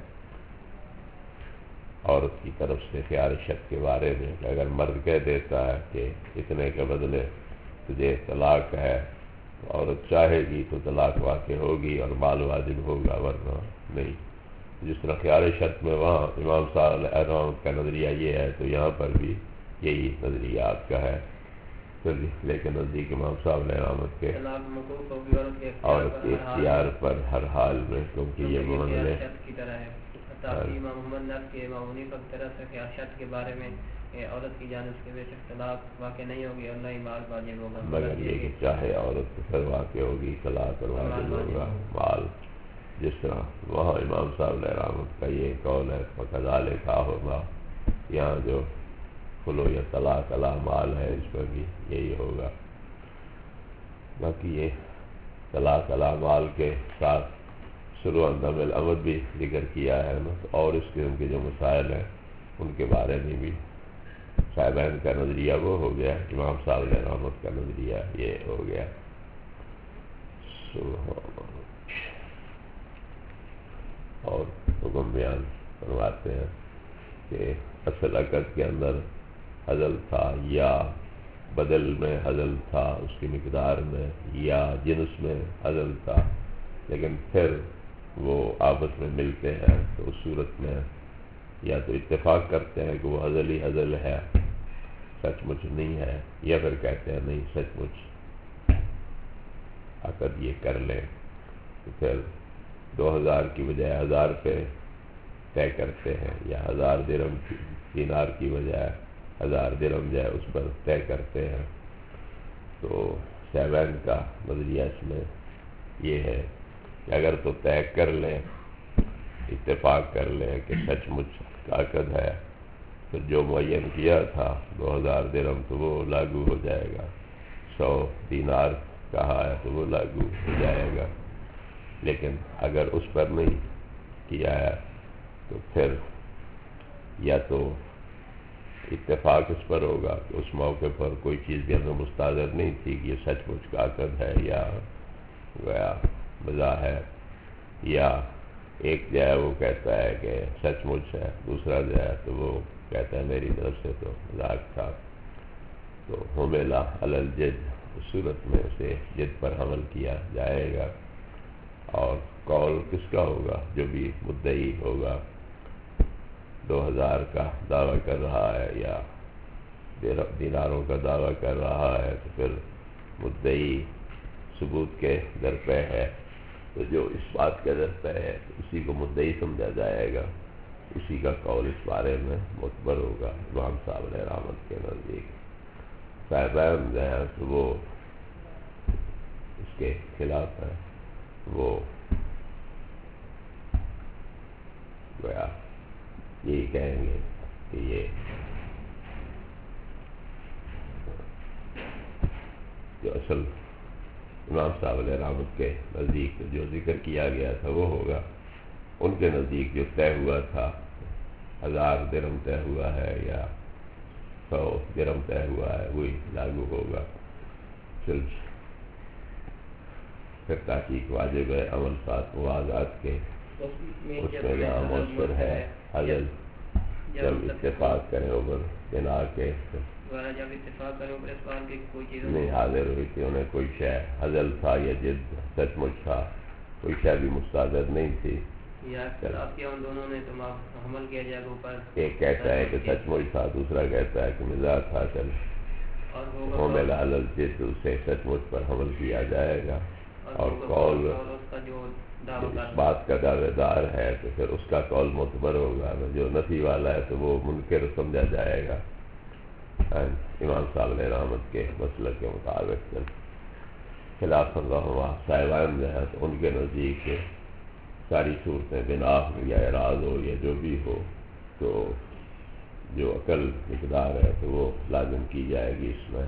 Speaker 2: عورت کی طرف سے خیار شرط کے بارے میں کہ اگر مرد کہہ دیتا ہے کہ اتنے کے بدلے تجھے طلاق ہے تو عورت چاہے گی تو طلاق واقع ہوگی اور مال واجب ہوگا، ورنہ نہیں۔ جس طرح خیار شرط میں وہاں امام صاحب علیہ رحمت کا نظریہ یہ ہے تو یہاں پر بھی یہی نظریہ آپ کا ہے، لیکن نزدیک امام صاحب علیہ رحمت کے عورت کے اختیار پر ہر حال میں، کیونکہ یہ معاملے
Speaker 3: امام محمد نف کے امام حنیفہ کی طرف سے خیار شرط کے بارے میں عورت کی جانب سے بے شک طلاق واقع نہیں ہوگی اور نہ ہی مال واجب ہوگا،
Speaker 2: مگر یہ کہ چاہے عورت پھر واقع ہوگی طلاق اور واجب ہوگا مال، جس طرح وہاں امام صاحب علیہ رحمت کا یہ قول ہے فَكَذَلِكَ ہوگا، یہاں جو خلو یا طلاق علی مال ہے اس پر بھی یہی ہوگا۔ باقی یہ طلاق علی مال کے ساتھ صلح عدم العمد بھی ذکر کیا ہے نا، اور اس قسم کے جو مسائل ہیں ان کے بارے میں بھی صاحبین کا نظریہ وہ ہو گیا، امام صاحب علیہ رحمت کا نظریہ یہ ہو گیا۔ اور حکم بیان فرماتے ہیں کہ اصل عقد کے اندر حضل تھا یا بدل میں حضل تھا، اس کی مقدار میں یا جنس میں حضل تھا، لیکن پھر وہ آپس میں ملتے ہیں تو اس صورت میں یا تو اتفاق کرتے ہیں کہ وہ حضل ہی حضل ہے، سچ مچ نہیں ہے، یا پھر کہتے ہیں نہیں سچ مچ عقد یہ کر لیں، تو پھر دو ہزار کی بجائے ہزار پہ طے کرتے ہیں، یا ہزار درہم دینار کی بجائے ہزار درہم جو ہے اس پر طے کرتے ہیں. تو سیوین کا نظریہ اس میں یہ ہے کہ اگر تو طے کر لیں، اتفاق کر لیں کہ سچ مچ عقد ہے، تو جو معین کیا تھا دو ہزار درہم تو وہ لاگو ہو جائے گا. سو دینار کہا ہے تو وہ لاگو ہو جائے گا. لیکن اگر اس پر نہیں کیا ہے تو پھر یا تو اتفاق اس پر ہوگا کہ اس موقع پر کوئی چیز بھی ہمیں مستحضر نہیں تھی کہ یہ سچ مچ کا عقد ہے یا گویا مزاح ہے، یا ایک جو ہے وہ کہتا ہے کہ سچ مچ ہے، دوسرا جو ہے تو وہ کہتا ہے میری طرف سے تو مذاق تھا. تو حملہ علی الجد، اس صورت میں اسے جد پر حمل کیا جائے گا. اور قول کس کا ہوگا؟ جو بھی مدعی ہوگا، دو ہزار کا دعویٰ کر رہا ہے یا دیناروں کا دعویٰ کر رہا ہے، تو پھر مدعی ثبوت کے درپے ہے، تو جو اس بات کے درپے ہے اسی کو مدعی سمجھا جائے گا، اسی کا قول اس بارے میں معتبر ہوگا. امام صاحب علیہ رحمت کے نزدیک صاحبان جو ہے تو وہ اس کے خلاف ہے، وہ گویا یہی کہیں گے کہ یہ جو اصل امام صاحب علیہ رحمت کے نزدیک جو ذکر کیا گیا تھا وہ ہوگا. ان کے نزدیک جو طے ہوا تھا، ہزار درہم طے ہوا ہے یا سو درہم طے ہوا ہے، وہی لاگو ہوگا. چل پھر تحقیق واجب ہے، عمل ساتھ موازات کے، اس میں جہاں مؤثر ہے حضل، جب اتفاق کریں اوپر بنا کے
Speaker 3: جب اتفاق کریں اوپر اس بات کی کوئی چیز
Speaker 2: نہیں حاضر ہوئی تھی انہیں کوئی شے، حضل تھا یا جد سچ مچ تھا، کوئی شے بھی مستعد نہیں تھی.
Speaker 3: یا اختلاف کیا ان دونوں نے تو حمل کیا جائے گا اوپر.
Speaker 2: ایک کہتا ہے کہ سچ مچ تھا، دوسرا کہتا ہے کہ مزاح تھا. چل حمل علی الجد، اسے سچ مچ پر حمل کیا جائے گا. اور قول اس بات کا دعوے دار ہے تو پھر اس کا قول معتبر ہوگا، جو نفی والا ہے تو وہ منکر سمجھا جائے گا. امام صاحب علیہ رحمت کے مسلک کے مطابق خلاف اللہ صاحبان جو ہے تو ان کے نزدیک ساری صورتیں بنا ہو یا اعراض ہو یا جو بھی ہو تو جو عقل مقدار ہے تو وہ لازم کی جائے گی اس میں.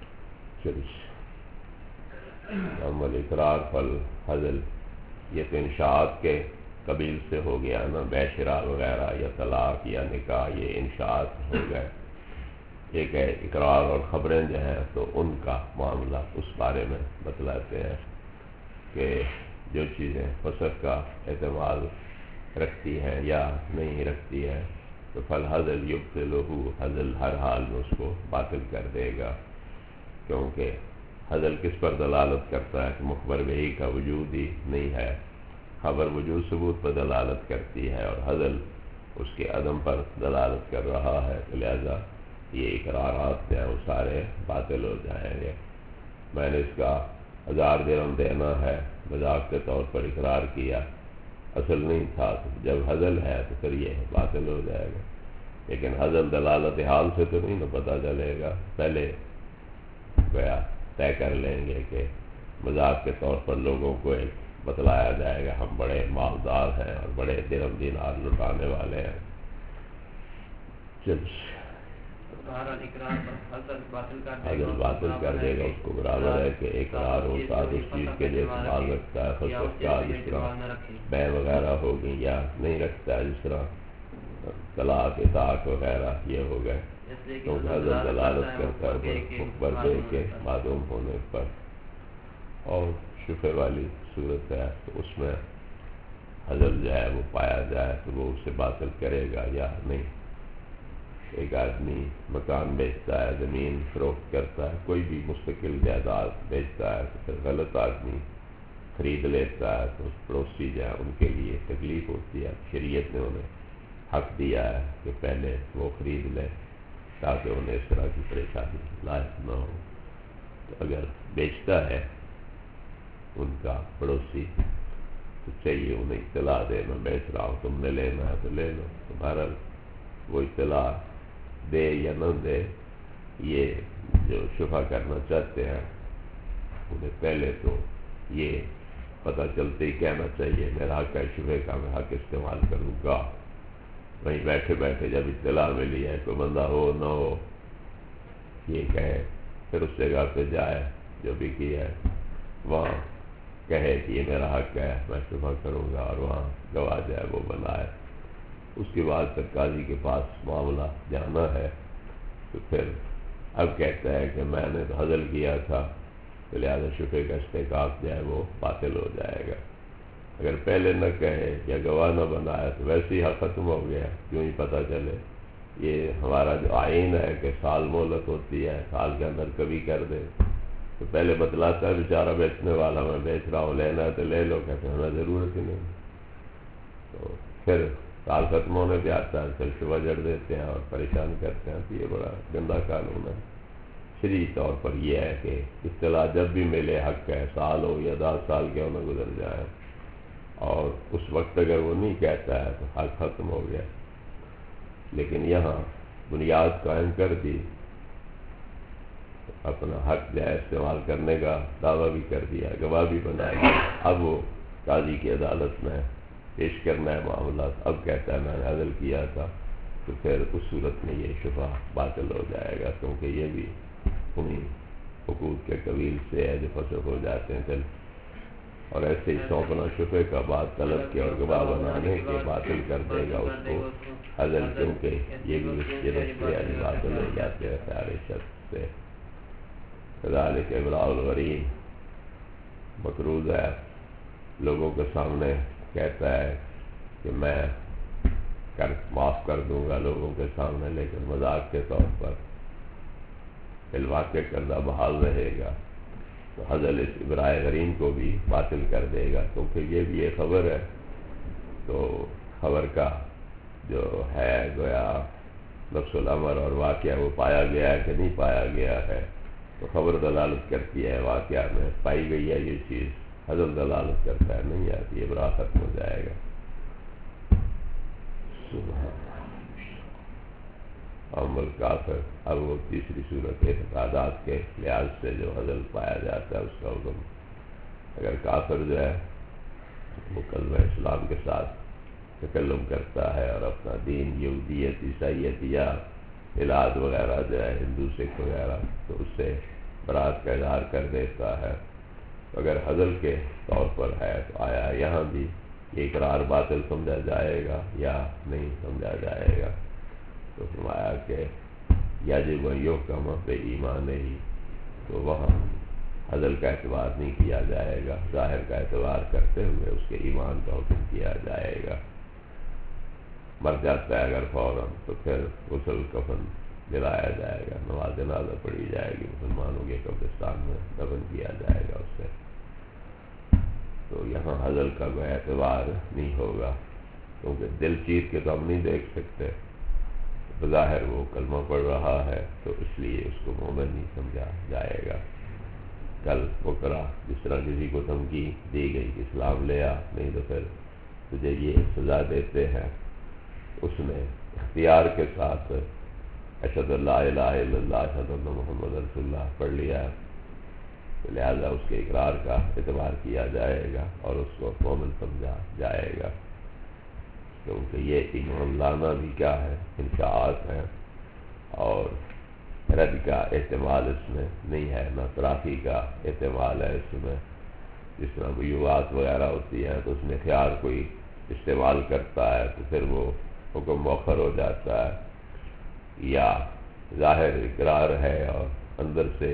Speaker 2: عمل اقرار فل حضل، یہ تو انشاءات کے قبیل سے ہو گیا نا، بے شرا وغیرہ یا طلاق یا نکاح، یہ انشاءات ہو گئے. ایک ہے اقرار اور خبریں جو ہیں تو ان کا معاملہ اس بارے میں بتلاتے ہیں کہ جو چیزیں فسق کا احتمال رکھتی ہیں یا نہیں رکھتی ہیں تو فل حضل یبطلہ، حضل ہر حال میں اس کو باطل کر دے گا. کیونکہ حضل کس پر دلالت کرتا ہے کہ مخبر بہی کا وجود ہی نہیں ہے، خبر وجود ثبوت پر دلالت کرتی ہے اور حضل اس کے عدم پر دلالت کر رہا ہے. تو لہذا یہ اقرارات ہیں وہ سارے باطل ہو جائیں گے. میں نے اس کا ہزار درہم دینا ہے، مذاق کے طور پر اقرار کیا، اصل نہیں تھا، تو جب حضل ہے تو پھر یہ باطل ہو جائے گا. لیکن حضل دلالت حال سے تو نہیں نا پتہ چلے گا، پہلے گویا طے کر لیں گے کہ مذاق کے طور پر لوگوں کو ایک بتلایا جائے گا ہم بڑے مالدار ہیں اور بڑے درہم دینار لٹانے والے ہیں. حضل باطل کر دے گا، اس کو برابر ہے کہ اقرار ہوتا اس چیز کے لیے استعمال رکھتا ہے، فسق کا جس طرح بے وغیرہ ہوگی یا نہیں رکھتا ہے، جس طرح طلاق اطاعت وغیرہ یہ ہو گئے. کیونکہ حضل دلالت کرتا ہے مخبر بے کے معدوم ہونے پر. اور شفے والی صورت ہے تو اس میں حضل جو ہے وہ پایا جائے تو وہ اسے باطل کرے گا یا نہیں. ایک آدمی مکان بیچتا ہے، زمین فروخت کرتا ہے، کوئی بھی مستقل جائیداد بیچتا ہے تو پھر غلط آدمی خرید لیتا ہے تو پڑوسی جو ہے ان کے لیے تکلیف ہوتی ہے. شریعت نے انہیں حق دیا ہے کہ پہلے وہ خرید لیں تاکہ انہیں اس طرح کی پریشانی لاحق نہ ہو. تو اگر بیچتا ہے ان کا پڑوسی تو چاہیے انہیں اطلاع دے میں بیچ رہا ہوں، تم نے لینا ہے تو لے لو. تو بہرحال وہ اطلاع دے یا نہ دے، یہ جو شفا کرنا چاہتے ہیں انہیں پہلے تو یہ پتہ چلتے ہی کہنا چاہیے میرا حق ہے شفے کا، میں حق استعمال کروں گا۔ وہیں بیٹھے بیٹھے جب اطلاع ملی ہے کوئی بندہ ہو نہ ہو یہ کہے، پھر اس جگہ پہ جائے جو بھی کیا ہے وہاں کہے کہ یہ میرا حق ہے میں شفا کروں گا، اور وہاں گواہ جائے وہ بنائے۔ اس کے بعد پھر قاضی کے پاس معاملہ جانا ہے تو پھر اب کہتا ہے کہ میں نے تو حضل کیا تھا تو لہٰذا شفے کا استحقاق جو ہے وہ باطل ہو جائے گا۔ اگر پہلے نہ کہے یا گواہ نہ بنایا تو ویسے ہی حق ختم ہو گیا، کیوں ہی پتہ چلے۔ یہ ہمارا جو آئین ہے کہ سال مہلت ہوتی ہے، سال کے اندر کبھی کر دے تو پہلے بتلاتا ہے بیچارہ بیچنے والا میں بیچ رہا ہوں، لینا ہے تو لے لو، کہتے ہیں ہمیں ضرورت ہی نہیں۔ تو پھر سال ختم ہونے پہ آتا ہے پھر شبہ جڑ دیتے ہیں اور پریشان کرتے ہیں، تو یہ بڑا گندا قانون ہے۔ شرعی طور پر یہ ہے کہ اطلاع جب بھی ملے حق ہے، سال ہو یا دس سال کیوں نہ گزر جائے، اور اس وقت اگر وہ نہیں کہتا ہے تو حق ختم ہو گیا۔ لیکن یہاں بنیاد قائم کر دی، اپنا حق جو ہے استعمال کرنے کا دعویٰ بھی کر دیا، گواہ بھی بنایا، اب وہ قاضی کی عدالت میں پیش کرنا ہے معاملات، اب کہتا ہے میں نے عدل کیا تھا، تو پھر اس صورت میں یہ شفا باطل ہو جائے گا، کیونکہ یہ بھی انہیں حقوق کے قبیل سے ہے جو فسخ ہو جاتے ہیں چل۔ اور ایسے ہی سونپنا شفے کا بعد طلب کے اور گواہ بنانے کے باطل کر دے گا اس کو عدل، کیونکہ یہ بھی اس کے رشتے یعنی باطل ہو جاتے ہیں سارے شخص سے۔ کذالک ابراء الغریم مقروض ہے، لوگوں کے سامنے کہتا ہے کہ میں کر معاف کر دوں گا لوگوں کے سامنے، لیکن مذاق کے طور پر الواقع کردہ بحال رہے گا، تو حضل اس ابراء غریم کو بھی باطل کر دے گا، کیونکہ یہ بھی ایک خبر ہے، تو خبر کا جو ہے گویا نفس الامر اور واقعہ وہ پایا گیا ہے کہ نہیں پایا گیا ہے، تو خبر دلالت کرتی ہے، واقعہ میں پائی گئی ہے یہ چیز، حضل دلالت کرتا ہے نہیں آتی، ابراء ختم ہو جائے گا۔ سبحان عمل کافر، اب وہ تیسری صورت اعتقادات کے لحاظ سے جو حضل پایا جاتا ہے اس کا حکم، اگر کافر جو ہے وہ کلمہ اسلام کے ساتھ تکلم کرتا ہے اور اپنا دین یہودیت عیسائیت یا الہاد وغیرہ جو ہے ہندو سکھ وغیرہ تو اس سے برات کا اظہار کر دیتا ہے، تو اگر حضل کے طور پر ہے تو آیا یہاں بھی یہ اقرار باطل سمجھا جائے گا یا نہیں سمجھا جائے گا؟ تو فرمایا کہ یجب ان یحکم بایمان ہی، تو وہاں حضل کا اعتبار نہیں کیا جائے گا، ظاہر کا اعتبار کرتے ہوئے اس کے ایمان کا حکم کیا جائے گا۔ مر جاتا ہے اگر فوراً تو پھر غسل کفن دلایا جائے گا، نماز جنازہ پڑھی جائے گی، مسلمانوں کے قبرستان میں دفن کیا جائے گا اسے، تو یہاں حضل کا کوئی اعتبار نہیں ہوگا، کیونکہ دل چیر کے تو ہم نہیں دیکھ سکتے، بظاہر وہ کلمہ پڑھ رہا ہے تو اس لیے اس کو مومن نہیں سمجھا جائے گا۔ کل بکرا جس طرح کسی کو دھمکی دی گئی کہ اسلام لے آ نہیں تو پھر تجھے یہ سزا دیتے ہیں، اس نے اختیار کے ساتھ اشہد ان لا الہ الا اللہ اشہد ان محمد رسول اللہ پڑھ لیا، تو لہذا اس کے اقرار کا اعتبار کیا جائے گا اور اس کو مومن سمجھا جائے گا، کیونکہ یہ ایمان لانا بھی کیا ہے، انشاءات ہیں، اور رد کا احتمال اس میں نہیں ہے، نہ ترافی کا احتمال ہے اس میں، جس طرح بیوات وغیرہ ہوتی ہیں تو اس میں خیار کوئی استعمال کرتا ہے تو پھر وہ حکم مؤخر ہو جاتا ہے، یا ظاہر اقرار ہے اور اندر سے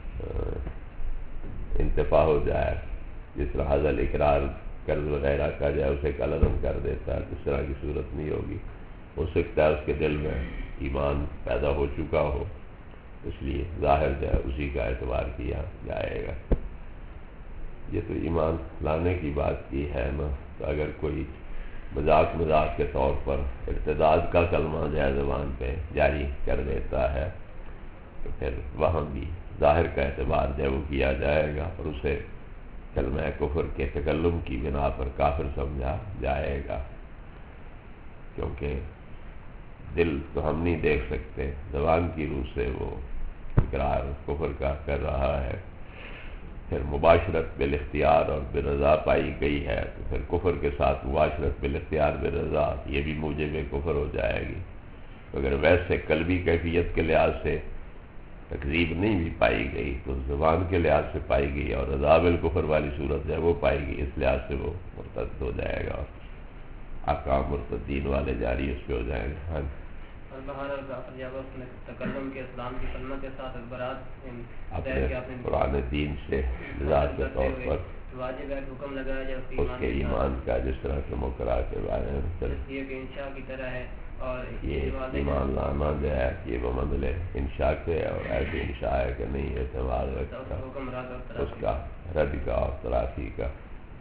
Speaker 2: انتفاع ہو جائے، جس طرح حضل اقرار قرض وغیرہ کا جائے اسے کالعدم کر دیتا ہے، اس طرح کی صورت نہیں ہوگی، ہو سکتا ہے اس کے دل میں ایمان پیدا ہو چکا ہو، اس لیے ظاہر جو ہے اسی کا اعتبار کیا جائے گا۔ یہ تو ایمان لانے کی بات کی ہے نا، تو اگر کوئی مذاق مذاق کے طور پر ارتداد کا کلمہ جو ہے زبان پہ جاری کر دیتا ہے تو پھر وہاں بھی ظاہر کا اعتبار جو ہے وہ کیا جائے گا اور اسے کلمہ کفر کے تکلم کی بنا پر کافر سمجھا جائے گا، کیونکہ دل تو ہم نہیں دیکھ سکتے، زبان کی روح سے وہ اقرار کفر کا کر رہا ہے، پھر مباشرت بالاختیار اور برضا پائی گئی ہے، تو پھر کفر کے ساتھ مباشرت بالاختیار برضا یہ بھی موجب کفر ہو جائے گی۔ اگر ویسے قلبی کیفیت کے لحاظ سے تکذیب نہیں بھی پائی گئی تو زبان کے لحاظ سے پائی گئی، اور عذاب الکفر والی صورت ہے وہ پائی گئی، اس لحاظ سے وہ مرتد ہو جائے گا، احکام مرتدین والے جاری اس پہ ہو جائیں گے۔ ہاں
Speaker 3: اور بہرحال جب اس نے تکلم کے اسلام کی کلمہ کے ساتھ برات
Speaker 2: اپنے قرآن دین سے ذات کے طور پر
Speaker 3: واجب ہے حکم لگایا جائے
Speaker 2: اس کے ایمان کا، جس طرح کے مقررہ کے بارے میں
Speaker 3: یہ کہ انشاء کی طرح ہے، اور
Speaker 2: یہ ایمان لانا جو ہے یہ بمدل انشاء کے، اور ایسے انشاء ہے کہ نہیں اعتبار رکھتا اس کا رد کا اور تلافی کا۔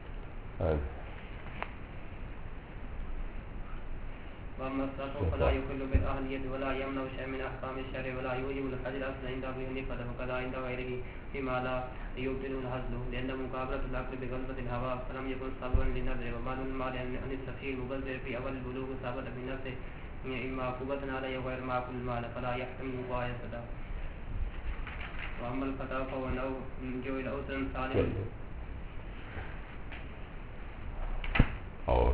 Speaker 3: وَأَمَّا السَّفْحُ فَلَا يُخِلُّ بِالْأَهْلِيَّةِ وَلَا يَمْنَعُ شَيْئًا مِنْ أَحْكَامِ الشَّرْعِ وَلَا يُوجِبُ الْحَجْرَ أَصْلًا عِنْدَ أَبِي حَنِيفَةَ وَكَذَا عِنْدَ غَيْرِهِ فِيمَا لَا يُبْطِلُ الْهَزْلُ لِأَنَّ مُقَابَلَةَ الْعَقْلِ بِغَلْبَةِ الْهَوَى فَلَمْ يَكُنْ سَبَبًا لِلنَّذْرِ وَمَالُ الْمَالِ عَنِ السَّفِيهِ الْمُبَذِّرِ فِي أَوَّلِ الْبُلُوغِ ثَابَتَ بِنَفْسِهِ إِمَّا عُقُوبَةً عَلَيْهِ وَغَيْرَ مَعْقُولِ الْمَالِ فَلَا يَحْتَمِلُ مُغَايَرَتَهُ وَأَمَّا الْخَطَأُ فَهُوَ نَوْعٌ جُعِلَ عُذْرًا سَالِمًا۔
Speaker 2: اور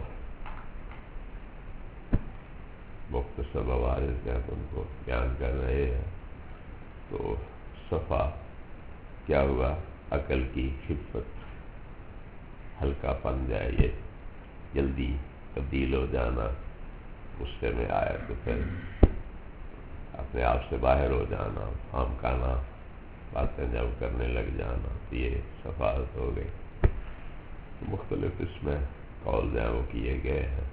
Speaker 2: مختصر عوارض ہیں ان کو بیان کر رہے ہیں، تو صفا کیا ہوا؟ عقل کی خفت، ہلکا پن جائے، یہ جلدی تبدیل ہو جانا، غصے میں آیا تو پھر اپنے آپ سے باہر ہو جانا، خام کھانا باتیں جب کرنے لگ جانا، تو یہ صفات ہو گئی۔ مختلف اس میں قول جو ہیں وہ کیے گئے ہیں،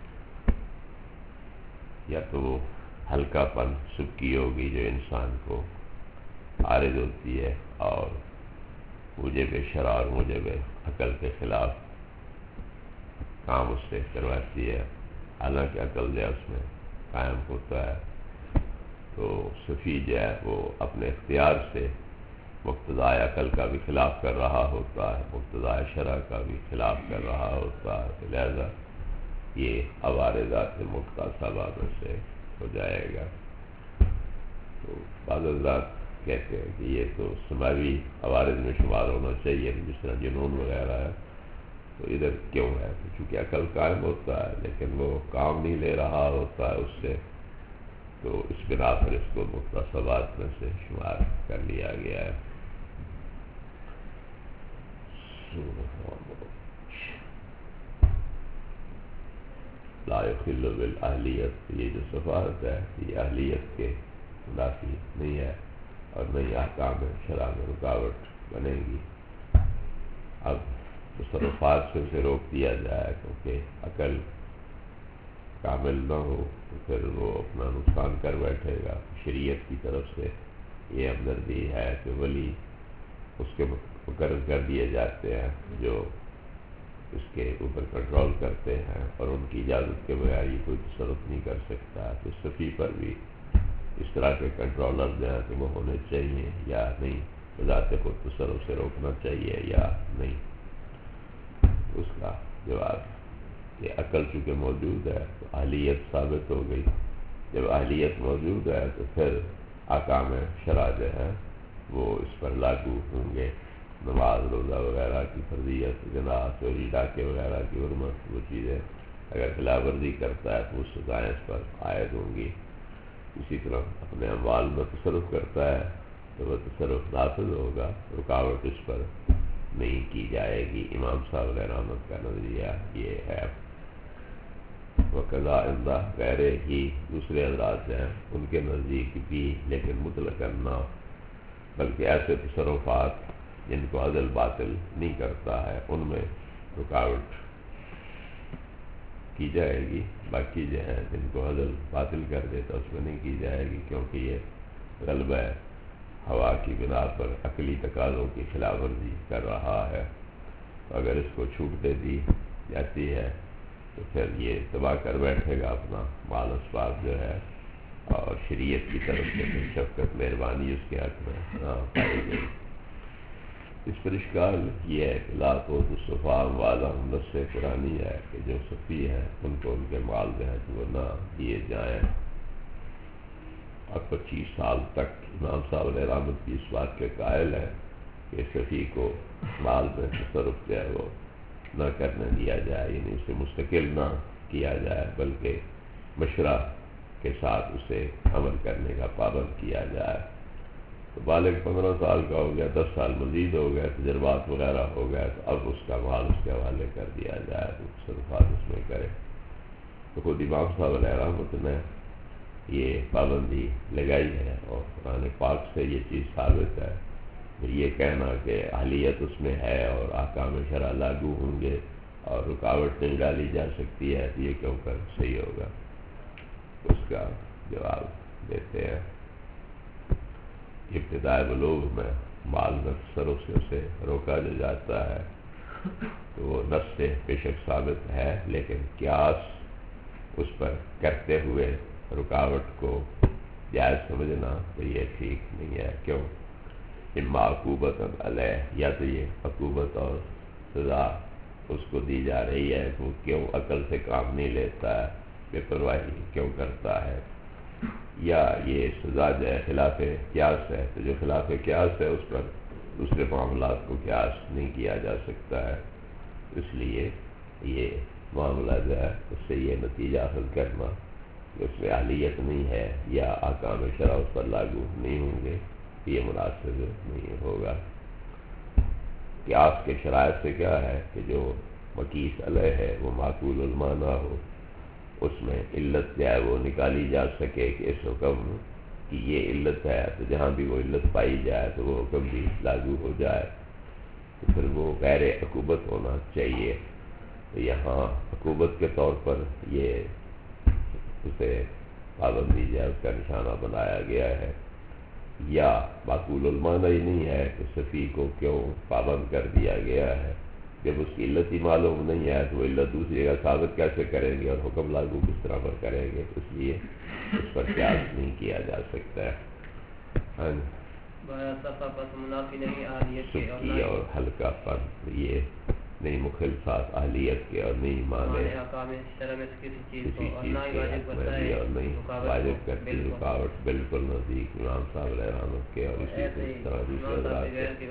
Speaker 2: یا تو وہ ہلکا پن سبکی ہوگی جو انسان کو عارض ہوتی ہے اور موجب شرع اور موجب عقل کے خلاف کام اس سے کرواتی ہے، حالانکہ عقل جو ہے اس میں قائم ہوتا ہے، تو صفی جو ہے وہ اپنے اختیار سے مقتضائے عقل کا بھی خلاف کر رہا ہوتا ہے، مقتضائے شرع کا بھی خلاف کر رہا ہوتا ہے، لہذا یہ عوارضات مختصبہ میں سے ہو جائے گا۔ تو بعض حضرات کہتے ہیں کہ یہ تو سماوی عوارض میں شمار ہونا چاہیے، جس طرح جنون وغیرہ ہے، تو ادھر کیوں ہے؟ چونکہ عقل قائم ہوتا ہے لیکن وہ کام نہیں لے رہا ہوتا ہے اس سے، تو اس بنا پر اس کو مختصبات میں سے شمار کر لیا گیا ہے۔ لا يخل بالاہلیت، یہ جو صفات ہے یہ اہلیت کے منافی نہیں ہے اور نہیں احکام شرع میں رکاوٹ بنے گی۔ اب تصرفات سے اسے روک دیا جائے کیونکہ عقل کامل نہ ہو تو پھر وہ اپنا نقصان کر بیٹھے گا۔ شریعت کی طرف سے یہ ہمدردی ہے کہ ولی اس کے مقرر کر دیے جاتے ہیں جو اس کے اوپر کنٹرول کرتے ہیں، اور ان کی اجازت کے بغیر یہ کوئی تصرف نہیں کر سکتا۔ تو صفی پر بھی اس طرح کے کنٹرولر جو ہیں تو وہ ہونے چاہیے یا نہیں، بذات خود تصرف سے روکنا چاہیے یا نہیں؟ اس کا جواب کہ عقل چونکہ موجود ہے تو اہلیت ثابت ہو گئی، جب اہلیت موجود ہے تو پھر احکام شرع جو ہے وہ اس پر لاگو ہوں گے۔ نماز، روزہ وغیرہ کی فرضیت، زنا، چوری، ڈاکے وغیرہ کی حرمت، وہ چیزیں اگر خلاف ورزی کرتا ہے تو وہ سزائیں اس پر عائد ہوں گی۔ اسی طرح اپنے اموال میں تصرف کرتا ہے تو وہ تصرف نافذ ہوگا، رکاوٹ اس پر نہیں کی جائے گی۔ امام صاحب علیہ رحمت کا نظریہ یہ ہے۔ وقضاء عندہ غیر ہی دوسرے حضرات ہیں ان کے نزدیک بھی، لیکن مطلقاً نہ، بلکہ ایسے تصرفات جن کو عدل باطل نہیں کرتا ہے ان میں رکاوٹ کی جائے گی، باقی جو ہیں جن کو عدل باطل کر دیتا اس میں نہیں کی جائے گی، کیونکہ یہ غلبہ ہوا کی بنا پر عقلی تقاضوں کی خلاف ورزی کر رہا ہے۔ تو اگر اس کو چھوٹ دے دی جاتی ہے تو پھر یہ تباہ کر بیٹھے گا اپنا مال اسباب جو ہے، اور شریعت کی طرف سے شفقت مہربانی اس کے حق میں نہ پائی گئی۔ اس پر اشکال یہ ہے کہ لا تو صفا والا نص قرآنی ہے کہ جو صفی ہیں ان کو ان کے مال جو ہے وہ نہ دیے جائیں، اور پچیس سال تک امام صاحب علیہ رحمت کی اس بات کے قائل ہیں کہ صفی کو مال میں تصرف جو ہے وہ نہ کرنے دیا جائے، یعنی اسے مستقل نہ کیا جائے بلکہ مشورہ کے ساتھ اسے عمل کرنے کا پابند کیا جائے۔ تو بالغ پندرہ سال کا ہو گیا، دس سال مزید ہو گیا، تجربات وغیرہ ہو گیا، تو اب اس کا مال اس کے حوالے کر دیا جائے تو تصرفات اس میں کرے۔ تو خود امام صاحب علیہ رحمت نے یہ پابندی لگائی ہے اور قرآن پاک سے یہ چیز ثابت ہے۔ یہ کہنا کہ اہلیت اس میں ہے اور احکام شرع لاگو ہوں گے اور رکاوٹ نہیں ڈالی جا سکتی ہے تو یہ کیوں کر صحیح ہوگا؟ اس کا جواب دیتے ہیں، ابتدائی بلوغ میں مال میں تصرف سے اسے روکا جو جاتا ہے تو وہ نص سے بے شک ثابت ہے، لیکن قیاس اس پر کرتے ہوئے رکاوٹ کو جائز سمجھنا تو یہ ٹھیک نہیں ہے۔ کیوں؟ اما عقوبت علیہ، یا تو یہ عقوبت اور سزا اس کو دی جا رہی ہے کہ وہ کیوں عقل سے کام نہیں لیتا ہے، بے پرواہی کیوں کرتا ہے، یا یہ سزا جو ہے خلاف قیاس ہے، تو جو خلاف قیاس ہے اس پر دوسرے معاملات کو قیاس نہیں کیا جا سکتا ہے۔ اس لیے یہ معاملہ جو ہے اس سے یہ نتیجہ حاصل کرنا کہ اس میں اہلیت نہیں ہے یا احکام شرع اس پر لاگو نہیں ہوں گے، یہ مناسب نہیں ہوگا۔ قیاس کے شرائط سے کیا ہے کہ جو مقیس علیہ ہے وہ معقول المعنی ہو، اس میں علت جو ہے وہ نکالی جا سکے کہ اس حکم کی یہ علت ہے، تو جہاں بھی وہ علت پائی جائے تو وہ حکم بھی لاگو ہو جائے، تو پھر وہ غیر عقوبت ہونا چاہیے۔ تو یہاں عقوبت کے طور پر یہ اسے پابندی جو ہے اس کا نشانہ بنایا گیا ہے، یا معقول المعنی ہی نہیں ہے کہ صفی کو کیوں پابند کر دیا گیا ہے۔ جب اس کی علت ہی معلوم نہیں ہے تو وہ علت دوسری جگہ ثابت کیسے کریں گے اور حکم لاگو کس طرح پر کریں گے، اس لیے اس پر قیاس نہیں کیا جا سکتا ہے۔ ہاں سکی اور ہلکا پن یہ نہیں مخالفات اہلیت کے اور نہیں مانے کسی چیز کے حق میں بھی اور نہیں واجب کرتی رکاوٹ، بالکل نزدیک امام صاحب علیہ رحمت کے، اور اسی طرح دوسرے حضرات کے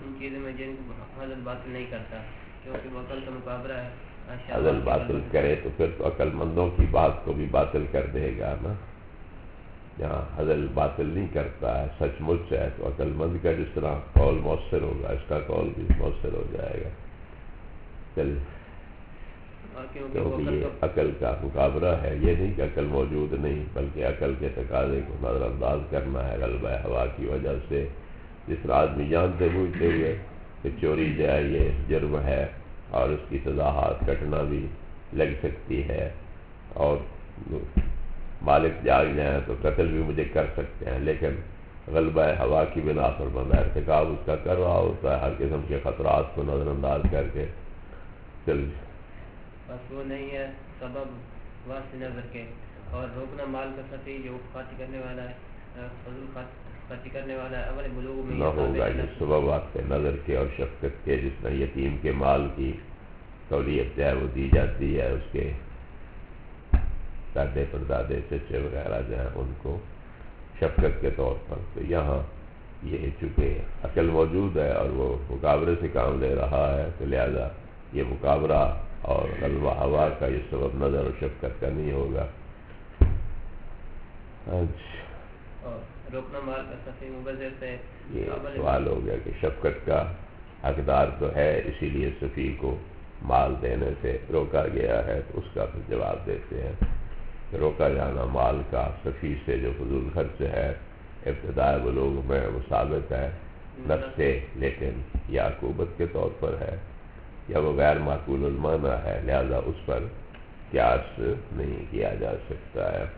Speaker 2: عدل باطل کرے تو پھر تو عقل مندوں کی بات کو بھی باطل کر دے گا نا۔ جہاں عدل باطل نہیں کرتا ہے، سچ مچ ہے، تو عقل مند کا جس طرح قول مؤثر ہوگا اس کا قول بھی مؤثر ہو جائے گا۔ چل کیونکہ یہ عقل کا مقابلہ ہے، یہ نہیں کہ عقل موجود نہیں، بلکہ عقل کے تقاضے کو نظر انداز کرنا ہے غلبہ ہوا کی وجہ سے۔ جس طرح آدمی جانتے بوجھتے ہوئے کہ چوری جو ہے یہ جرم ہے اور اس کی سزا ہاتھ کٹنا بھی لگ سکتی ہے، اور مالک جاگ جائیں تو قتل بھی مجھے کر سکتے ہیں، لیکن غلبہ ہوا کی بنا پر بندہ ارتکاب اس کا کر رہا ہوتا ہے، ہر قسم کے خطرات کو نظر انداز کر کے۔ چل
Speaker 3: بس وہ نہیں ہے سبب واسطے نظر کے، اور روکنا مال کا سفی جو خرچ کرنے والا ہے، فضول خرچ کرنے والا ہے، اول بلوغ میں
Speaker 2: نہ ہوگا یہ سبب واسطے نظر کے اور شفقت کے، جس طرح یتیم کے مال کی تولیت جو ہے وہ دی جاتی ہے اس کے دادے پردادے چچے وغیرہ جو ہیں ان کو شفقت کے طور پر، تو یہاں یہ چونکہ عقل موجود ہے اور وہ مقابلے سے کام لے رہا ہے، تو لہذا یہ مقابلہ اور غلبہ ہوا کا یہ سبب نظر اور شفقت کا نہیں ہوگا۔
Speaker 3: روکنا مال کا سفی مبذر سے
Speaker 2: یہ سوال ہو گیا کہ شفقت کا حقدار تو ہے، اسی لیے سفی کو مال دینے سے روکا گیا ہے، تو اس کا پھر جواب دیتے ہیں کہ روکا جانا مال کا سفی سے جو فضول خرچ ہے ابتدائی بلوغ میں وہ ثابت ہے نفس سے، لیکن یہ عقوبت کے طور پر ہے یا وہ غیر معقول المعنی ہے، لہذا اس پر قیاس نہیں کیا جا سکتا ہے۔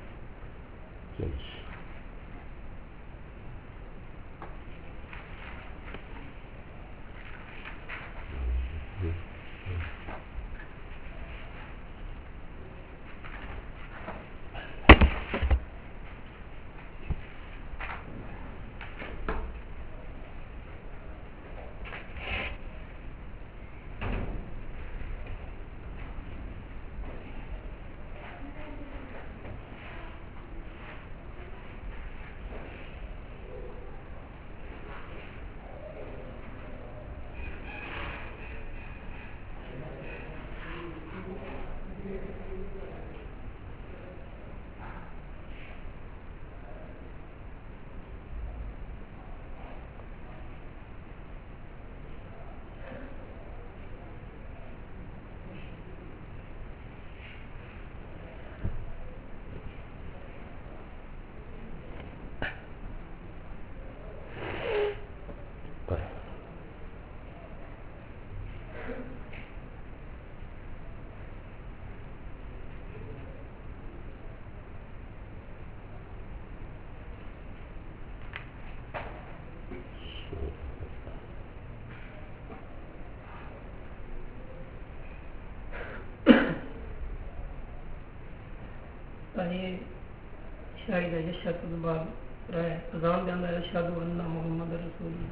Speaker 1: یہ شاید یشہد کے بعد رہے اذان دے اندر اشہد ان محمد رسول اللہ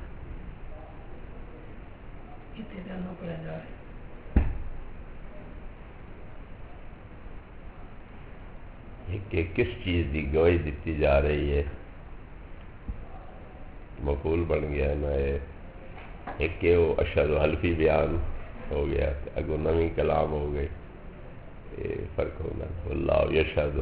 Speaker 1: اتنے دن نہ پڑھا جا رہا ہے.
Speaker 2: کہ کس چیز کی گواہی دیتی جا رہی ہے؟ مفعول بن گیا نا یہ. ایک کہ وہ اشہد حلفی بیان ہو گیا، اگو نوی کلام ہو گئی، یہ فرق ہونا. اللہ یشہد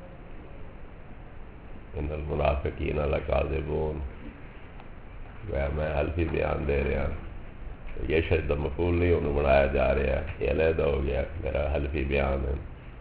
Speaker 2: ان المنافقین لکاذبون، میں حلفی بیان دے رہا ہوں. یشہد مفعول نہیں انہوں بنایا جا رہا، یہ علیحدہ ہو گیا میرا حلفی بیان ہے.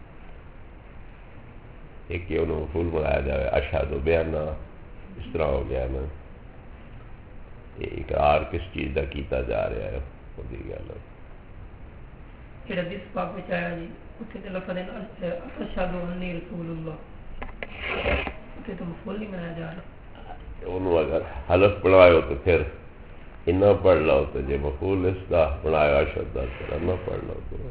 Speaker 2: ایک کہ انہوں مفعول بنایا جا رہا ہے اشہد و بیان، اس طرح ہو گیا نا. یہ اقرار کس چیز کا کیتا جا رہا ہے خود ہی گل.
Speaker 1: یہ حدیث پاک میں آیا جی اتنے تے لفظ اشہد انی رسول اللہ، اتنے تو مفعول نہیں بنایا جا رہا.
Speaker 2: انہوں اگر حلف بنایا تو پھر انہ پڑھ لو، تو جی مفعول اس کا بنایا اشہد کا پھر انہ پڑھ لو. تو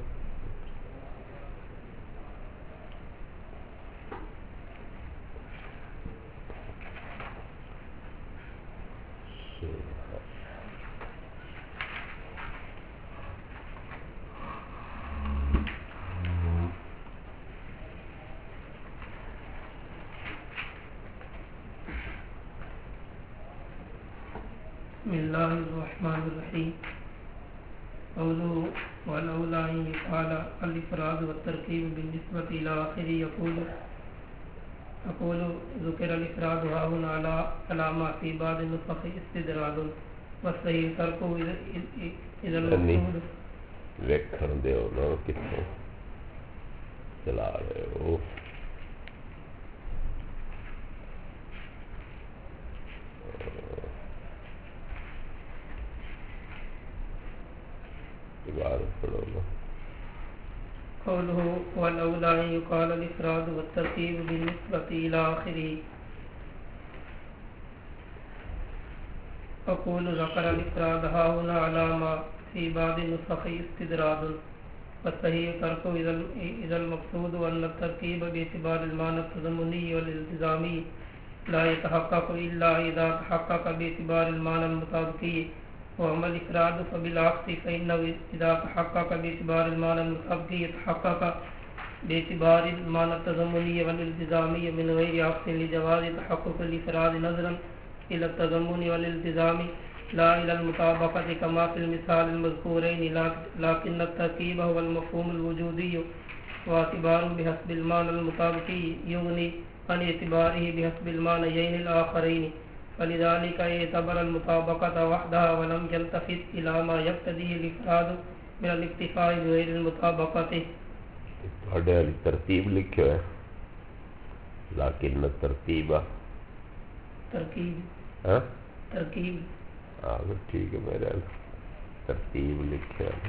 Speaker 1: بسم اللہ الرحمن الرحیم. قوله ولولا ان يقال الافراد والترکیب بالنسبة الى آخره يقول اقول ذکر الافراد ها هنا على علامہ في بعض النسخ استدراج والصحیح ترک اذا المقصود.
Speaker 2: ویکھن دیو نا کتوں چلا رہے ہو.
Speaker 1: قوله ولولا ان يقال الافراد والترکیب بالنسبة الى آخره اقول ذکر الافراد ها هنا علامہ في بعض النسخ استدراج والصحیح ترک اذا المقصود ان الترکیب باعتبار المعنى التضمنی والالتزامی لا يتحقق الا اذا تحقق باعتبار المعنى المطابقی. وأما الإفراد فبالعكس فإنه إذا تحقق باعتبار المعنى المطابقي يتحقق باعتبار المعنى التضمني والالتزامي من غير عكس لجواز تحقق الإفراد نظرا إلى التضمن والالتزام لا إلى المطابقة كما في المثال المذكورين، لكن التركيب هو المفهوم الوجودي واعتبار بحسب المعنى المطابقي يغني عن اعتباره بحسب المعنيين الآخرين، فلذلك يعتبر المطابقة وحدها ولم يلتفت إلى ما يقتضيه الإفراد من الاكتفاء بغير المطابقة.
Speaker 2: تھوڑے والی ترتیب لکھے ہوئے لیکن ترتیب
Speaker 1: ترکیب
Speaker 2: ہاں
Speaker 1: ترکیب
Speaker 2: ہاں ٹھیک ہے میرے ترتیب لکھے ہوئے.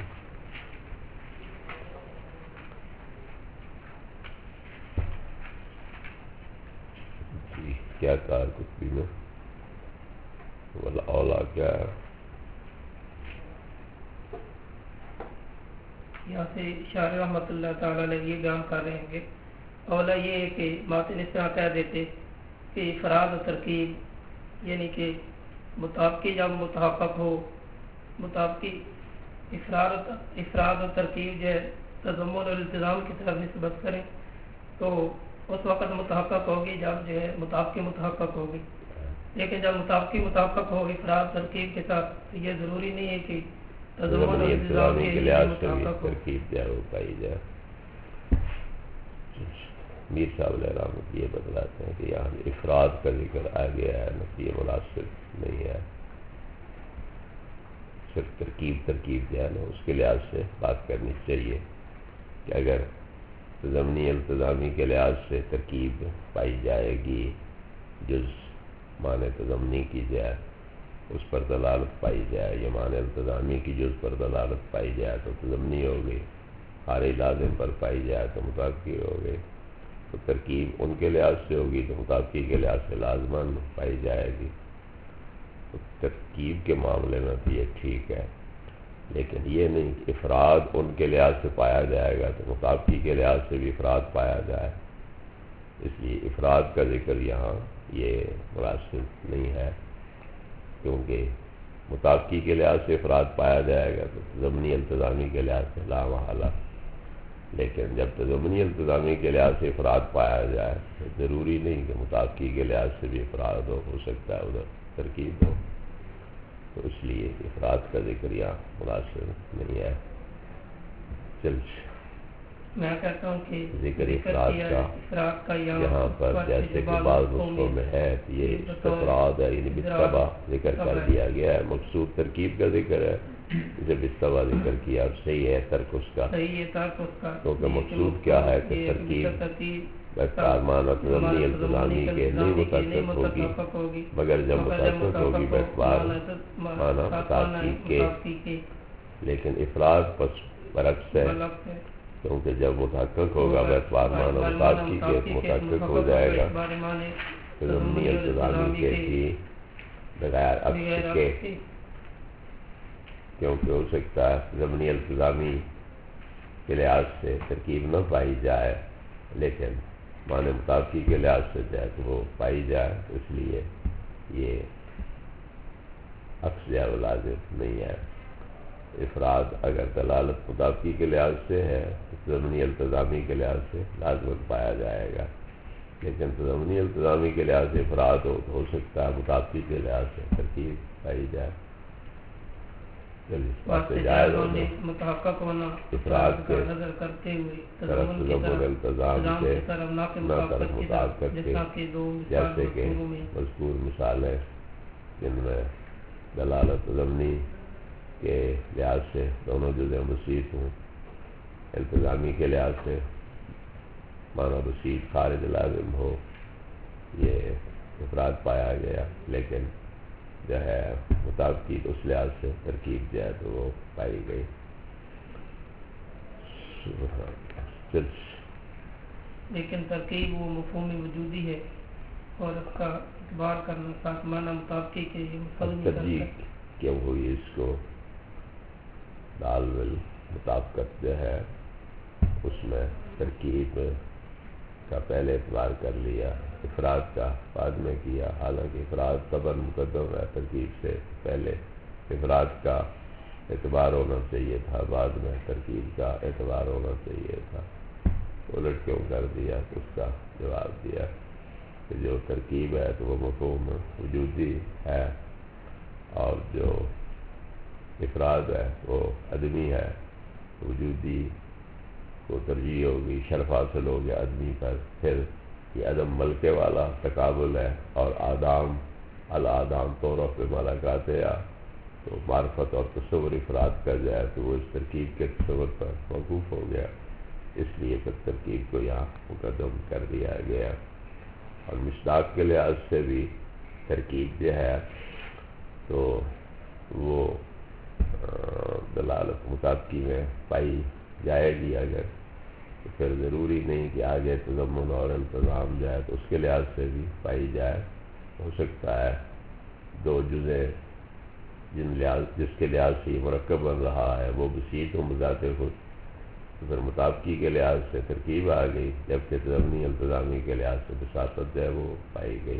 Speaker 2: جی کیا کار کتبی میں اولا کیا ہے؟
Speaker 1: یہاں سے شاعر رحمۃ اللہ تعالیٰ نے یہ بیان کر رہے ہیں کہ اولا یہ ہے کہ ماتن اس طرح کہہ دیتے کہ افراد و ترکیب یعنی کہ مطابقی جب متحقق ہو، مطابقی افراد افراد و ترکیب جو ہے تضمن اور التزام کی طرف نسبت کریں تو اس وقت متحقق ہوگی جب جو ہے مطابقی متحقق ہوگی. لیکن جب مطابقی متحقق ہو افراد ترکیب کے ساتھ تو یہ ضروری نہیں ہے کہ تضمن اور التزام
Speaker 2: کے لحاظ سے بھی ترکیب جائے وہ پائی جائے. میر صاحب علیہ رحمت یہ بتلاتے ہیں کہ یہاں افراد کا ذکر آ گیا ہے نہ یہ مناسب نہیں ہے، صرف ترکیب ترکیب جو ہے نا اس کے لحاظ سے بات کرنی چاہیے کہ اگر ضمنی التزامی کے لحاظ سے ترکیب پائی جائے گی، جز معنی تضمنی کی جائے اس پر دلالت پائی جائے، یا معنی التزامی کی جز پر دلالت پائی جائے تو تضمنی ہو گئی، ہارے لازم پر پائی جائے تو مطابقی ہو گئی. تو ترکیب ان کے لحاظ سے ہوگی تو مطابقی کے لحاظ سے لازماً پائی جائے گی. تو ترکیب کے معاملے میں بھی یہ ٹھیک ہے، لیکن یہ نہیں کہ افراد ان کے لحاظ سے پایا جائے گا تو مطابقی کے لحاظ سے بھی افراد پایا جائے. اس لیے افراد کا ذکر یہاں یہ مناسب نہیں ہے، کیونکہ مطابقی کے لحاظ سے افراد پایا جائے گا تو ضمنی التزامی کے لحاظ سے لا محالہ، لیکن جب تضمنی التزامی کے لحاظ سے افراد پایا جائے تو ضروری نہیں کہ مطابقی کے لحاظ سے بھی افراد ہو ہو سکتا ہے ادھر ترکیب ہو، تو اس لیے افراد کا ذکر یہاں مناسب نہیں ہے۔ چل
Speaker 1: میں کہتا ہوں کہ
Speaker 2: ذکر افراد کا
Speaker 1: افراد کا
Speaker 2: یہاں پر جیسے کہ بعض نسخوں میں ہے یہ افراد ہے، یعنی بالطبع ذکر کر دیا گیا ہے، مقصود ترکیب کا ذکر ہے، اسے بالطبع ذکر کیا، اور صحیح ہے ترک اس کا،
Speaker 1: صحیح ہے ترک اس کا،
Speaker 2: کیونکہ مقصود کیا ہے کہ ترکیب بیتبار ضمنی التزامی کے نہیں متحقق ہوگی، مگر جب متحقق ہوگی بیتبار معنی مطابقی کے، لیکن افراد پس برعکس ہے، کیونکہ جب متحقق ہوگا بیتبار معنی مطابقی کے متحقق ہو جائے گا ضمنی التزامی کے کی بغیر عکس کے، کیونکہ ہو سکتا ہے ضمنی التزامی کے لحاظ سے ترکیب نہ پائی جائے لیکن معنی مطابقی کے لحاظ سے جائے تو وہ پائی جائے، اس لیے یہ عکس یا لازم نہیں ہے۔ افراد اگر دلالت مطابقی کے لحاظ سے ہے تو ضمنی التزامی کے لحاظ سے لازمت پایا جائے گا، لیکن ضمنی التزامی کے لحاظ سے افراد ہو تو ہو سکتا ہے مطابقی کے لحاظ سے ترکیب پائی جائے۔ اس بات سے جائز ہونا
Speaker 1: متحقق ہونا
Speaker 2: افراد کے
Speaker 1: نظر کرتے ہوئے
Speaker 2: طرف تضمن التزام سے نہ طرف مطابقت کے، جیسے کہ مذکور مثالیں جن میں دلالت ضمنی کے لحاظ سے دونوں جزء بسیط ہوں، التزامی کے لحاظ سے معنی بسیط خارج لازم ہو، یہ افراد پایا گیا، لیکن جو ہے مطابقی اس لحاظ سے ترکیب جو ہے تو وہ پائی گئی۔
Speaker 1: لیکن ترکیب وہ مفہوم وجودی ہے اور اس کا اعتبار کرنا ساتھ معنی مطابقی کے
Speaker 2: ترجیح کیوں ہوئی اس کو دال ول مطابقت جو ہے اس میں ترکیب کا پہلے اعتبار کر لیا، افراد کا بعد میں کیا، حالانکہ افراد طبعاً مقدم ہے ترکیب سے پہلے، افراد کا اعتبار ہونا چاہیے تھا بعد میں ترکیب کا اعتبار ہونا چاہیے تھا، الٹ کیوں کر دیا؟ اس کا جواب دیا کہ جو ترکیب ہے تو وہ مفہوم وجودی ہے اور جو افراد ہے وہ عدمی ہے، وجودی کو ترجیح ہوگی، شرف حاصل ہو گیا عدمی پر، پھر یہ عدم ملکے والا تقابل ہے، اور آدام الادام طورف پہ ملاقات ہے تو معرفت اور تصور افراد کا جائے تو وہ اس ترکیب کے تصور پر موقوف ہو گیا، اس لیے پھر ترکیب کو یہاں مقدم کر دیا گیا۔ اور مصداق کے لحاظ سے بھی ترکیب جو ہے تو وہ دلالت مطابقی میں پائی جائے گی، اگر تو پھر ضروری نہیں کہ آگے تضمن اور التزام جائے تو اس کے لحاظ سے بھی پائی جائے، ہو سکتا ہے دو جزء جن لحاظ جس کے لحاظ سے یہ مرکب بن رہا ہے وہ بسیط ہوں بذات خود، تو پھر مطابقی کے لحاظ سے ترکیب آ گئی، جبکہ تضمنی التزامی کے لحاظ سے بساطت جو ہے وہ پائی گئی۔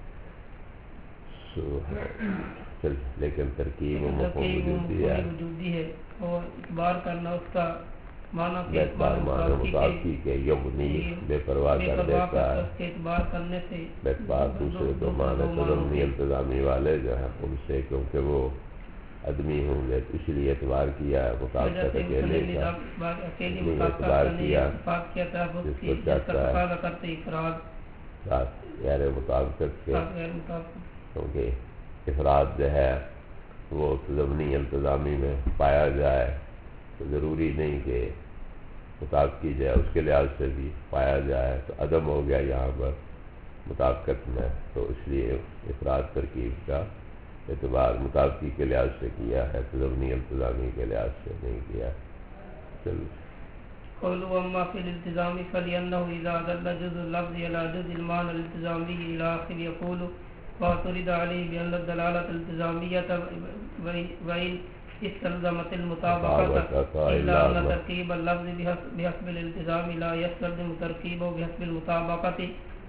Speaker 2: چل لیکن ترکیب و مفہوم
Speaker 1: وجودی ہے اور اعتبار کرنا اس کا معنی کے
Speaker 2: اعتبار معنی مطابقی کے یغنی بے پرواہ کر دیتا ہے،
Speaker 1: اعتبار کرنے سے
Speaker 2: اعتبار دوسرے دو معنی تضمنی التزامی والے جو ہیں ان سے، کیونکہ وہ آدمی ہوں گے اس لیے اعتبار کیا ہے، مطابقت اکیلے کا اعتبار کیا جس کو چاہتا ہے غیر مطابقت کے، کیونکہ افراد جو ہے وہ ضمنی التزامی میں پایا جائے تو ضروری نہیں کہ مطابقی جائے اس کے لحاظ سے بھی پایا جائے، تو عدم ہو گیا یہاں پر مطابقت میں، تو اس لیے افراد ترکیب کا اعتبار مطابقی کے لحاظ سے کیا ہے، ضمنی التزامی کے لحاظ سے نہیں کیا۔ چلو
Speaker 1: قولوا اما في الالتزام فلانه اذا دل جزء اللفظ على جزء المعنى الالتزامي الى اخر يقول واعترض عليه بان الدلاله الالتزاميه وان استلزمت المطابقه الا ان تركيب اللفظ بحسب الالتزام لا يستلزم تركيبه بحسب المطابقه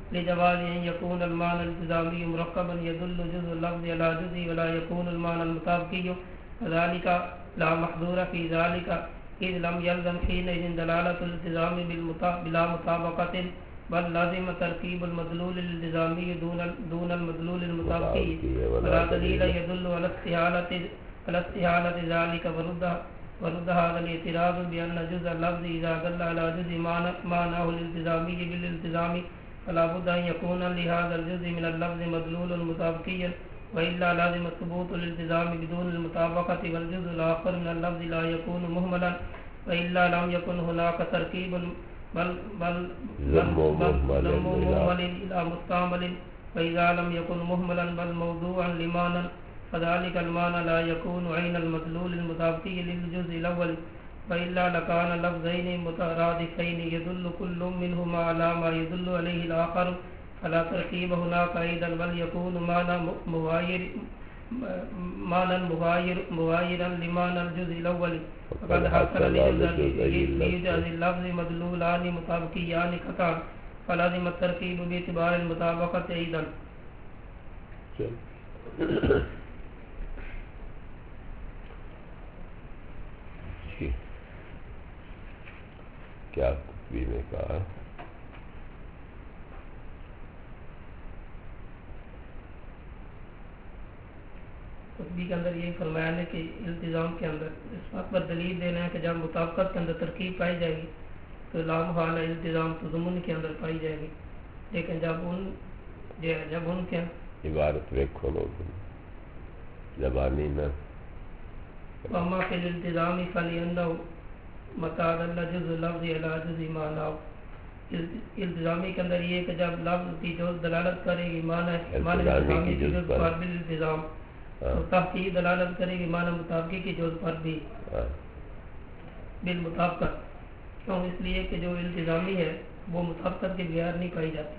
Speaker 1: لجواز أن يكون المعنى الالتزامي مركبا يدل جزء اللفظ على جزء ولا يكون المعنى المطابقي وذلك لا محظور في ذلك إذ لم يلزم حينئذ دلالة الالتزام بلا مطابقة بل لازم تركيب المدلول الالتزامي دون دون المدلول المطابقي ولا دليل يدل على استحالة على استحالة ذلك ورد ورد هذا الاعتراض بأن جزء اللفظ إذا دل على جزء معناه الالتزامي بالالتزام فلا بد أن يكون لهذا الجزء من اللفظ مدلول مطابقيا وإلا لازم ثبوت الالتزام بدون المطابقة والجزء الآخر من اللفظ لا يكون مهملا وإلا لم يكن هناك تركيب بل بل بل مهمل إلى مستعمل وإذا لم يكن مهملا بل موضوعا لمعنى فذلك المعنى لا يكون عين المدلول المطابقي للجزء الأول وإلا لكان لفظين مترادفين يدل كل منهما على ما يدل عليه الآخر فلا تركيب هناك أيضا بل يكون معنى مغاير معنى مغاير مغايرا لمعنى الجزء الأول وقد حصل لجزء اللفظ مدلولان مطابقيان قطعا فلازم التركيب باعتبار المطابقة أيضا.
Speaker 2: کیا تقوی میں کہا
Speaker 1: تقوی کے اندر یہ فرمایا ہے کہ التزام کے اندر اس بات پر دلیل دینا ہے کہ جب مطابقت کے اندر ترکیب پائی جائے گی تو لا محالہ التزام تضمن کے اندر پائی جائے گی لیکن جب ان جب ان کے
Speaker 2: عبارت ویکھو لوگ زبانی نہ
Speaker 1: وما فی الالتزام فلینہ متعد اللہ جزء لفظ علی جزء معنی التزامی کے اندر یہ کہ جب لفظ کی جو دلالت کرے گی معنی معنی التزامی کی جزء پر بالالتزام تو تحقیق دلالت کرے گی معنی مطابقی کی جزء پر بھی بالمطابقت کیوں اس لیے کہ جو التزامی ہے وہ مطابقت کے بغیر نہیں پائی جاتی.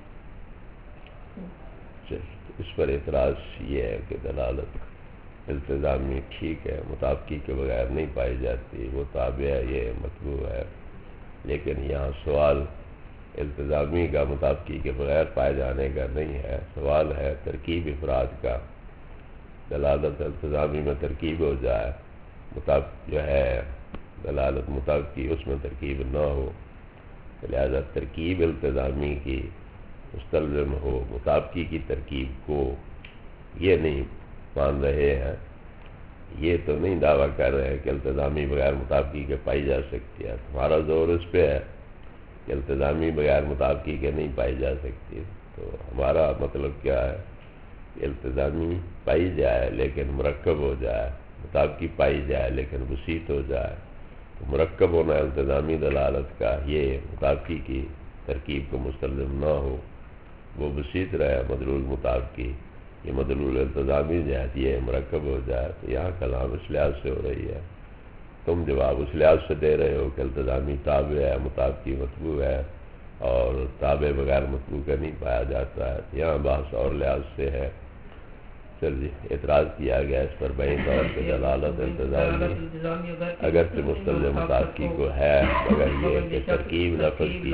Speaker 2: اس پر اعتراض یہ ہے کہ دلالت التزامی ٹھیک ہے مطابقی کے بغیر نہیں پائی جاتی وہ تابع ہے یہ مطلوب ہے لیکن یہاں سوال التزامی کا مطابقی کے بغیر پائے جانے کا نہیں ہے سوال ہے ترکیب افراد کا دلالت التزامی میں ترکیب ہو جائے مطابق جو ہے دلالت مطابقی اس میں ترکیب نہ ہو لہذا ترکیب التزامی کی مستلزم ہو مطابقی کی ترکیب کو یہ نہیں مان رہے ہیں یہ تو نہیں دعویٰ کر رہے ہیں کہ التزامی بغیر مطابقی کے پائی جا سکتی ہے تمہارا زور اس پہ ہے کہ التزامی بغیر مطابقی کے نہیں پائی جا سکتی تو ہمارا مطلب کیا ہے کہ التزامی پائی جائے لیکن مرکب ہو جائے مطابقی پائی جائے لیکن وسیط ہو جائے تو مرکب ہونا التزامی دلالت کا یہ مطابقی کی ترکیب کو مستلزم نہ ہو وہ وسیط رہے مدلول مطابقی یہ مدلول التزامی جہت یہ مرکب ہو جائے تو یہاں کلام اس لحاظ سے ہو رہی ہے تم جواب اس لحاظ سے دے رہے ہو کہ التزامی تابع ہے مطابقی مطلوب ہے اور تابع بغیر مطلوب کا نہیں پایا جاتا ہے یہاں بحث اور لحاظ سے ہے. چل جی اعتراض کیا گیا اس پر بہن طور پہ دلالت التزامی اگرچہ مستلزم مطابقی کو ہے مگر یہ کہ ترکیب لفظ کی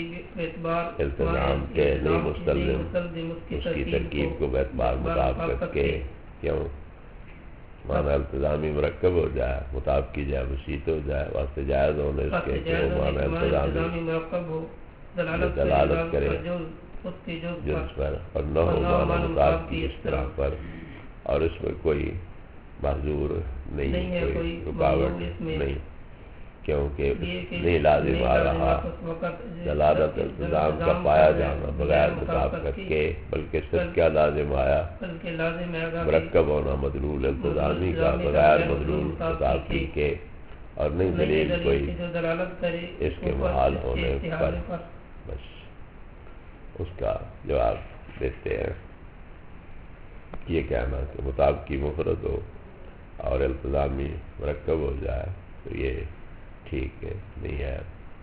Speaker 2: التزام کے نہیں مستلزم اس کی ترکیب کو باعتبار مطابقت کے کیوں معنی التزامی مرکب ہو جائے مطابقی جائے وسیط ہو جائے واسطے جائز ہونے اس کے کہ وہ معنی التزامی دلالت کرے جنس پر اور نہ ہو معنی مطابقی اس طرح پر اور اس میں کوئی معذور نہیں کوئی رکاوٹ نہیں کیونکہ نہیں لازم آ رہا دلالت التزام کا پایا جانا بغیر مطابقت کے بلکہ صرف کیا لازم آیا مرکب ہونا مدلول التزامی کا بغیر مدلول مطابقی کے اور نہیں دلیل کوئی اس کے محال ہونے پر بس اس کا جواب دیتے ہیں یہ کہنا کہ مطابقی مفرد ہو اور التزامی مرکب ہو جائے تو یہ ٹھیک ہے نہیں ہے.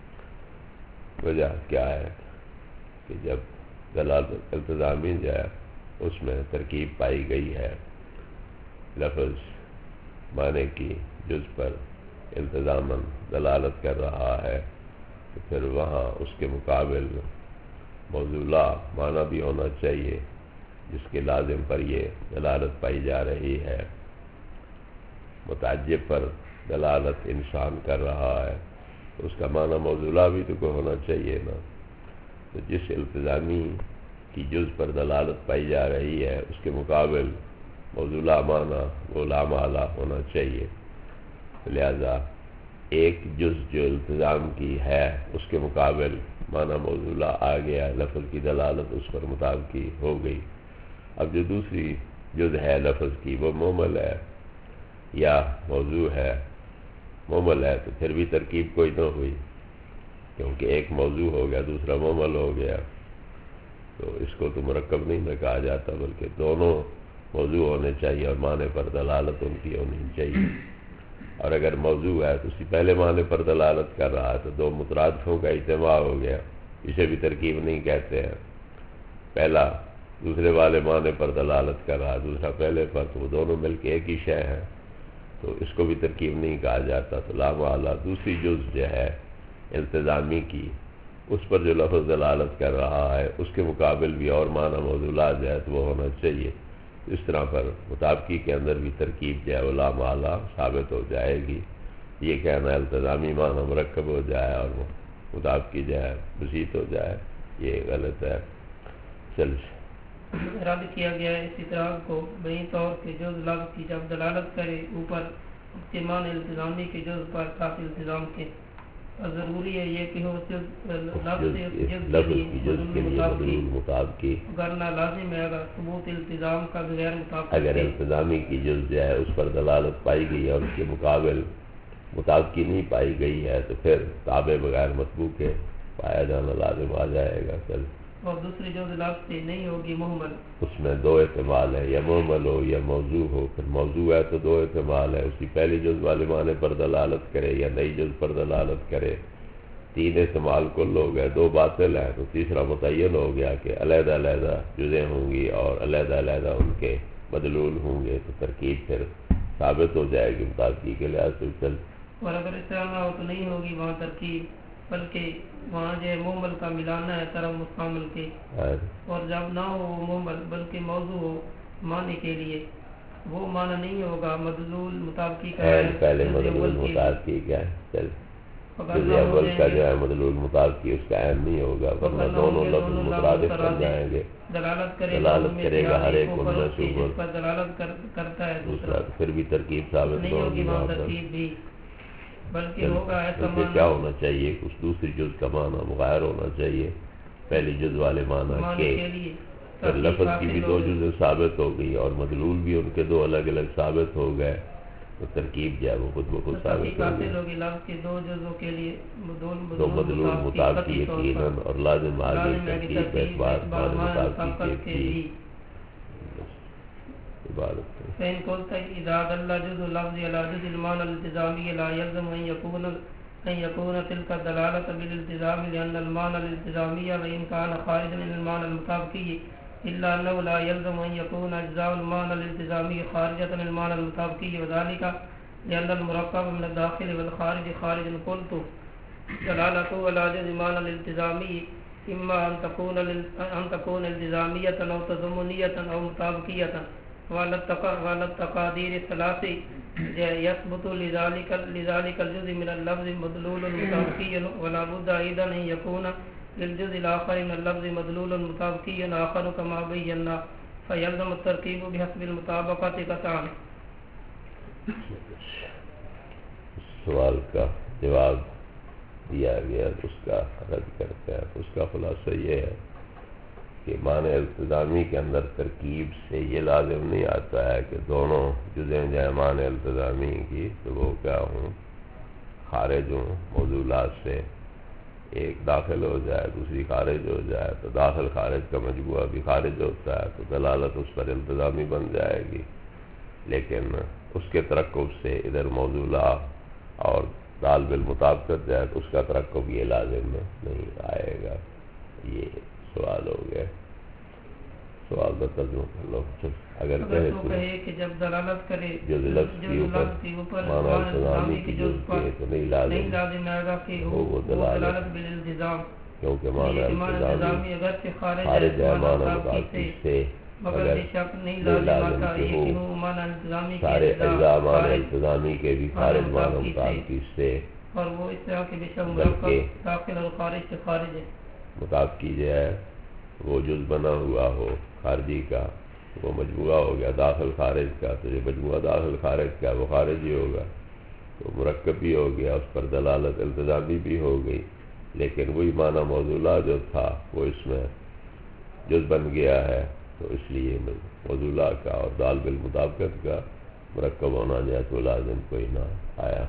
Speaker 2: وجہ کیا ہے کہ جب دلالت التزامی جائے اس میں ترکیب پائی گئی ہے لفظ معنی کی جز پر التزاماً دلالت کر رہا ہے تو پھر وہاں اس کے مقابل موضوع معنی بھی ہونا چاہیے جس کے لازم پر یہ دلالت پائی جا رہی ہے. متعجب پر دلالت انسان کر رہا ہے تو اس کا معنی موضوع بھی تو کوئی ہونا چاہیے نا. تو جس التزامی کی جز پر دلالت پائی جا رہی ہے اس کے مقابل موضوع معنی وہ لامعنی ہونا چاہیے. لہذا ایک جز جو التزام کی ہے اس کے مقابل معنی موضوع آ گیا، لفظ کی دلالت اس پر مطابقی ہو گئی. اب جو دوسری جز ہے لفظ کی وہ مہمل ہے یا موضوع ہے. مہمل ہے تو پھر بھی ترکیب کوئی نہ ہوئی کیونکہ ایک موضوع ہو گیا دوسرا مہمل ہو گیا، تو اس کو تو مرکب نہیں نہ کہا جاتا بلکہ دونوں موضوع ہونے چاہیے اور معنی پر دلالت ان کی ہونی چاہیے. اور اگر موضوع ہے تو اسی پہلے معنی پر دلالت کر رہا ہے تو دو مترادفوں کا اجتماع ہو گیا، اسے بھی ترکیب نہیں کہتے ہیں. پہلا دوسرے والے معنی پر دلالت کر رہا ہے دوسرا پہلے پر، تو وہ دونوں مل کے ایک ہی شے ہے تو اس کو بھی ترکیب نہیں کہا جاتا. تو لامعنی دوسری جز جو ہے التزامی کی اس پر جو لفظ دلالت کر رہا ہے اس کے مقابل بھی اور معنی موضوعات جو ہے تو وہ ہونا چاہیے. اس طرح پر مطابقی کے اندر بھی ترکیب جو ہے وہ لامعنی ثابت ہو جائے گی. یہ کہنا التزامی معنی مرکب ہو جائے اور وہ مطابقی جو ہے بسیط ہو جائے یہ غلط ہے. چل
Speaker 1: رد کیا گیا ہے اسی طرح کو بہی طور کے جز لفظ کی جب دلالت کرے اوپر اس کے معنی التزامی کے جز پر خاص التزام کے، اور ضروری ہے یہ کہ ہو لفظ جز کے لیے
Speaker 2: مطابقی
Speaker 1: کرنا لازم ہے. اگر ثبوت التزام کا بغیر مطابقت
Speaker 2: اگر التزامی کی جز جو ہے اس پر دلالت پائی گئی اور اس کے مقابل مطابقی نہیں پائی گئی ہے تو پھر تابع بغیر مطبوع کے پایا جانا لازم آ جائے گا. چل
Speaker 1: اور دوسری جو لفظ سے نہیں ہوگی محمل،
Speaker 2: اس میں دو احتمال ہے، یا محمل ہو یا موضوع ہو. پھر موضوع ہے تو دو احتمال ہے، اسی پہلی جز والے معنی پر دلالت کرے یا نئی جز پر دلالت کرے. تین احتمال کل ہو گئے، دو باطل ہیں تو تیسرا متعین ہو گیا کہ علیحدہ علیحدہ جزیں ہوں گی اور علیحدہ علیحدہ ان کے مدلول ہوں گے تو ترکیب پھر ثابت ہو جائے گی مطابقی کے لحاظ سے. چل
Speaker 1: اور اگر اس طرح نہ ہو تو نہیں ہوگی وہاں ترکیب بلکہ وہاں جو محمل کا ملانا ہے طرف مستعمل کے، اور جب نہ ہو محمل بلکہ موضوع ہو معنی کے لیے وہ معنی نہیں ہوگا مدلول مطابقی کا ہے.
Speaker 2: پہلے مدلول مطابقی کیا ہے؟ چل جزء اول کا جو ہے مدلول مطابقی اس کا عین نہیں ہوگا ورنہ دونوں لفظ مترادف بن جائیں گے.
Speaker 1: دلالت کرے
Speaker 2: دلالت کرے گا ہر ایک ان میں سے
Speaker 1: جس پر دلالت کرتا ہے
Speaker 2: دوسرا پھر بھی ترکیب ثابت
Speaker 1: نہیں ہوگی وہاں ترکیب بھی بلکہ ہوگا ایسا
Speaker 2: معنی کیا ہونا چاہیے کچھ دوسری جز کا معنی مغایر ہونا چاہیے پہلی جز والے معنی کے. پھر لفظ کی بھی دو جزیں ثابت ہو گئی اور مدلول بھی ان کے دو الگ الگ ثابت ہو گئے تو ترکیب جو ہے وہ خود بخود ثابت
Speaker 1: ہوگی. لفظ کے دو جزوں کے لیے
Speaker 2: دو مدلول مطابقی یقیناً اور لازم آگے ترکیب اعتبار معنی مطابقی کے بھی عبارت ہے.
Speaker 1: فإن قلت إذا دل جزء اللفظ على جزء المعنى الالتزامي لا يلزم أن يكون أن يكون تلك الدلالة بالالتزام لأن المعنى الالتزامي وإن كان خارجا من المعنى المطابقي إلا أنه لا يلزم أن يكون أجزاء المعنى الالتزامي خارجة من المعنى المطابقي وذلك لأن المركب من الداخل والخارج خارج. قلت دلالته على جزء المعنى الالتزامي إما أن تكون أن تكون التزامية أو تضمنية أو مطابقية وعلى التقادير الثلاث يثبت لذلك لذلك الجزء من اللفظ مدلول مطابقي ولا بد أيضا أن يكون للجزء الآخر من اللفظ مدلول مطابقي آخر كما بينا فيلزم التركيب بحسب المطابقة قطعا.
Speaker 2: سوال کا جواب دیا گیا اس کا رد کرتے ہیں. اس کا خلاصہ یہ ہے کہ معنی التزامی کے اندر ترکیب سے یہ لازم نہیں آتا ہے کہ دونوں جزیں جو ہے معنی التزامی کی تو وہ کیا ہوں خارج ہوں موضوعات سے، ایک داخل ہو جائے دوسری خارج ہو جائے تو داخل خارج کا مجموعہ بھی خارج ہوتا ہے تو دلالت اس پر التزامی بن جائے گی. لیکن اس کے ترکب سے ادھر موضوعات اور دال بالمطابقت جائے تو اس کا ترکب یہ لازم نہیں آئے گا. یہ سوال ہو گیا. سوال کا ترجمہ کر لو. اگر
Speaker 1: کہے کہ جب دلالت کرے
Speaker 2: جو لفظ کے اوپر معنی التزامی کی جز کے تو نہیں لازم
Speaker 1: آئے گا کہ وہ دلالت بالالتزام
Speaker 2: کیونکہ معنی التزامی
Speaker 1: خارج
Speaker 2: ہے معنی مطابقی سے، مگر
Speaker 1: نہیں
Speaker 2: لازم کہ ہو سارے اجزاء معنی التزامی کے بھی خارج معنی مطابقی سے،
Speaker 1: اور وہ اس طرح کے بے شک
Speaker 2: بلکہ
Speaker 1: داخل اور خارج سے خارج ہے.
Speaker 2: مطابقی جو ہے وہ جز بنا ہوا ہو خارجی کا، وہ مجموعہ ہو گیا داخل خارج کا، تو یہ مجموعہ داخل خارج کا وہ خارجی ہوگا، تو مرکب بھی ہو گیا، اس پر دلالت التزامی بھی ہو گئی، لیکن وہی معنی موضوعہ جو تھا وہ اس میں جز بن گیا ہے، تو اس لیے موضوعہ کا اور دال بالمطابقت کا مرکب ہونا جائے تو لازم کوئی نہ آیا.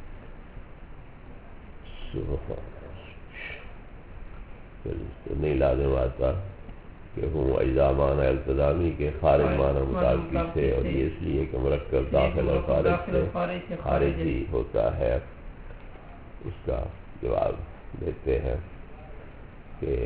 Speaker 2: تو نہیں لازم آتا کہ ہوں اجزاء معنی التزامی کے خارج معنی مطابقی سے، اور یہ اس لیے کہ مرکب داخل اور خارج سے خارج ہی ہوتا ہے. اس کا جواب دیتے ہیں کہ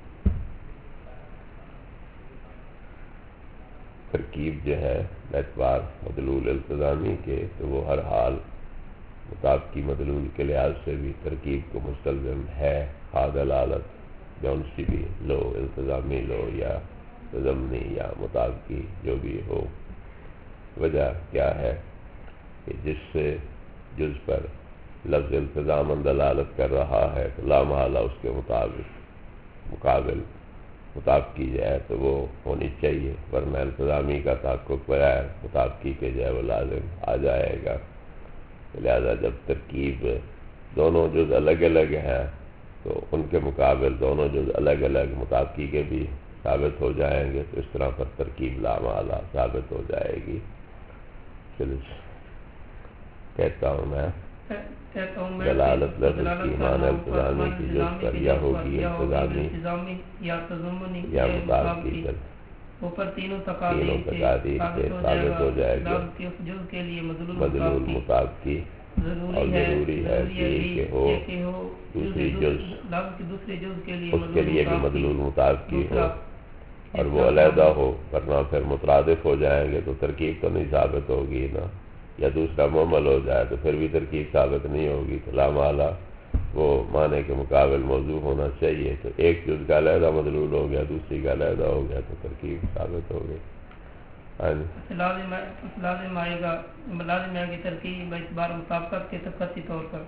Speaker 2: ترکیب جو ہے اعتبار مدلول التزامی کے، تو وہ ہر حال مطابقی مدلول کے لحاظ سے بھی ترکیب کو مستلزم ہے، خواہ دلالت جون سی بھی لو، التزامی لو یا تضمنی یا مطابقی جو بھی ہو. وجہ کیا ہے کہ جس سے جز پر لفظ التزاماً دلالت کر رہا ہے تو لا محالہ اس کے مطابق مقابل مطابقی جو ہے تو وہ ہونی چاہیے، ورنہ التزامی کا تحقق بغیر مطابقی کے جو ہے وہ لازم آ جائے گا. لہذا جب ترکیب دونوں جز الگ الگ ہیں تو ان کے مقابل دونوں جز الگ الگ مطابقی کے بھی ثابت ہو جائیں گے، تو اس طرح پر ترکیب لا محالہ ثابت ہو جائے گی. چلو کہتا ہوں میں دلالت لفظ کی معنی التزامی کی جز پر یا ہوگی التزامی
Speaker 1: یا تضمنی
Speaker 2: یا مطابقی،
Speaker 1: اوپر تینوں
Speaker 2: تینوں تقادیر سے ثابت ہو جائے گا.
Speaker 1: جز کے لیے
Speaker 2: مدلول مطابقی اور ضروری ہے کہ ہو دوسری جز اس کے لیے بھی مدلول مطابقی ہو اور وہ علیحدہ ہو، ورنہ پھر مترادف ہو جائیں گے تو ترکیب تو نہیں ثابت ہوگی نا، یا دوسرا مہمل ہو جائے تو پھر بھی ترکیب ثابت نہیں ہوگی. تو لا محالہ وہ معنی کے مقابل موضوع ہونا چاہیے، تو ایک جز کا علیحدہ مدلول ہو گیا دوسری کا علیحدہ ہو گیا تو ترکیب ثابت ہو گئی.
Speaker 1: لازم لازم آئے گا لازم ہے کہ ترکیب اعتبار مطابقت کے تخصی طور پر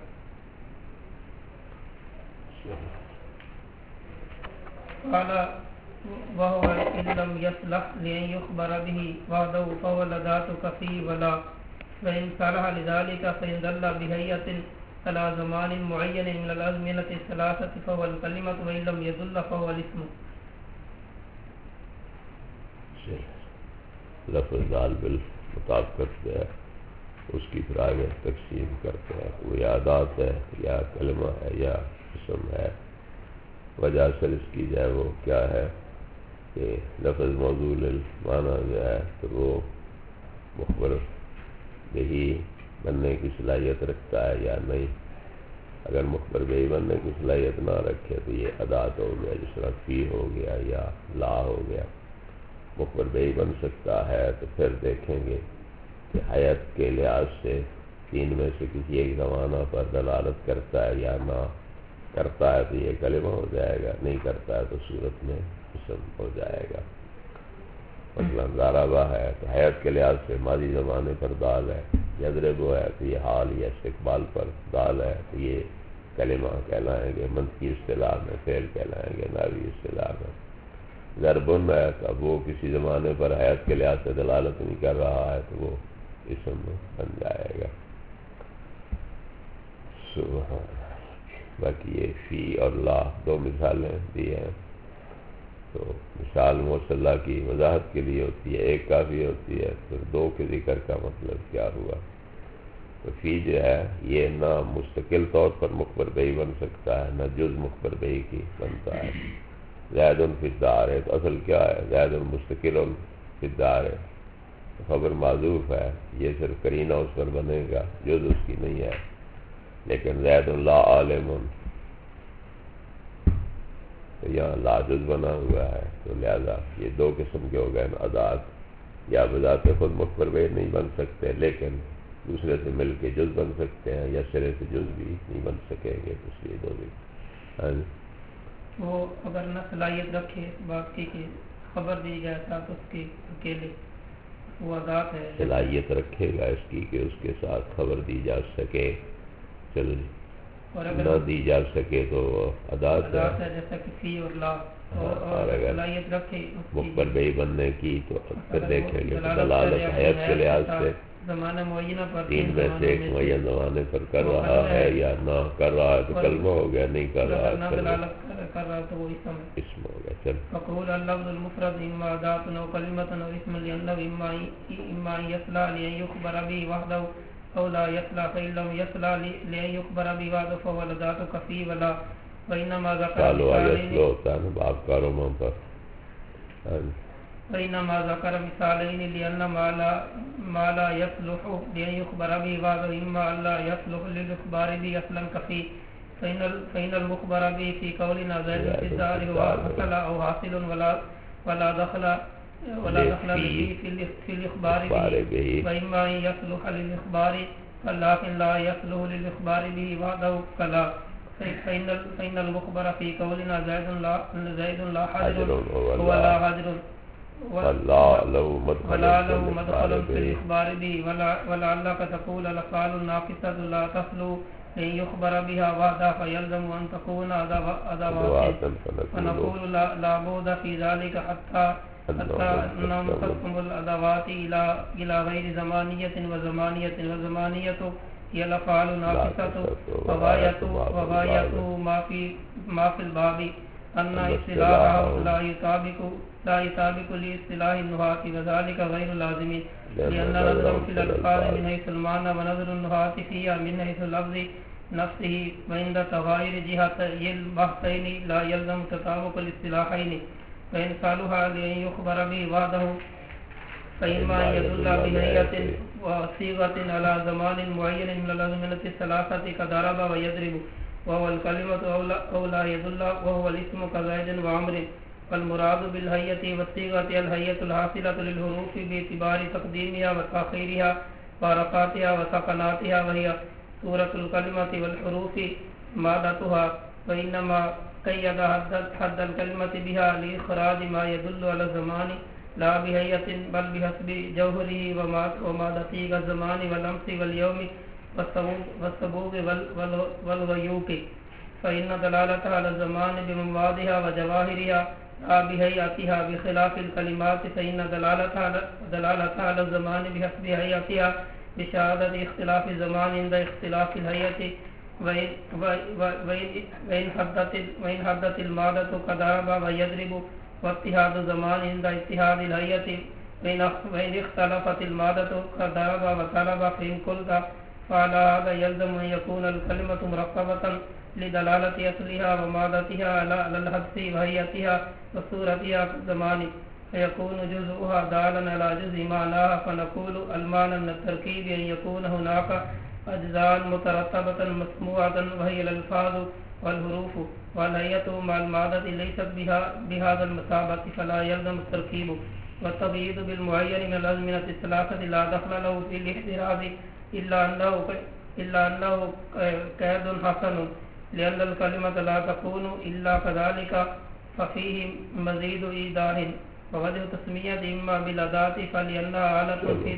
Speaker 1: قال وهو إن لم يصلح لأن يخبر به وحده فهو لذاتك فيه ولا، فإن صلح لذلك فإن دل بهيئة على زمان معين من الأزمنة الثلاثة فهو الكلمة، وإن لم يدل فهو الاسم.
Speaker 2: لفظ دال بالمطابقت ہے اس کی پھر آگے تقسیم کرتے ہیں، وہ یا ذات ہے یا کلمہ ہے یا اسم ہے. وجہ اصل اس کی جو ہے وہ کیا ہے کہ لفظ موضوع المعنی جو ہے تو وہ مخبر بہی بننے کی صلاحیت رکھتا ہے یا نہیں. اگر مخبر بہی بننے کی صلاحیت نہ رکھے تو یہ ادات ہو گیا، جس طرح فی ہو گیا یا لا ہو گیا. مخبر بہی بن سکتا ہے تو پھر دیکھیں گے کہ حیات کے لحاظ سے تین میں سے کسی ایک زمانہ پر دلالت کرتا ہے یا نہ کرتا ہے تو یہ کلمہ ہو جائے گا، نہیں کرتا ہے تو صورت میں اسم ہو جائے گا. مثلا ضربہ ہے تو حیات کے لحاظ سے ماضی زمانے پر دال ہے، یضرب ہے تو یہ حال یا استقبال پر دال ہے تو یہ کلمہ کہلائیں گے. منطقی اصطلاح میں فعل کہلائیں گے، نحوی اصطلاح میں. ضربن ہے تو اب وہ کسی زمانے پر حیات کے لحاظ سے دلالت نہیں کر رہا ہے تو وہ اسم بن جائے گا. سبحان. باقی یہ فی اور لا دو مثالیں دی ہیں، تو مثال موصلہ کی وضاحت کے لیے ہوتی ہے، ایک کافی ہوتی ہے، پھر دو کے ذکر کا مطلب کیا ہوا. تو فی جو ہے یہ نہ مستقل طور پر مخبر بہی بن سکتا ہے، نہ جز مخبر بہی کی بنتا ہے. زید فی الدار ہے تو اصل کیا ہے؟ زید مستقل فی الدار ہے، خبر معذوف ہے، یہ صرف قرینہ اس پر بنے گا، جز اس کی نہیں ہے. لیکن زید لا عالم تو یہاں لا جز بنا ہوا ہے، تو لہذا یہ دو قسم کے ہو گئے. ادات یا بذات خود مخبر بہی نہیں بن سکتے، لیکن دوسرے سے مل کے جز بن سکتے ہیں، یا سرے سے جز بھی نہیں بن سکیں گے، تو اس لیے دو بھی.
Speaker 1: وہ اگر نہ صلاحیت رکھے اس بات کی کہ خبر دی جائے ساتھ اس کی اکیلے وہ ادات ہے.
Speaker 2: صلاحیت رکھے گا اس کی کہ اس کے ساتھ خبر دی جا سکے، چلو جی،
Speaker 1: اور اگر
Speaker 2: نہ دی جا سکے تو ادات ہے
Speaker 1: جیسا کہ فی اور لا،
Speaker 2: اور اگر
Speaker 1: صلاحیت رکھے
Speaker 2: مخبر بے بننے کی تو پھر دیکھیں گے دلالت حیات کے لحاظ سے
Speaker 1: زمانہ معینہ پر
Speaker 2: تین میں سے ایک معین زمانے پر کر رہا ہے یا نہ کر رہا ہے تو کلمہ ہو گیا، نہیں کر رہا ہے
Speaker 1: دلالت کر رہا تو وہ اسم ہے،
Speaker 2: اسم ہو گیا. چل
Speaker 1: فقول اللفظ المفرد اما ذات او کلمۃ او اسم لانه اما اما يصلح لان يخبر به وحده او لا يصلح فان لم يصلح لان يخبر به وحده فهو ذات كفي ولا وانما ذكر
Speaker 2: قالوا يصلح كان باب کاروں پر
Speaker 1: وانما ذكر مثالين لان ما لا ما لا يصلح لان يخبر به وحده اما لا يصلح للاخبار به اصلا كفي فإن فإن المخبر به في قولنا زائد في الدار هو حصل أو حاصل ولا ولا دخل ولا دخل به في في الإخبار به وإما أن يصلح للإخبار ولكن لا يصلح للإخبار به وحده كلا فإن فإن المخبر في قولنا زائد لا زائد لا حاضر ولا حاضر
Speaker 2: ولا له
Speaker 1: مدخل في الإخبار به ولا ولعلك تقول الأفعال الناقصة لا تصلح لن يخبر بها وحدها فيلزم أن تكون أدوات فنقول لا, لا بد في ذلك حتى حتى أنهم قسموا الأدوات إلى إلى غير زمانية وزمانية وزمانية هي الأفعال الناقصة وغاية وغاية ما في ما في الباب أن اصطلاحه لا يطابق لا يطابق لاصطلاح النحاة وذلك غير لازم لأن نظر في الألفاظ من حيث المعنى ونظر النحاة فيها من حيث اللفظ نفسه وعند تغاير جهتي البحثين لا يلزم تطابق الاصطلاحين فإن قالوها لأن يخبر به وحده فإما يدل بنية وصيغة على زمان معين من الأزمنة الثلاثة كضرب ويضرب وهو الكلمة أو لا يدل وهو الاسم كزيد وعمر والمراد بالهيئة والصيغة الهيئة الحاصلة للحروف باعتبار تقديمها وتأخيرها وحركاتها وسكناتها وهي سورة الكلمة والحروف مادتها وإنما قيد حد الكلمة بها لإخراج ما يدل على الزمان لا بهيئة بل بحسب جوهره ومادته كالزمان والأمس واليوم والسبوغ والغيوك فإن دلالتها على الزمان بموادها وجواهرها لا بهيئتها بخلاف الكلمات فإن دلالتها دلالتها على الزمان بحسب هيئتها بشهادة اختلاف الزمان عند اختلاف الهيئة وإن حدت وإن حدت المادة كضرب ويضرب واتحاد الزمان عند اتحاد الهيئة وإن اختلفت المادة كضرب وطلب فإن قلت فعلى هذا يلزم أن يكون الكلمة مركبة لدلالة أصلها ومادتها على الحدث وهيئتها وصورتها في الزمان فيكون جزءها دالا على جزء معناها فنقول المعنى من التركيب أن يكون هناك أجزاء مترتبة مسموعة وهي الألفاظ والحروف والهيئة مع المادة ليست بها بهذا المثابة فلا يلزم التركيب والتبييض بالمعين من الأزمنة الثلاثة لا دخل له في الاحتراز إلا أنه إلا أنه قيد حسن لأن الكلمة لا تكون إلا كذلك ففيه مزيد إيضاح ووجه تسمية إما بالأداة فلأنها آلة في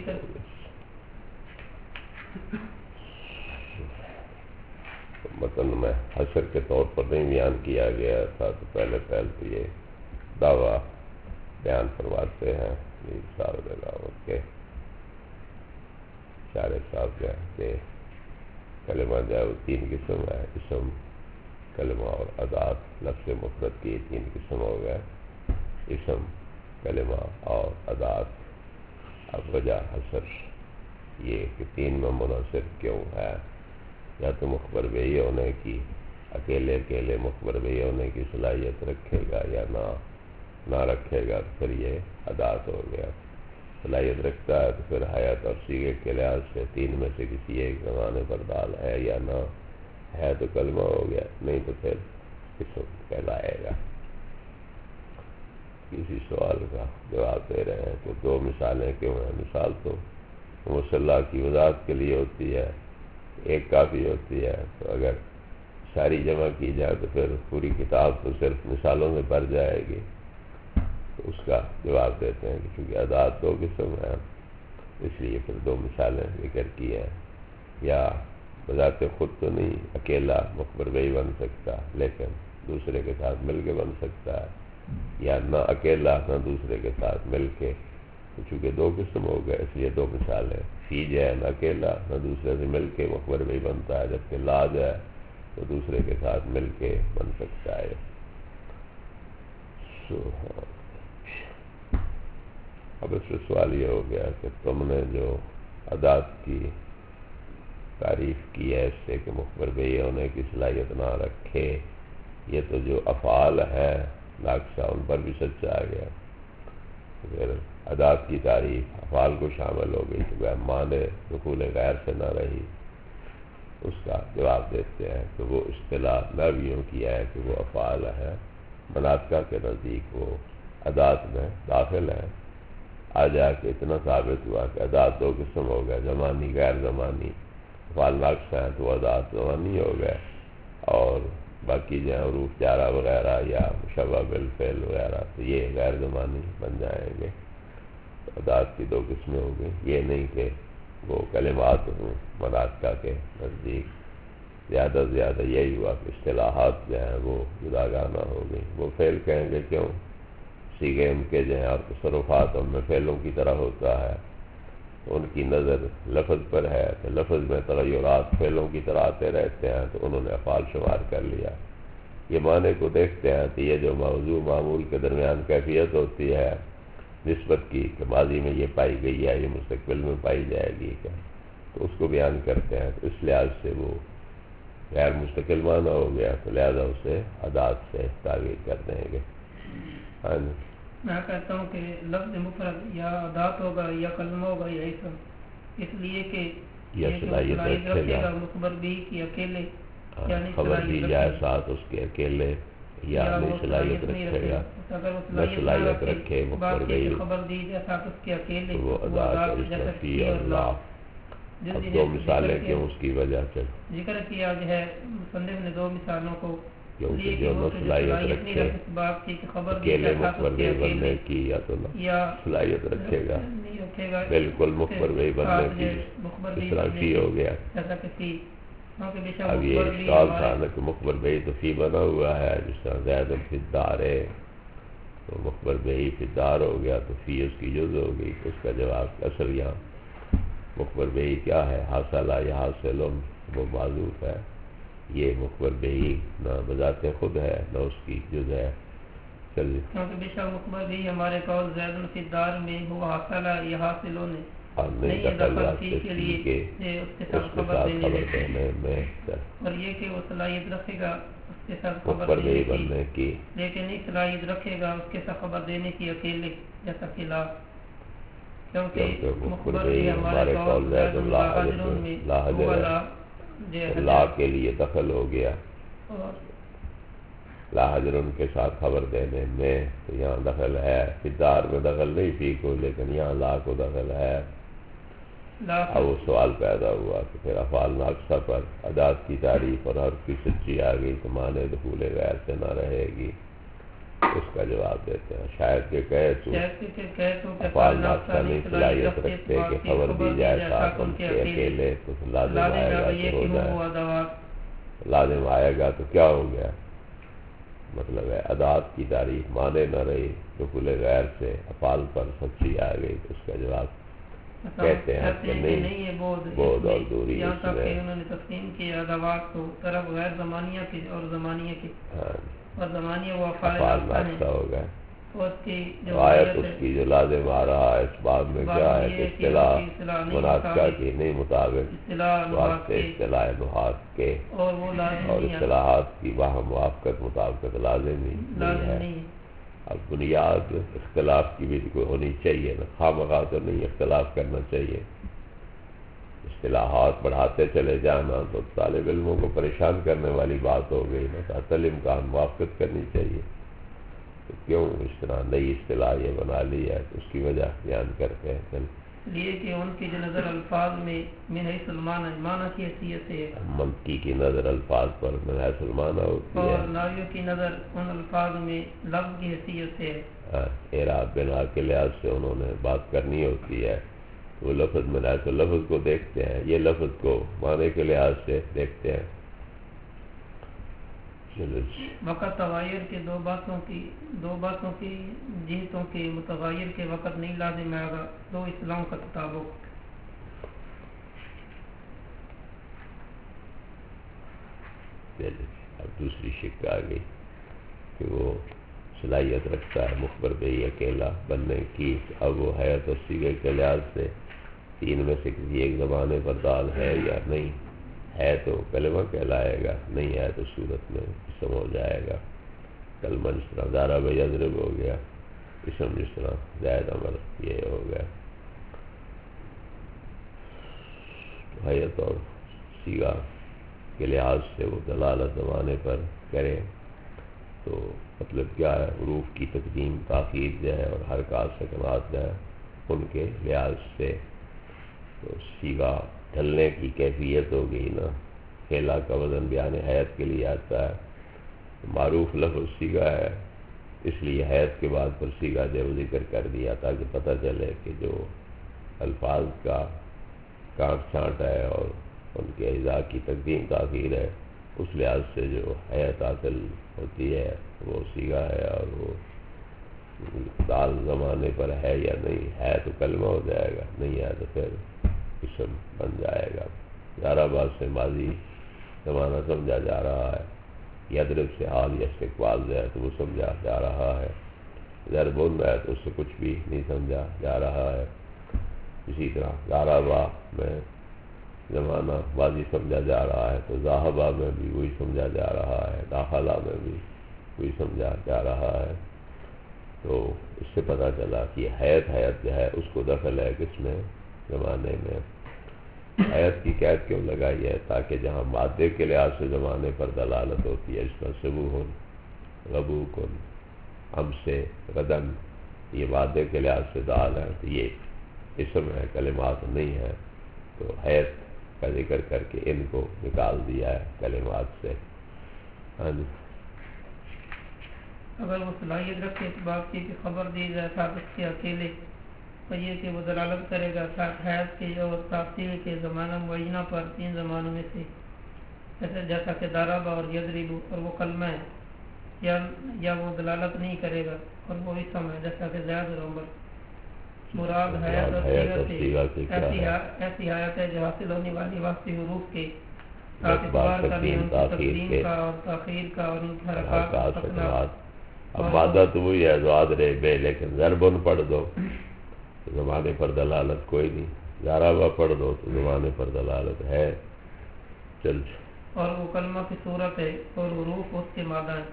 Speaker 2: مطلب میں حشر کے طور پر نہیں بیان کیا گیا تھا تو پہلے پہل تو یہ دعویٰ بیان فرماتے ہیں صاحب کے شارع صاحب جو ہے کہ کلمہ جو ہے وہ تین قسم ہے، اسم کلمہ اور ادات لفظ مفرد کی تین قسم ہو گئے، اسم کلمہ اور ادات. اب وجہ حشر یہ کہ تین میں منحصر کیوں ہے، یا تو مخبر بہی ہونے کی اکیلے اکیلے مخبر بہی ہونے کی صلاحیت رکھے گا یا نہ نہ رکھے گا تو پھر یہ ادات ہو گیا. صلاحیت رکھتا ہے تو پھر حیات اور سیغے کے لحاظ سے تین میں سے کسی ایک زمانے پر دال ہے یا نہ ہے تو کلمہ ہو گیا، نہیں تو پھر اسم کہلائے گا. کسی سوال کا جواب دے رہے ہیں کہ دو مثالیں کیوں ہیں؟ مثال تو مصلح کی وضاحت کے لیے ہوتی ہے، ایک کافی ہوتی ہے. تو اگر ساری جمع کی جائے تو پھر پوری کتاب تو صرف مثالوں میں بھر جائے گی. تو اس کا جواب دیتے ہیں کہ چونکہ ادات دو قسم ہیں اس لیے پھر دو مثالیں ذکر کی ہیں. یا بذات خود تو نہیں اکیلا مخبر بہی بن سکتا لیکن دوسرے کے ساتھ مل کے بن سکتا ہے, یا نہ اکیلا نہ دوسرے کے ساتھ مل کے. تو چونکہ دو قسم ہو گئے اس لیے دو مثالیں. فی جو ہے نہ اکیلا نہ دوسرے سے مل کے مخبر بہی بنتا ہے, جبکہ لا جو ہے تو دوسرے کے ساتھ مل کے بن سکتا ہے. سو اب اس سے سوال یہ ہو گیا کہ تم نے جو ادات کی تعریف کی ہے اس سے کہ مخبر بہی ہونے کی صلاحیت نہ رکھے, یہ تو جو افعال ہیں ناقصہ ان پر بھی سچا آ گیا. پھر ادات کی تعریف افعال کو شامل ہو گئی کہ معنی دخول غیر سے نہ رہی. اس کا جواب دیتے ہیں کہ وہ اصطلاح نحویوں کی ہے کہ وہ افعال ہیں, مناطقہ کے نزدیک وہ ادات میں داخل ہیں. آ جا کے اتنا ثابت ہوا کہ ادات دو قسم ہو گئے, زمانی غیر زمانی. افعال ناقصہ ہیں تو وہ ادات زمانی ہو گئے, اور باقی جو حروف جارہ وغیرہ یا مشبہ بالفعل وغیرہ تو یہ غیر زمانی بن جائیں گے. ادات کی دو قسمیں ہو گئی. یہ نہیں کہ وہ کلمات ہوں مناطقہ کے نزدیک. زیادہ سے زیادہ یہی ہوا کہ اصطلاحات جو ہیں وہ جداگانہ ہو گئی. وہ فعل کہیں گے کیوں, سیغے ان کے جو ہیں اور تصرفات ان میں فعلوں کی طرح ہوتا ہے, ان کی نظر لفظ پر ہے تو لفظ میں تغیرات فعلوں کی طرح آتے رہتے ہیں تو انہوں نے افعال شمار کر لیا. یہ معنی کو دیکھتے ہیں تو یہ جو موضوع معمول کے درمیان کیفیت ہوتی ہے نسبت کی کہ ماضی میں یہ پائی گئی ہے یہ مستقبل میں پائی جائے گی کیا, تو اس کو بیان کرتے ہیں. تو اس لحاظ سے وہ غیر مستقل معنی ہو گیا تو لہذا اسے ادات سے تعبیر کر دیں گے. ہاں جی,
Speaker 1: میں کہتا ہوں کہ لفظ مفرد یا ادات ہوگا یا کلمہ ہوگا یا اسم, اس لیے کہ
Speaker 2: یہ صلاحیت رکھے گا
Speaker 1: مخبر بھی کی اکیلے یعنی
Speaker 2: خبر دی جائے ساتھ اس کے اکیلے یا نہیں صلاحیت رکھے گا, نہ صلاحیت رکھے مخبر بھی
Speaker 1: خبر دی جائے ساتھ اس کے اکیلے
Speaker 2: وہ ادات فی اور لا. اب دو مثالیں کیوں, اس کی وجہ سے
Speaker 1: ذکر کیا جو ہے مصنف نے دو مثالوں کو
Speaker 2: کیونکہ جو نہ صلاحیت رکھے اکیلے مخبر بہی بننے کی یا تو نہ صلاحیت رکھے گا بالکل مخبر بہی بننے کی, اس طرح فی ہو گیا. اب یہ اشکال تھا نا کہ مخبر بہی تو فی بنا ہوا ہے, جس طرح زید فی الدار ہے تو مخبر بہی فی الدار ہو گیا تو فی اس کی جز ہو گئی. اس کا جواب اصل یہاں مخبر بہی کیا ہے, حاصلہ یا حاصل وہ معذوف ہے. یہ مخبر بہی نہ بذات خود ہے نہ اس کی جز ہے. چلیے
Speaker 1: کیونکہ بے شک مخبر بھی ہمارے قول زید فی الدار میں ہوا حاصلہ یا حاصلوں نے
Speaker 2: نہیں دخل واسطے کے
Speaker 1: اس کے ساتھ خبر دینے میں, اور یہ کہ وہ صلاحیت رکھے گا اس کے ساتھ خبر دینے کی, لیکن نہیں صلاحیت رکھے گا اس کے ساتھ خبر دینے کی اکیلے جیسا کہ لا, کیونکہ مخبر بھی ہمارے قول زید اللہ حجرون میں ہوا
Speaker 2: لا کے لیے دخل ہو گیا, لا حجر ان کے ساتھ خبر دینے میں تو یہاں دخل ہے. فدار میں دخل نہیں فی کو, لیکن یہاں لا کو دخل ہے. اب وہ سوال پیدا ہوا کہ پھر افعال ناقصہ پر ادات کی تعریف اور حرف کی سچی آ گئی تو معنی دخول غیر سے نہ رہے گی. اس کا جواب دیتے ہیں شاید کہ کہے تو افعال ناقصہ نہیں صلاحیت رکھتے کہ خبر دی جائے ساتھ ان کے اکیلے تو لازم آئے گا تو ہو جائے, لازم آئے گا تو کیا ہو گیا, مطلب ہے ادات کی تعریف مانے نہ رہی دخول غیر سے افعال پر سچی آ گئی. تو اس کا جواب کہتے ہیں کہ نہیں, بود اور دوری اس میں
Speaker 1: انہوں نے تقسیم کیا ادوات کو طرف غیر زمانیہ کے اور زمانیہ کے, اور زمانیہ وہ افعال
Speaker 2: ناقصہ ہو گئے.
Speaker 1: اس کی جو
Speaker 2: آیت اس کی جو لازم آ رہا ہے اس بات میں کیا ہے کہ اصطلاح مناطقہ کی نہیں مطابق واسطے اصطلاح نحات کے اور اصطلاحات کی باہم موافقت مطابقت لازم ہی نہیں ہے. اب بنیاد اختلاف کی بھی کوئی ہونی چاہیے نا, خواہ تو نہیں اختلاف کرنا چاہیے. اصطلاحات بڑھاتے چلے جانا تو طالب علموں کو پریشان کرنے والی بات ہو گئی نا. تعطل امکان موافقت کرنی چاہیے. تو کیوں اس طرح نئی اصطلاح یہ بنا لی ہے, تو اس کی وجہ بیان کرتے ہیں.
Speaker 1: لیے کہ ان کی جو نظر الفاظ میں من حیث المعنی معنی کی حیثیت سے ہے،
Speaker 2: منطقی کی نظر الفاظ پر من حیث المعنی ہوتی ہے،
Speaker 1: اور ناویوں کی نظر ان الفاظ میں لفظ کی حیثیت سے ہے۔
Speaker 2: اعراب بنا کے لحاظ سے انہوں نے بات کرنی ہوتی ہے، وہ لفظ من حیث لفظ کو دیکھتے ہیں، یہ لفظ کو معنی کے لحاظ سے دیکھتے ہیں۔
Speaker 1: وقت تغیر کے دو باتوں کی دو باتوں کی جنسوں کے متغیر کے وقت نہیں لازم آئے گا، دو اسلام کا تطابق۔
Speaker 2: اب دوسری شک آ گئی کہ وہ صلاحیت رکھتا ہے مخبر بھئی اکیلا بننے کی، اب وہ حیات اور صیغے کے لحاظ سے تین میں سے کسی ایک زبانے پر دال ہے یا نہیں ہے تو کلمہ کہلائے گا، نہیں ہے تو صورت میں اسم ہو جائے گا۔ کلمہ جس طرح ضرب یضرب ہو گیا، اسم جس طرح زید امر یہ ہو گیا۔ حیات اور صیغہ کے لحاظ سے وہ دلالت زمانے پر کرے تو مطلب کیا ہے، حروف کی تقدیم تاخیر جو ہے اور حرکات سکنات جو ہے ان کے لحاظ سے تو صیغہ ڈھلنے کی کیفیت ہو گئی نا۔ کھیلا کا وزن بیان حیات کے لیے آتا ہے، معروف لفظ صیغہ ہے، اس لیے حیات کے بعد پر صیغہ جو ذکر کر دیا تاکہ پتہ چلے کہ جو الفاظ کا کانٹ چھانٹ ہے اور ان کے اجزاء کی تقدیم تاخیر ہے، اس لحاظ سے جو حیات حاصل ہوتی ہے وہ صیغہ ہے، اور وہ دال زمانے پر ہے یا نہیں ہے تو کلمہ ہو جائے گا، نہیں ہے تو پھر اسم بن جائے گا۔ ضربہ سے ماضی زمانہ سمجھا جا رہا ہے، یضرب سے حال یا استقبال جو ہے تو وہ سمجھا جا رہا ہے، ضربن ہے تو اس سے کچھ بھی نہیں سمجھا جا رہا ہے۔ اسی طرح ضربہ میں زمانہ ماضی سمجھا جا رہا ہے تو ذاہبہ میں بھی وہی سمجھا جا رہا ہے، داخلہ میں بھی وہی سمجھا جا رہا ہے۔ تو اس سے پتہ چلا کہ حیات حیات جو ہے اس کو دخل ہے کس میں، زمانے میں۔ حیات کی قید کیوں لگائی ہے؟ تاکہ جہاں مادے کے لحاظ سے زمانے پر دلالت ہوتی ہے، اس میں سبوہن غبوکن ہم سے غدن، یہ مادے کے لحاظ سے دال ہے تو یہ اسم ہے، کلمات نہیں ہے، تو حیات کا ذکر کر کے ان کو نکال دیا ہے کلمات سے۔ ہاں جی،
Speaker 1: اگر وہ صلاحیت رکھے اس بات کی کہ خبر دی جائے ثابت کے اکیلے تو یہ کہ وہ دلالت کرے گا حیات کے اور تاثیر کے زمانہ معینہ پر تین زمانوں میں سے، جیسے جیسا کہ ضربہ اور یضرب اور وہ کلمہ ہے، یا یا وہ دلالت نہیں کرے گا اور وہ اسم ہے جیسا کہ زید اور عمر۔ مراد حیات اور صیغہ سے ایسی ایسی حیات ہے جو حاصل ہونے والی واسطی حروف کے اعتبار کا بھی، ان کی تقدیم کا اور تاخیر کا اور ان کی حرکات اور سکنات۔
Speaker 2: اب مادہ تو وہی ہے ذات رہ بے، لیکن ضربن پڑھ دو تو زمانے پر دلالت کوئی نہیں، ضربہ پڑھ دو تو زمانے پر دلالت ہے۔ چل
Speaker 1: اور وہ کلمہ کی صورت ہے اور حروف اس کے مادہ ہیں۔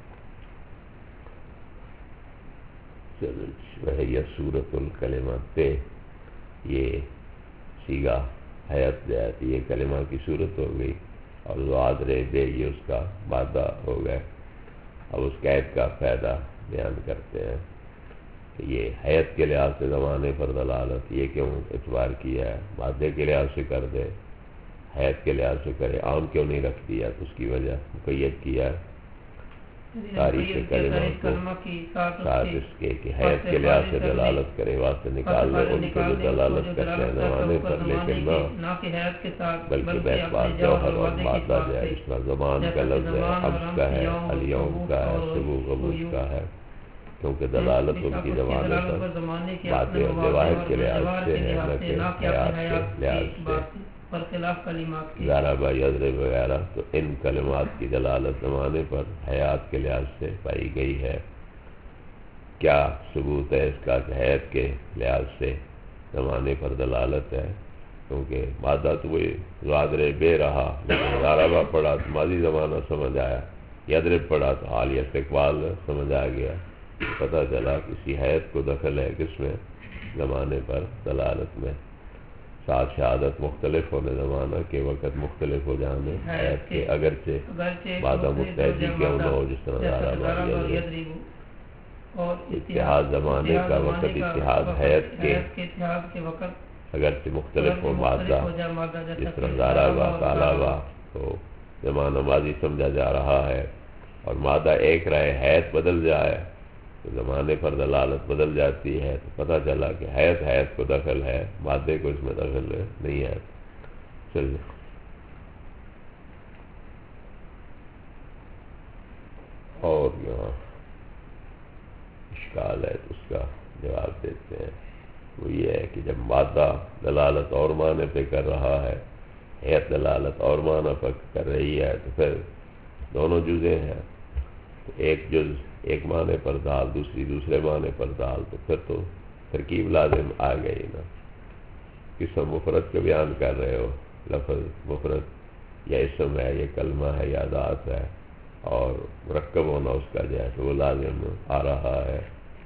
Speaker 2: چلو وہی صورت الکلمات پہ یہ صیغہ حیات جائے، یہ کلمہ کی صورت ہو گئی، اور ذات رہ بے یہ اس کا مادہ ہو گئے۔ اب اس قید کا فائدہ بیان کرتے ہیں کہ یہ حیات کے لحاظ سے زمانے پر دلالت یہ کیوں اعتبار کیا ہے، مادے کے لحاظ سے کر دے، حیات کے لحاظ سے کرے، عام کیوں نہیں رکھ دیا، تو اس کی وجہ مقید کیا ہے تاریخ کلمہ کو ساتھ اس کے کہ حیات کے لحاظ سے دلالت کرے، واسطے نکال لے ان کو جو دلالت کرتے ہیں زمانے پر، لیکن نہ بلکہ بہت جوہر اور مادہ جو ہے، اس طرح زمان کا لفظ ہے، امس کا ہے، الیوم کا ہے، صبح غبوش کا ہے، کیونکہ دلالت ان کی زمانے پر مادے اور جواہر کے لحاظ سے ہے، نہ کہ حیات کے لحاظ سے۔ ضربہ یضرب وغیرہ تو ان کلمات کی دلالت زمانے پر حیات کے لحاظ سے پائی گئی ہے۔ کیا ثبوت ہے اس کا کہ حیات کے لحاظ سے زمانے پر دلالت ہے؟ کیونکہ مادہ تو وہی ضرب بے رہا، لیکن ضربہ پڑھا تو ماضی زمانہ سمجھ آیا، یضرب پڑھا تو حال یا استقبال سمجھ آ گیا، پتہ چلا کسی حیات کو دخل ہے کس میں، زمانے پر دلالت میں۔ ساتھ شہادت مختلف ہونے زمانہ کے وقت مختلف ہو جانے حیات کے، اگرچہ مادہ متحدی کیوں نہ ہو، جس طرح ضربہ یضرب۔
Speaker 1: اور
Speaker 2: اتحاد زمانے کا وقت اتحاد حیت کے
Speaker 1: اتحاد کے وقت
Speaker 2: اگرچہ مختلف ہو مادہ، جس طرح زارابا طالابا تو زمانہ ماضی سمجھا جا رہا ہے، اور مادہ ایک رہے حیت بدل جائے تو زمانے پر دلالت بدل جاتی ہے، تو پتہ چلا کہ حیت حیت کو دخل ہے، مادے کو اس میں دخل نہیں ہے۔ چلیے اور یہاں اشکال ہے تو اس کا جواب دیتے ہیں۔ وہ یہ ہے کہ جب مادہ دلالت اور معنی پہ کر رہا ہے، حیت دلالت اور معنی پر کر رہی ہے، تو پھر دونوں جزیں ہیں، تو ایک جز ایک معنی پر ڈال، دوسری دوسرے معنی پر ڈال، تو پھر تو ترکیب لازم آ گئی نا۔ قسم مفرد کا بیان کر رہے ہو، لفظ مفرد یا اسم ہے، یہ کلمہ ہے یا ذات ہے، اور مرکب ہونا اس کا جو ہے تو وہ لازم آ رہا ہے،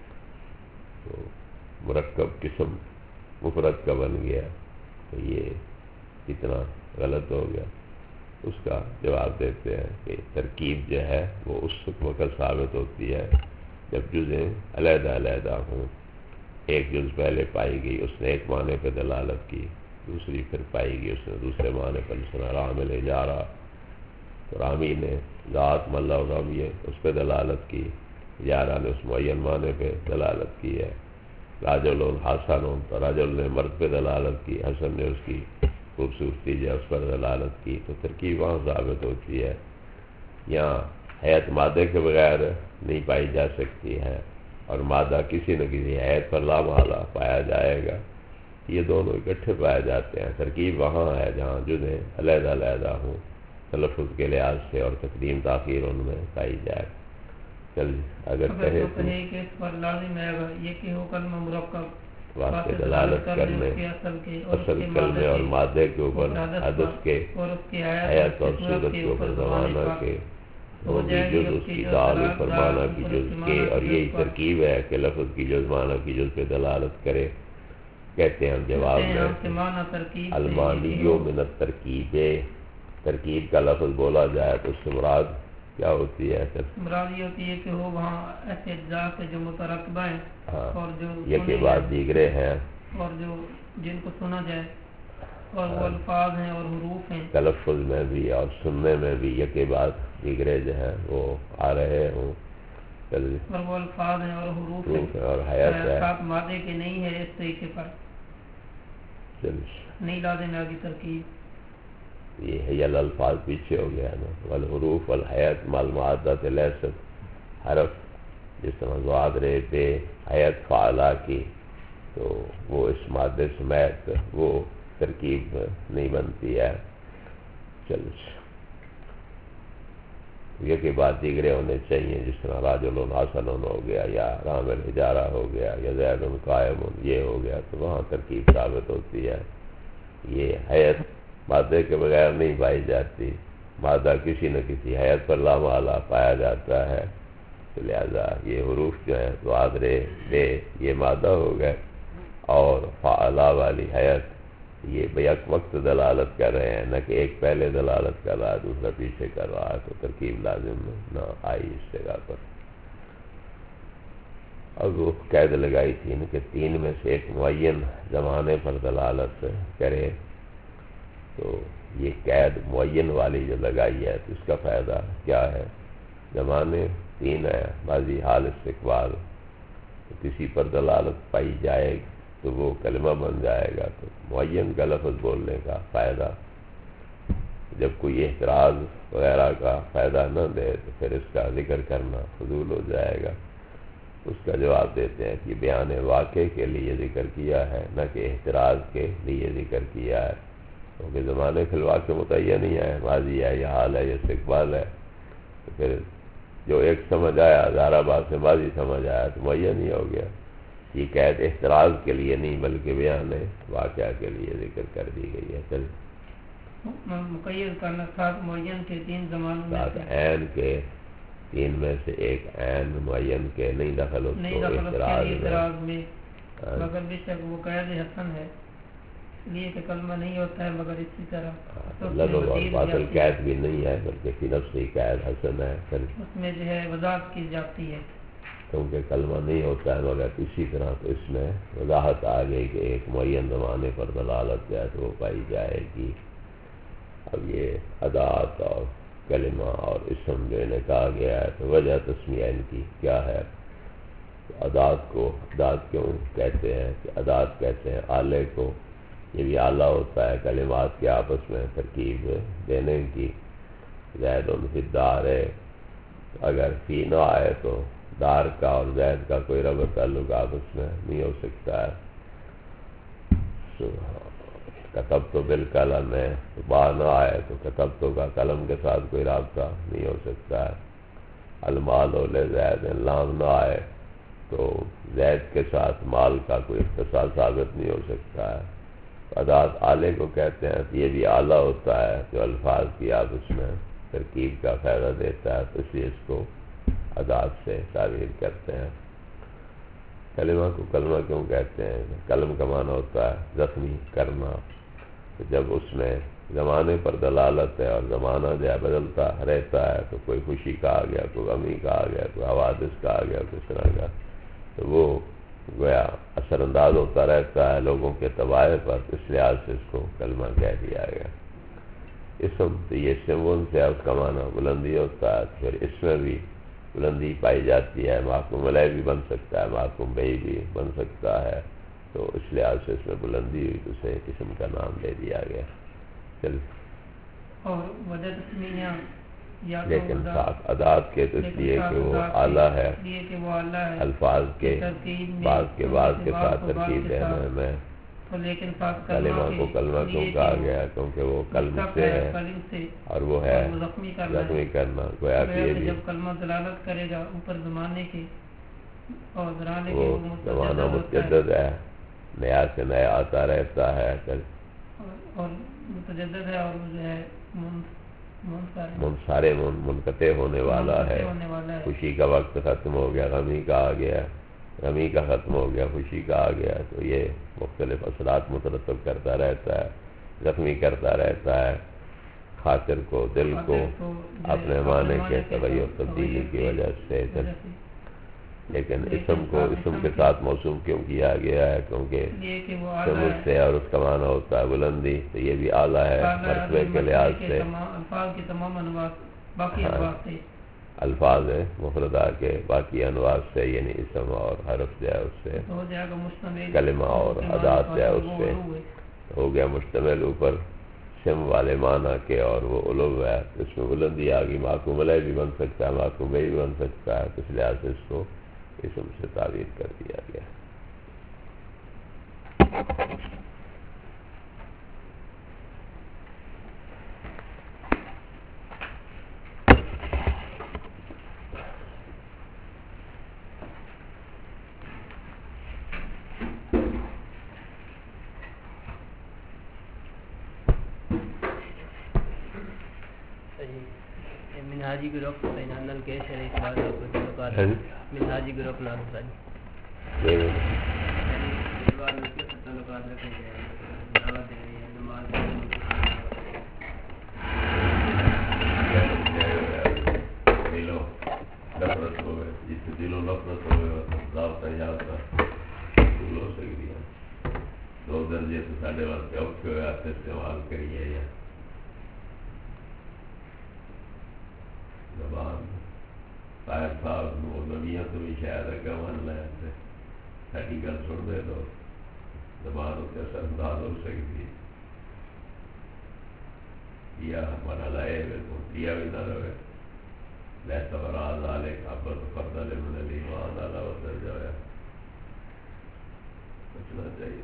Speaker 2: تو مرکب قسم مفرد کا بن گیا، تو یہ کتنا غلط ہو گیا۔ اس کا جواب دیتے ہیں کہ ترکیب جو ہے وہ اس وقت ثابت ہوتی ہے جب جزیں علیحدہ علیحدہ ہوں۔ ایک جز پہلے پائی گئی، اس نے ایک معنی پہ دلالت کی، دوسری پھر پائی گئی، اس نے دوسرے معنی پر، جس طرح رامل اجارہ، تو رامی نے ذات ملا و رامیہ اس پہ دلالت کی، اجارہ نے اس معین معنی پہ دلالت کی ہے۔ راجل حسن، تو راجل نے مرد پہ دلالت کی، حسن نے اس کی خوبصورتی جو اس پر دلالت کی، تو ترکیب وہاں ثابت ہوتی ہے۔ یہاں حیت مادے کے بغیر نہیں پائی جا سکتی ہے، اور مادہ کسی نہ کسی حیت پر لامحالہ پایا جائے گا، یہ دونوں اکٹھے پائے جاتے ہیں۔ ترکیب وہاں ہے جہاں جزیں علیحدہ علیحدہ ہوں، تلفظ کے لحاظ سے اور تقدیم تاخیر ان میں پائی جائے۔ چل اگر کہے تو
Speaker 1: کہ اس پر لازم ہے یہ کہ وہ کلمہ مرکب
Speaker 2: واسطے دلالت کرنے اصل کلمے اور مادے کے اوپر، حدث کے، حیات اور صورت کے اوپر، زمانہ کے، وہ بھی جز اس کی دال اوپر معنی کی جز کے، اور یہی ترکیب ہے کہ لفظ کی جز معنی کی جز پہ دلالت کرے۔ کہتے ہیں جواب میں المانیوں من الترکیب، ترکیب کا لفظ بولا جائے تو اس سے مراد کیا ہوتی ہے؟
Speaker 1: مراد یہ ہوتی ہے کہ وہ وہاں ایسے اجزاء سے جو مترکبہ ہیں، اور جو
Speaker 2: یہ کے بعد دیگرے ہیں،
Speaker 1: اور جو جن کو سنا جائے، اور وہ الفاظ ہیں اور حروف ہیں،
Speaker 2: تلفظ میں بھی اور سننے میں بھی یہ کے بعد دیگرے جو ہیں وہ آ رہے ہوں،
Speaker 1: اور وہ الفاظ ہیں اور حروف ہیں
Speaker 2: اور حیات ہے،
Speaker 1: ساتھ مادے کے نہیں ہے، اس طریقے پر نہیں لازم ہے کی ترکیب۔
Speaker 2: یہ حیل الفاظ پیچھے ہو گیا نا، والحروف والحیات مال معدت لیست حرف، جس طرح زواد رے پہ حیات فعلا کی، تو وہ اس مادے سمیت وہ ترکیب نہیں بنتی ہے۔ چل یہ کے بعد دیگرے ہونے چاہیے، جس طرح راجل حسن ہو گیا، یا رامل حجارہ ہو گیا، یا زید قائم یہ ہو گیا، تو وہاں ترکیب ثابت ہوتی ہے۔ یہ حیات مادے کے بغیر نہیں پائی جاتی، مادہ کسی نہ کسی حیات پر لامحالہ پایا جاتا ہے، تو لہذا یہ حروف جو ہیں ضاد رے بے یہ مادہ ہو گئے، اور فعلا والی حیات یہ بیک وقت دلالت کر رہے ہیں، نہ کہ ایک پہلے دلالت کر رہا ہے دوسرا پیچھے کر رہا ہے، تو ترکیب لازم نہ آئی اس جگہ پر۔ اب وہ قید لگائی تھی کہ تین میں سے ایک معین زمانے پر دلالت کرے، تو یہ قید معین والی جو لگائی ہے تو اس کا فائدہ کیا ہے؟ زمانے تین ہے، ماضی حال استقبال، تو کسی پر دلالت پائی جائے گی تو وہ کلمہ بن جائے گا، تو معین کا لفظ بولنے کا فائدہ، جب کوئی احتراز وغیرہ کا فائدہ نہ دے تو پھر اس کا ذکر کرنا فضول ہو جائے گا۔ اس کا جواب دیتے ہیں کہ بیان واقع کے لیے ذکر کیا ہے، نہ کہ احتراز کے لیے ذکر کیا ہے، کیونکہ زمانے فی الواقع متعین ہی ہے، ماضی ہے یا حال ہے یا استقبال ہے، تو پھر جو ایک سمجھ آیا ہزارہ بار سے ماضی سمجھ آیا تو معین ہی ہو گیا۔ یہ قید احتراز کے لیے نہیں بلکہ بیان واقعہ کے لیے ذکر کر دی گئی ہے۔ چل
Speaker 1: مقید کرنا ساتھ معین کے تین زمانوں میں
Speaker 2: ساتھ عین کے تین میں سے ایک عین معین کے نہیں دخل اس کو
Speaker 1: احتراز میں، مگر بے شک وہ قید حسن ہے، اس لیے کہ کلمہ نہیں ہوتا ہے مگر اسی طرح
Speaker 2: لفظ اور باطل قید بھی نہیں ہے بلکہ فی نفس ہی قید حسن ہے،
Speaker 1: اس میں جو ہے وضاحت کی جاتی ہے۔
Speaker 2: کیونکہ کلمہ نہیں ہوتا ہے مگر اسی طرح تو اس میں وضاحت آ گئی کہ ایک معین زمانے پر دلالت جو ہے تو وہ پائی جائے گی۔ اب یہ ادات اور کلمہ اور اسم جو انہیں کہا گیا ہے تو وجہ تسمیہ ان کی کیا ہے؟ ادات کو ادات کیوں کہتے ہیں کہ ادات کہتے ہیں آلے کو، یہ بھی آلہ ہوتا ہے کلمات کے آپس میں ترکیب دینے کی۔ زید فی الدار ہے، اگر فی نہ آئے تو دار کا اور زید کا کوئی ربط تعلق آپس میں نہیں ہو سکتا ہے۔ کتب تو بالقلم ہے، تو با نہ آئے تو کتب تو کا قلم کے ساتھ کوئی رابطہ نہیں ہو سکتا ہے۔ المال لزید لام نہ آئے تو زید کے ساتھ مال کا کوئی اتصال ثابت نہیں ہو سکتا ہے۔ ادات آلے کو کہتے ہیں، تو یہ بھی آلہ ہوتا ہے جو الفاظ کی آپس میں ترکیب کا فائدہ دیتا ہے، تو اس لیے اس کو ادات سے تعبیر کرتے ہیں۔ کلمہ کو کلمہ کیوں کہتے ہیں؟ کلم کا معنی ہوتا ہے زخمی کرنا، تو جب اس میں زمانے پر دلالت ہے اور زمانہ جو ہے بدلتا رہتا ہے، تو کوئی خوشی کا آ گیا، کوئی غمی کا آ گیا، کوئی حوادث کا آ گیا، کس طرح کا، تو وہ گویا اثر انداز ہوتا رہتا ہے لوگوں کے طبائع پر، اس لحاظ سے اس کو کلمہ کہہ دیا گیا۔ اسم تو یہ سمون سے اس کا معنی بلندی ہوتا ہے، پھر اس میں بھی بلندی پائی جاتی ہے، محکوم علیہ بھی بن سکتا ہے، محکوم بہی بھی بن سکتا ہے، تو اس لحاظ سے اس میں بلندی ہوئی تو اسے اسم کا نام دے دیا گیا۔ چل
Speaker 1: اور وجہ تسمیہ یا تو
Speaker 2: لیکن
Speaker 1: ادا-
Speaker 2: ساتھ ادات کے تو اس
Speaker 1: لیکن
Speaker 2: لیے
Speaker 1: ساتھ
Speaker 2: کہ وہ
Speaker 1: ادا کے
Speaker 2: اعلیٰ ہے،
Speaker 1: اس لیے کہ وہ اعلیٰ ہے،
Speaker 2: الفاظ کے
Speaker 1: ترکیب میں
Speaker 2: بعض کے
Speaker 1: ان
Speaker 2: بعض
Speaker 1: سے
Speaker 2: کے
Speaker 1: بعض
Speaker 2: ساتھ
Speaker 1: کو بعض
Speaker 2: ترکیب
Speaker 1: کے
Speaker 2: دینے
Speaker 1: ساتھ،
Speaker 2: میں
Speaker 1: تو لیکن ساتھ
Speaker 2: کلمہ کو کلمہ
Speaker 1: کے
Speaker 2: کیوں
Speaker 1: لیے
Speaker 2: کہا
Speaker 1: کہ وہ
Speaker 2: گیا؟ کیونکہ وہ قلم
Speaker 1: مشتق
Speaker 2: سے ہے
Speaker 1: قلم سے
Speaker 2: اور وہ ہے
Speaker 1: اور وہ زخمی کرنا ہے۔
Speaker 2: زخمی کرنا، گویا کہ
Speaker 1: گویا
Speaker 2: یہ
Speaker 1: کہ
Speaker 2: بھی
Speaker 1: جب کلمہ دلالت کرے گا اوپر زمانے کے اور درانے کے،
Speaker 2: وہ
Speaker 1: وہ
Speaker 2: زمانہ
Speaker 1: متجدد ہوتا ہے
Speaker 2: متجدد ہے، نیا سے نیا آتا رہتا ہے،
Speaker 1: اور- اور متجدد ہے، اور وہ جو ہے من- منصرف
Speaker 2: منصارے منقطع ہونے والا
Speaker 1: منقطع
Speaker 2: ہے۔
Speaker 1: ہونے والا ہے۔
Speaker 2: خوشی کا وقت ختم ہو گیا، غمی کا آ گیا، غمی کا ختم ہو گیا، خوشی کا آ گیا، تو یہ مختلف اثرات مترتب کرتا رہتا ہے، زخمی کرتا رہتا ہے خاطر کو، دل کو
Speaker 1: خاطر کو جو ہے
Speaker 2: اپنے معنی کے
Speaker 1: کے
Speaker 2: تغیر تبدیلی کی وجہ سے۔
Speaker 1: وجہ سے
Speaker 2: لیکن
Speaker 1: لیکن
Speaker 2: اسم کو
Speaker 1: ساتھ
Speaker 2: اسم
Speaker 1: اسم
Speaker 2: کے
Speaker 1: کے-
Speaker 2: ساتھ موصوف کیوں کیا گیا ہے؟ کیونکہ
Speaker 1: یہ کہ وہ
Speaker 2: سمجھ
Speaker 1: اعلیٰ
Speaker 2: سے اور اس کا معنی ہوتا ہے بلندی، تو یہ بھی اعلیٰ ہے
Speaker 1: اعلیٰ ہے،
Speaker 2: مرتبے کے
Speaker 1: مرتبے
Speaker 2: لحاظ
Speaker 1: کے
Speaker 2: سے۔
Speaker 1: تمام الفاظ کے تمام انواع باقی
Speaker 2: ہاں،
Speaker 1: انواع سے
Speaker 2: الفاظ ہیں مفردہ کے باقی انواع سے، یعنی اسم اور حرف جو ہے اس سے،
Speaker 1: تو ہو جائے گا مشتمل،
Speaker 2: کلمہ اور
Speaker 1: کے معنی
Speaker 2: ادات
Speaker 1: پر
Speaker 2: جو ہے
Speaker 1: وہ
Speaker 2: اس سے
Speaker 1: علو ہے۔
Speaker 2: ہو گیا مشتمل اوپر سم والے معنی کے، اور وہ علو ہے، اس میں بلندی آ گئی، محکوم علیہ بھی بن سکتا ہے، محکوم بہی بھی بن سکتا ہے، تو اس لحاظ سے اس کو اسم سے تعبیر کر دیا گیا۔
Speaker 3: منہاجی گروپ نل کے شریف بعد تعلقات منہاجی گروپ نال
Speaker 2: یہ
Speaker 3: تعلقات رکھے گئے دعوت دے رہی ہے، نماز
Speaker 2: دلوں نفرت ہوئے، جس سے دلوں نفرت ہوئے رابطہ یافتہ دور ہو سکتی ہے۔ دو درجے تو ساڑھے واسطے اوکھے ہوئے آتے استعمال کریے، یا زبان طاہر صاحب وہ نبیاں تو بھی شاید اگر من لے ساڑھی گل چھوڑ دے تو زبان ہوتے اثر انداز ہو سکتی، یا ہمارا لائے بالکل دیا بھی نہ رہے، لہتا براز آلے کعبت فرد لمن الایمان آلہ وطر جو ہے بچنا چاہیے۔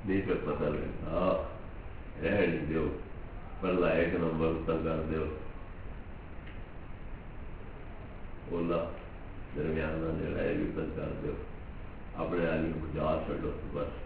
Speaker 2: نہیں پہ پتہ لگتا رہ نہیں دیو پرلا ایک نمبر اتنا کر دیو اولا درمیانہ جڑا ہے بھی اتنا کر دیو اپنے آلی کو جا چھڑو بس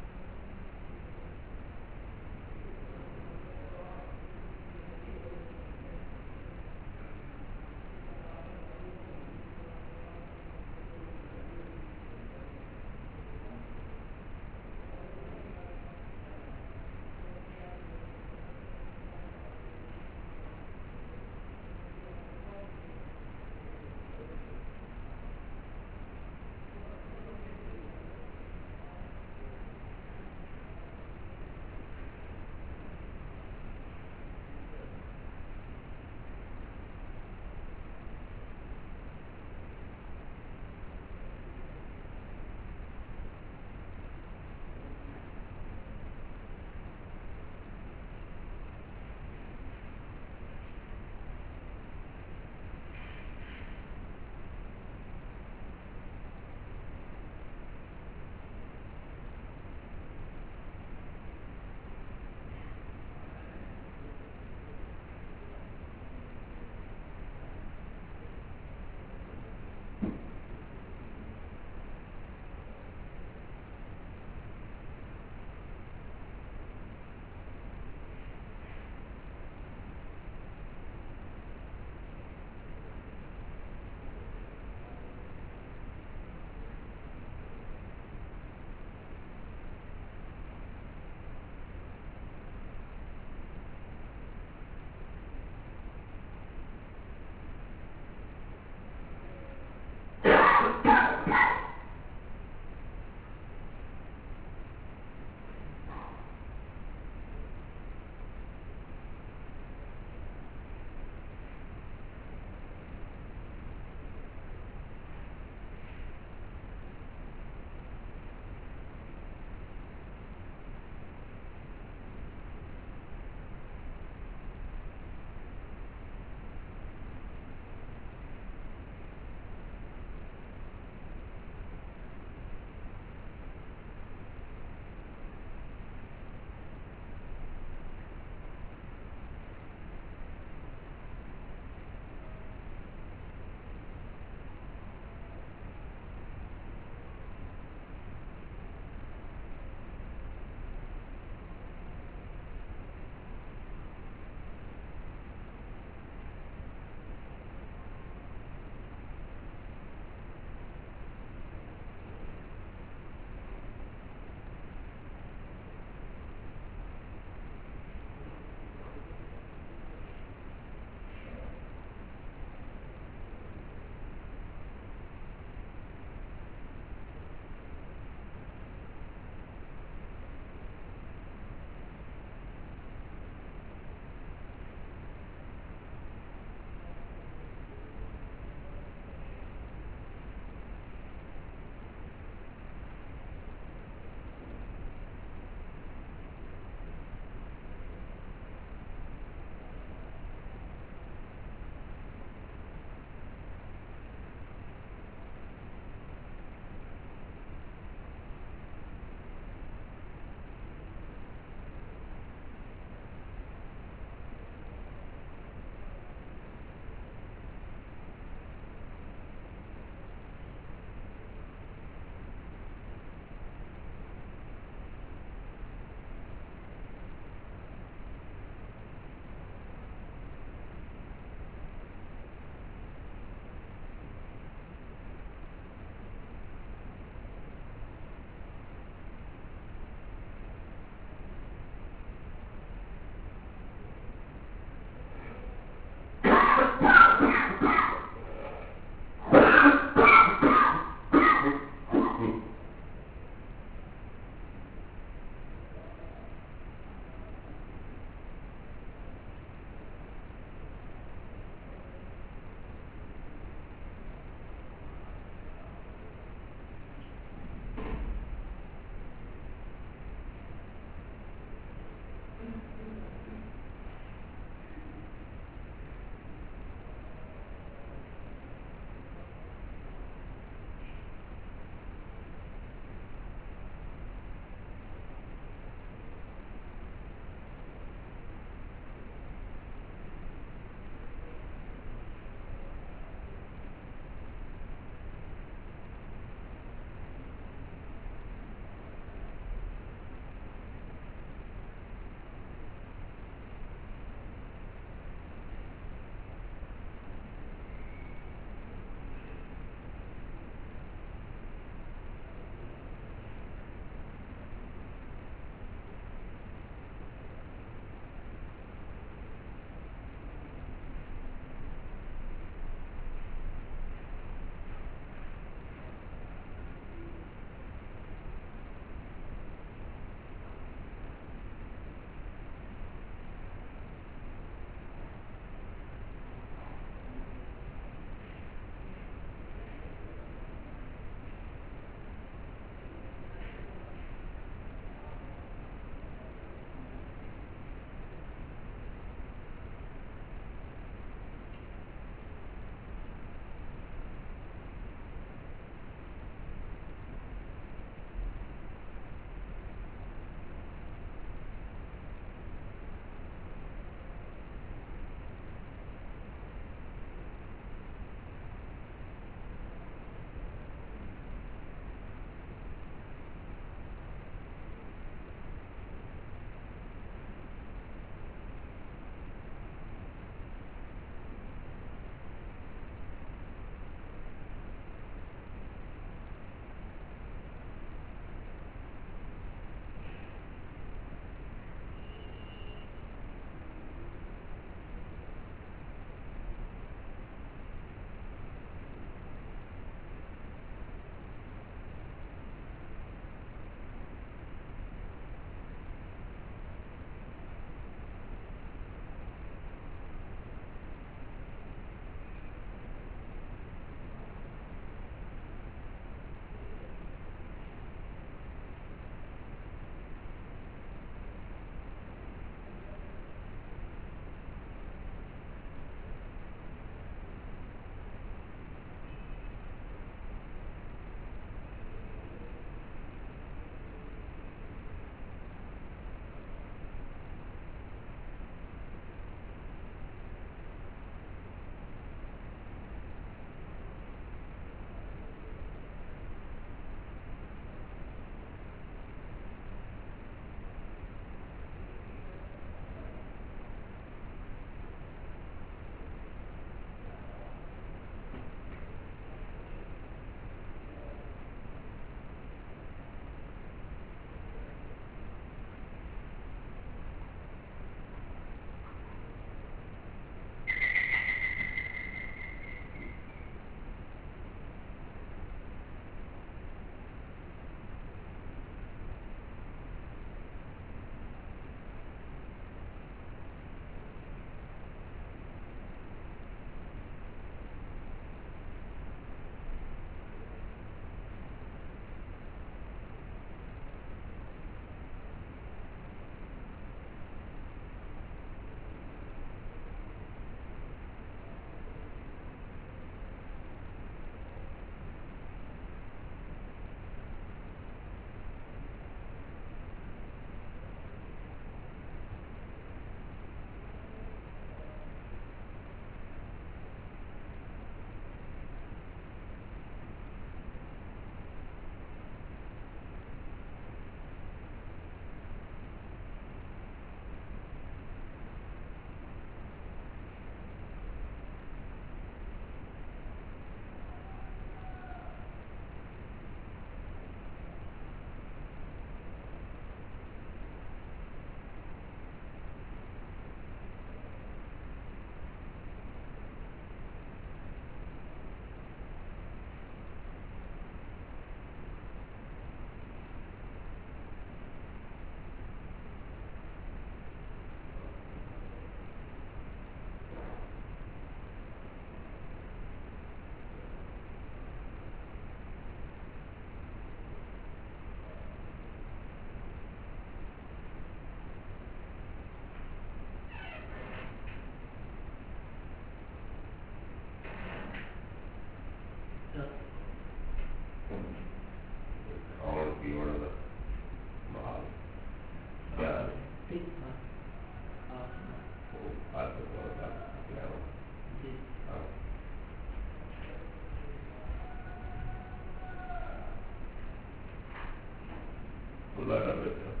Speaker 4: خدا کر دیتے ہیں.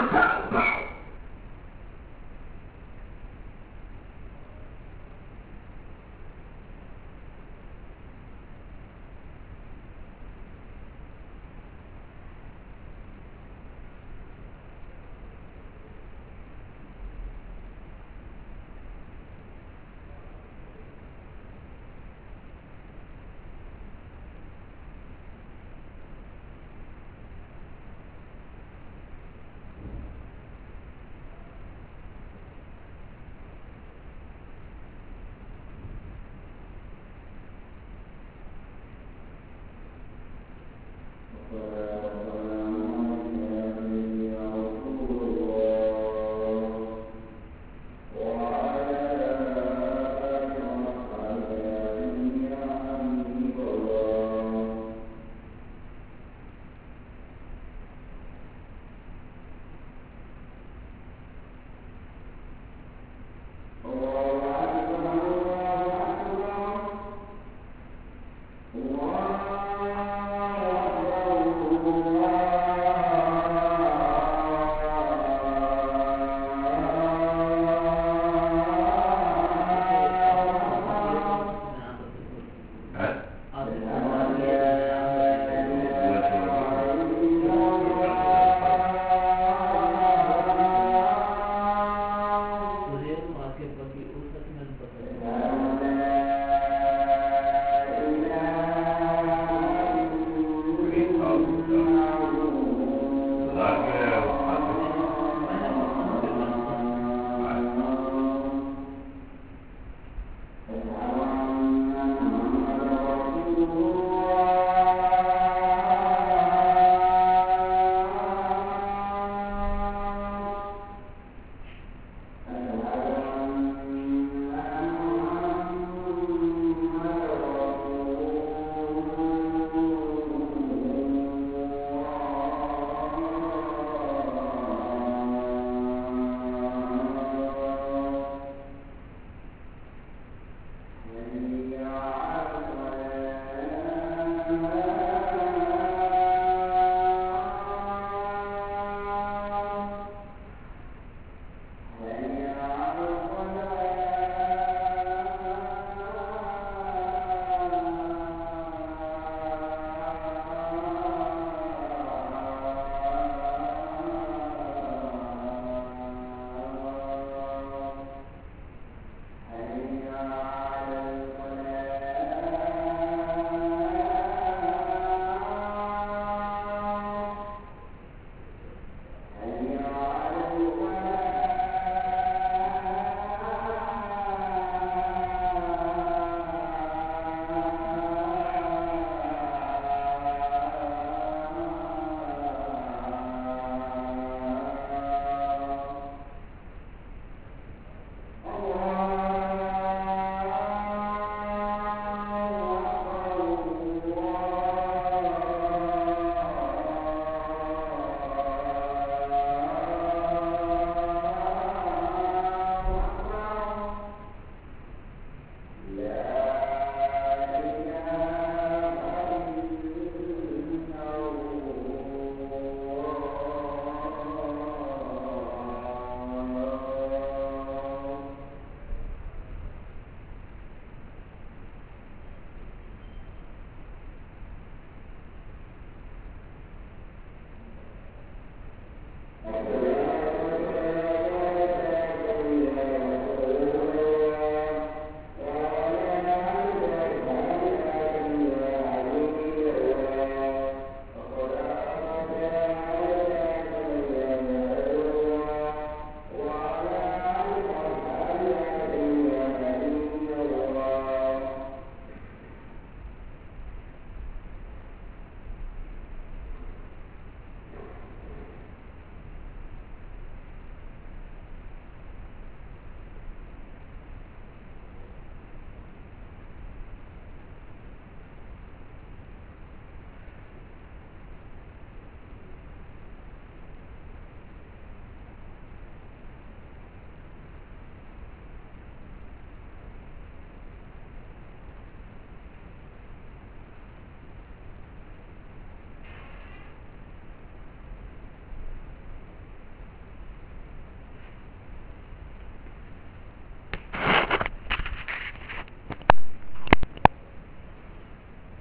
Speaker 5: Uh...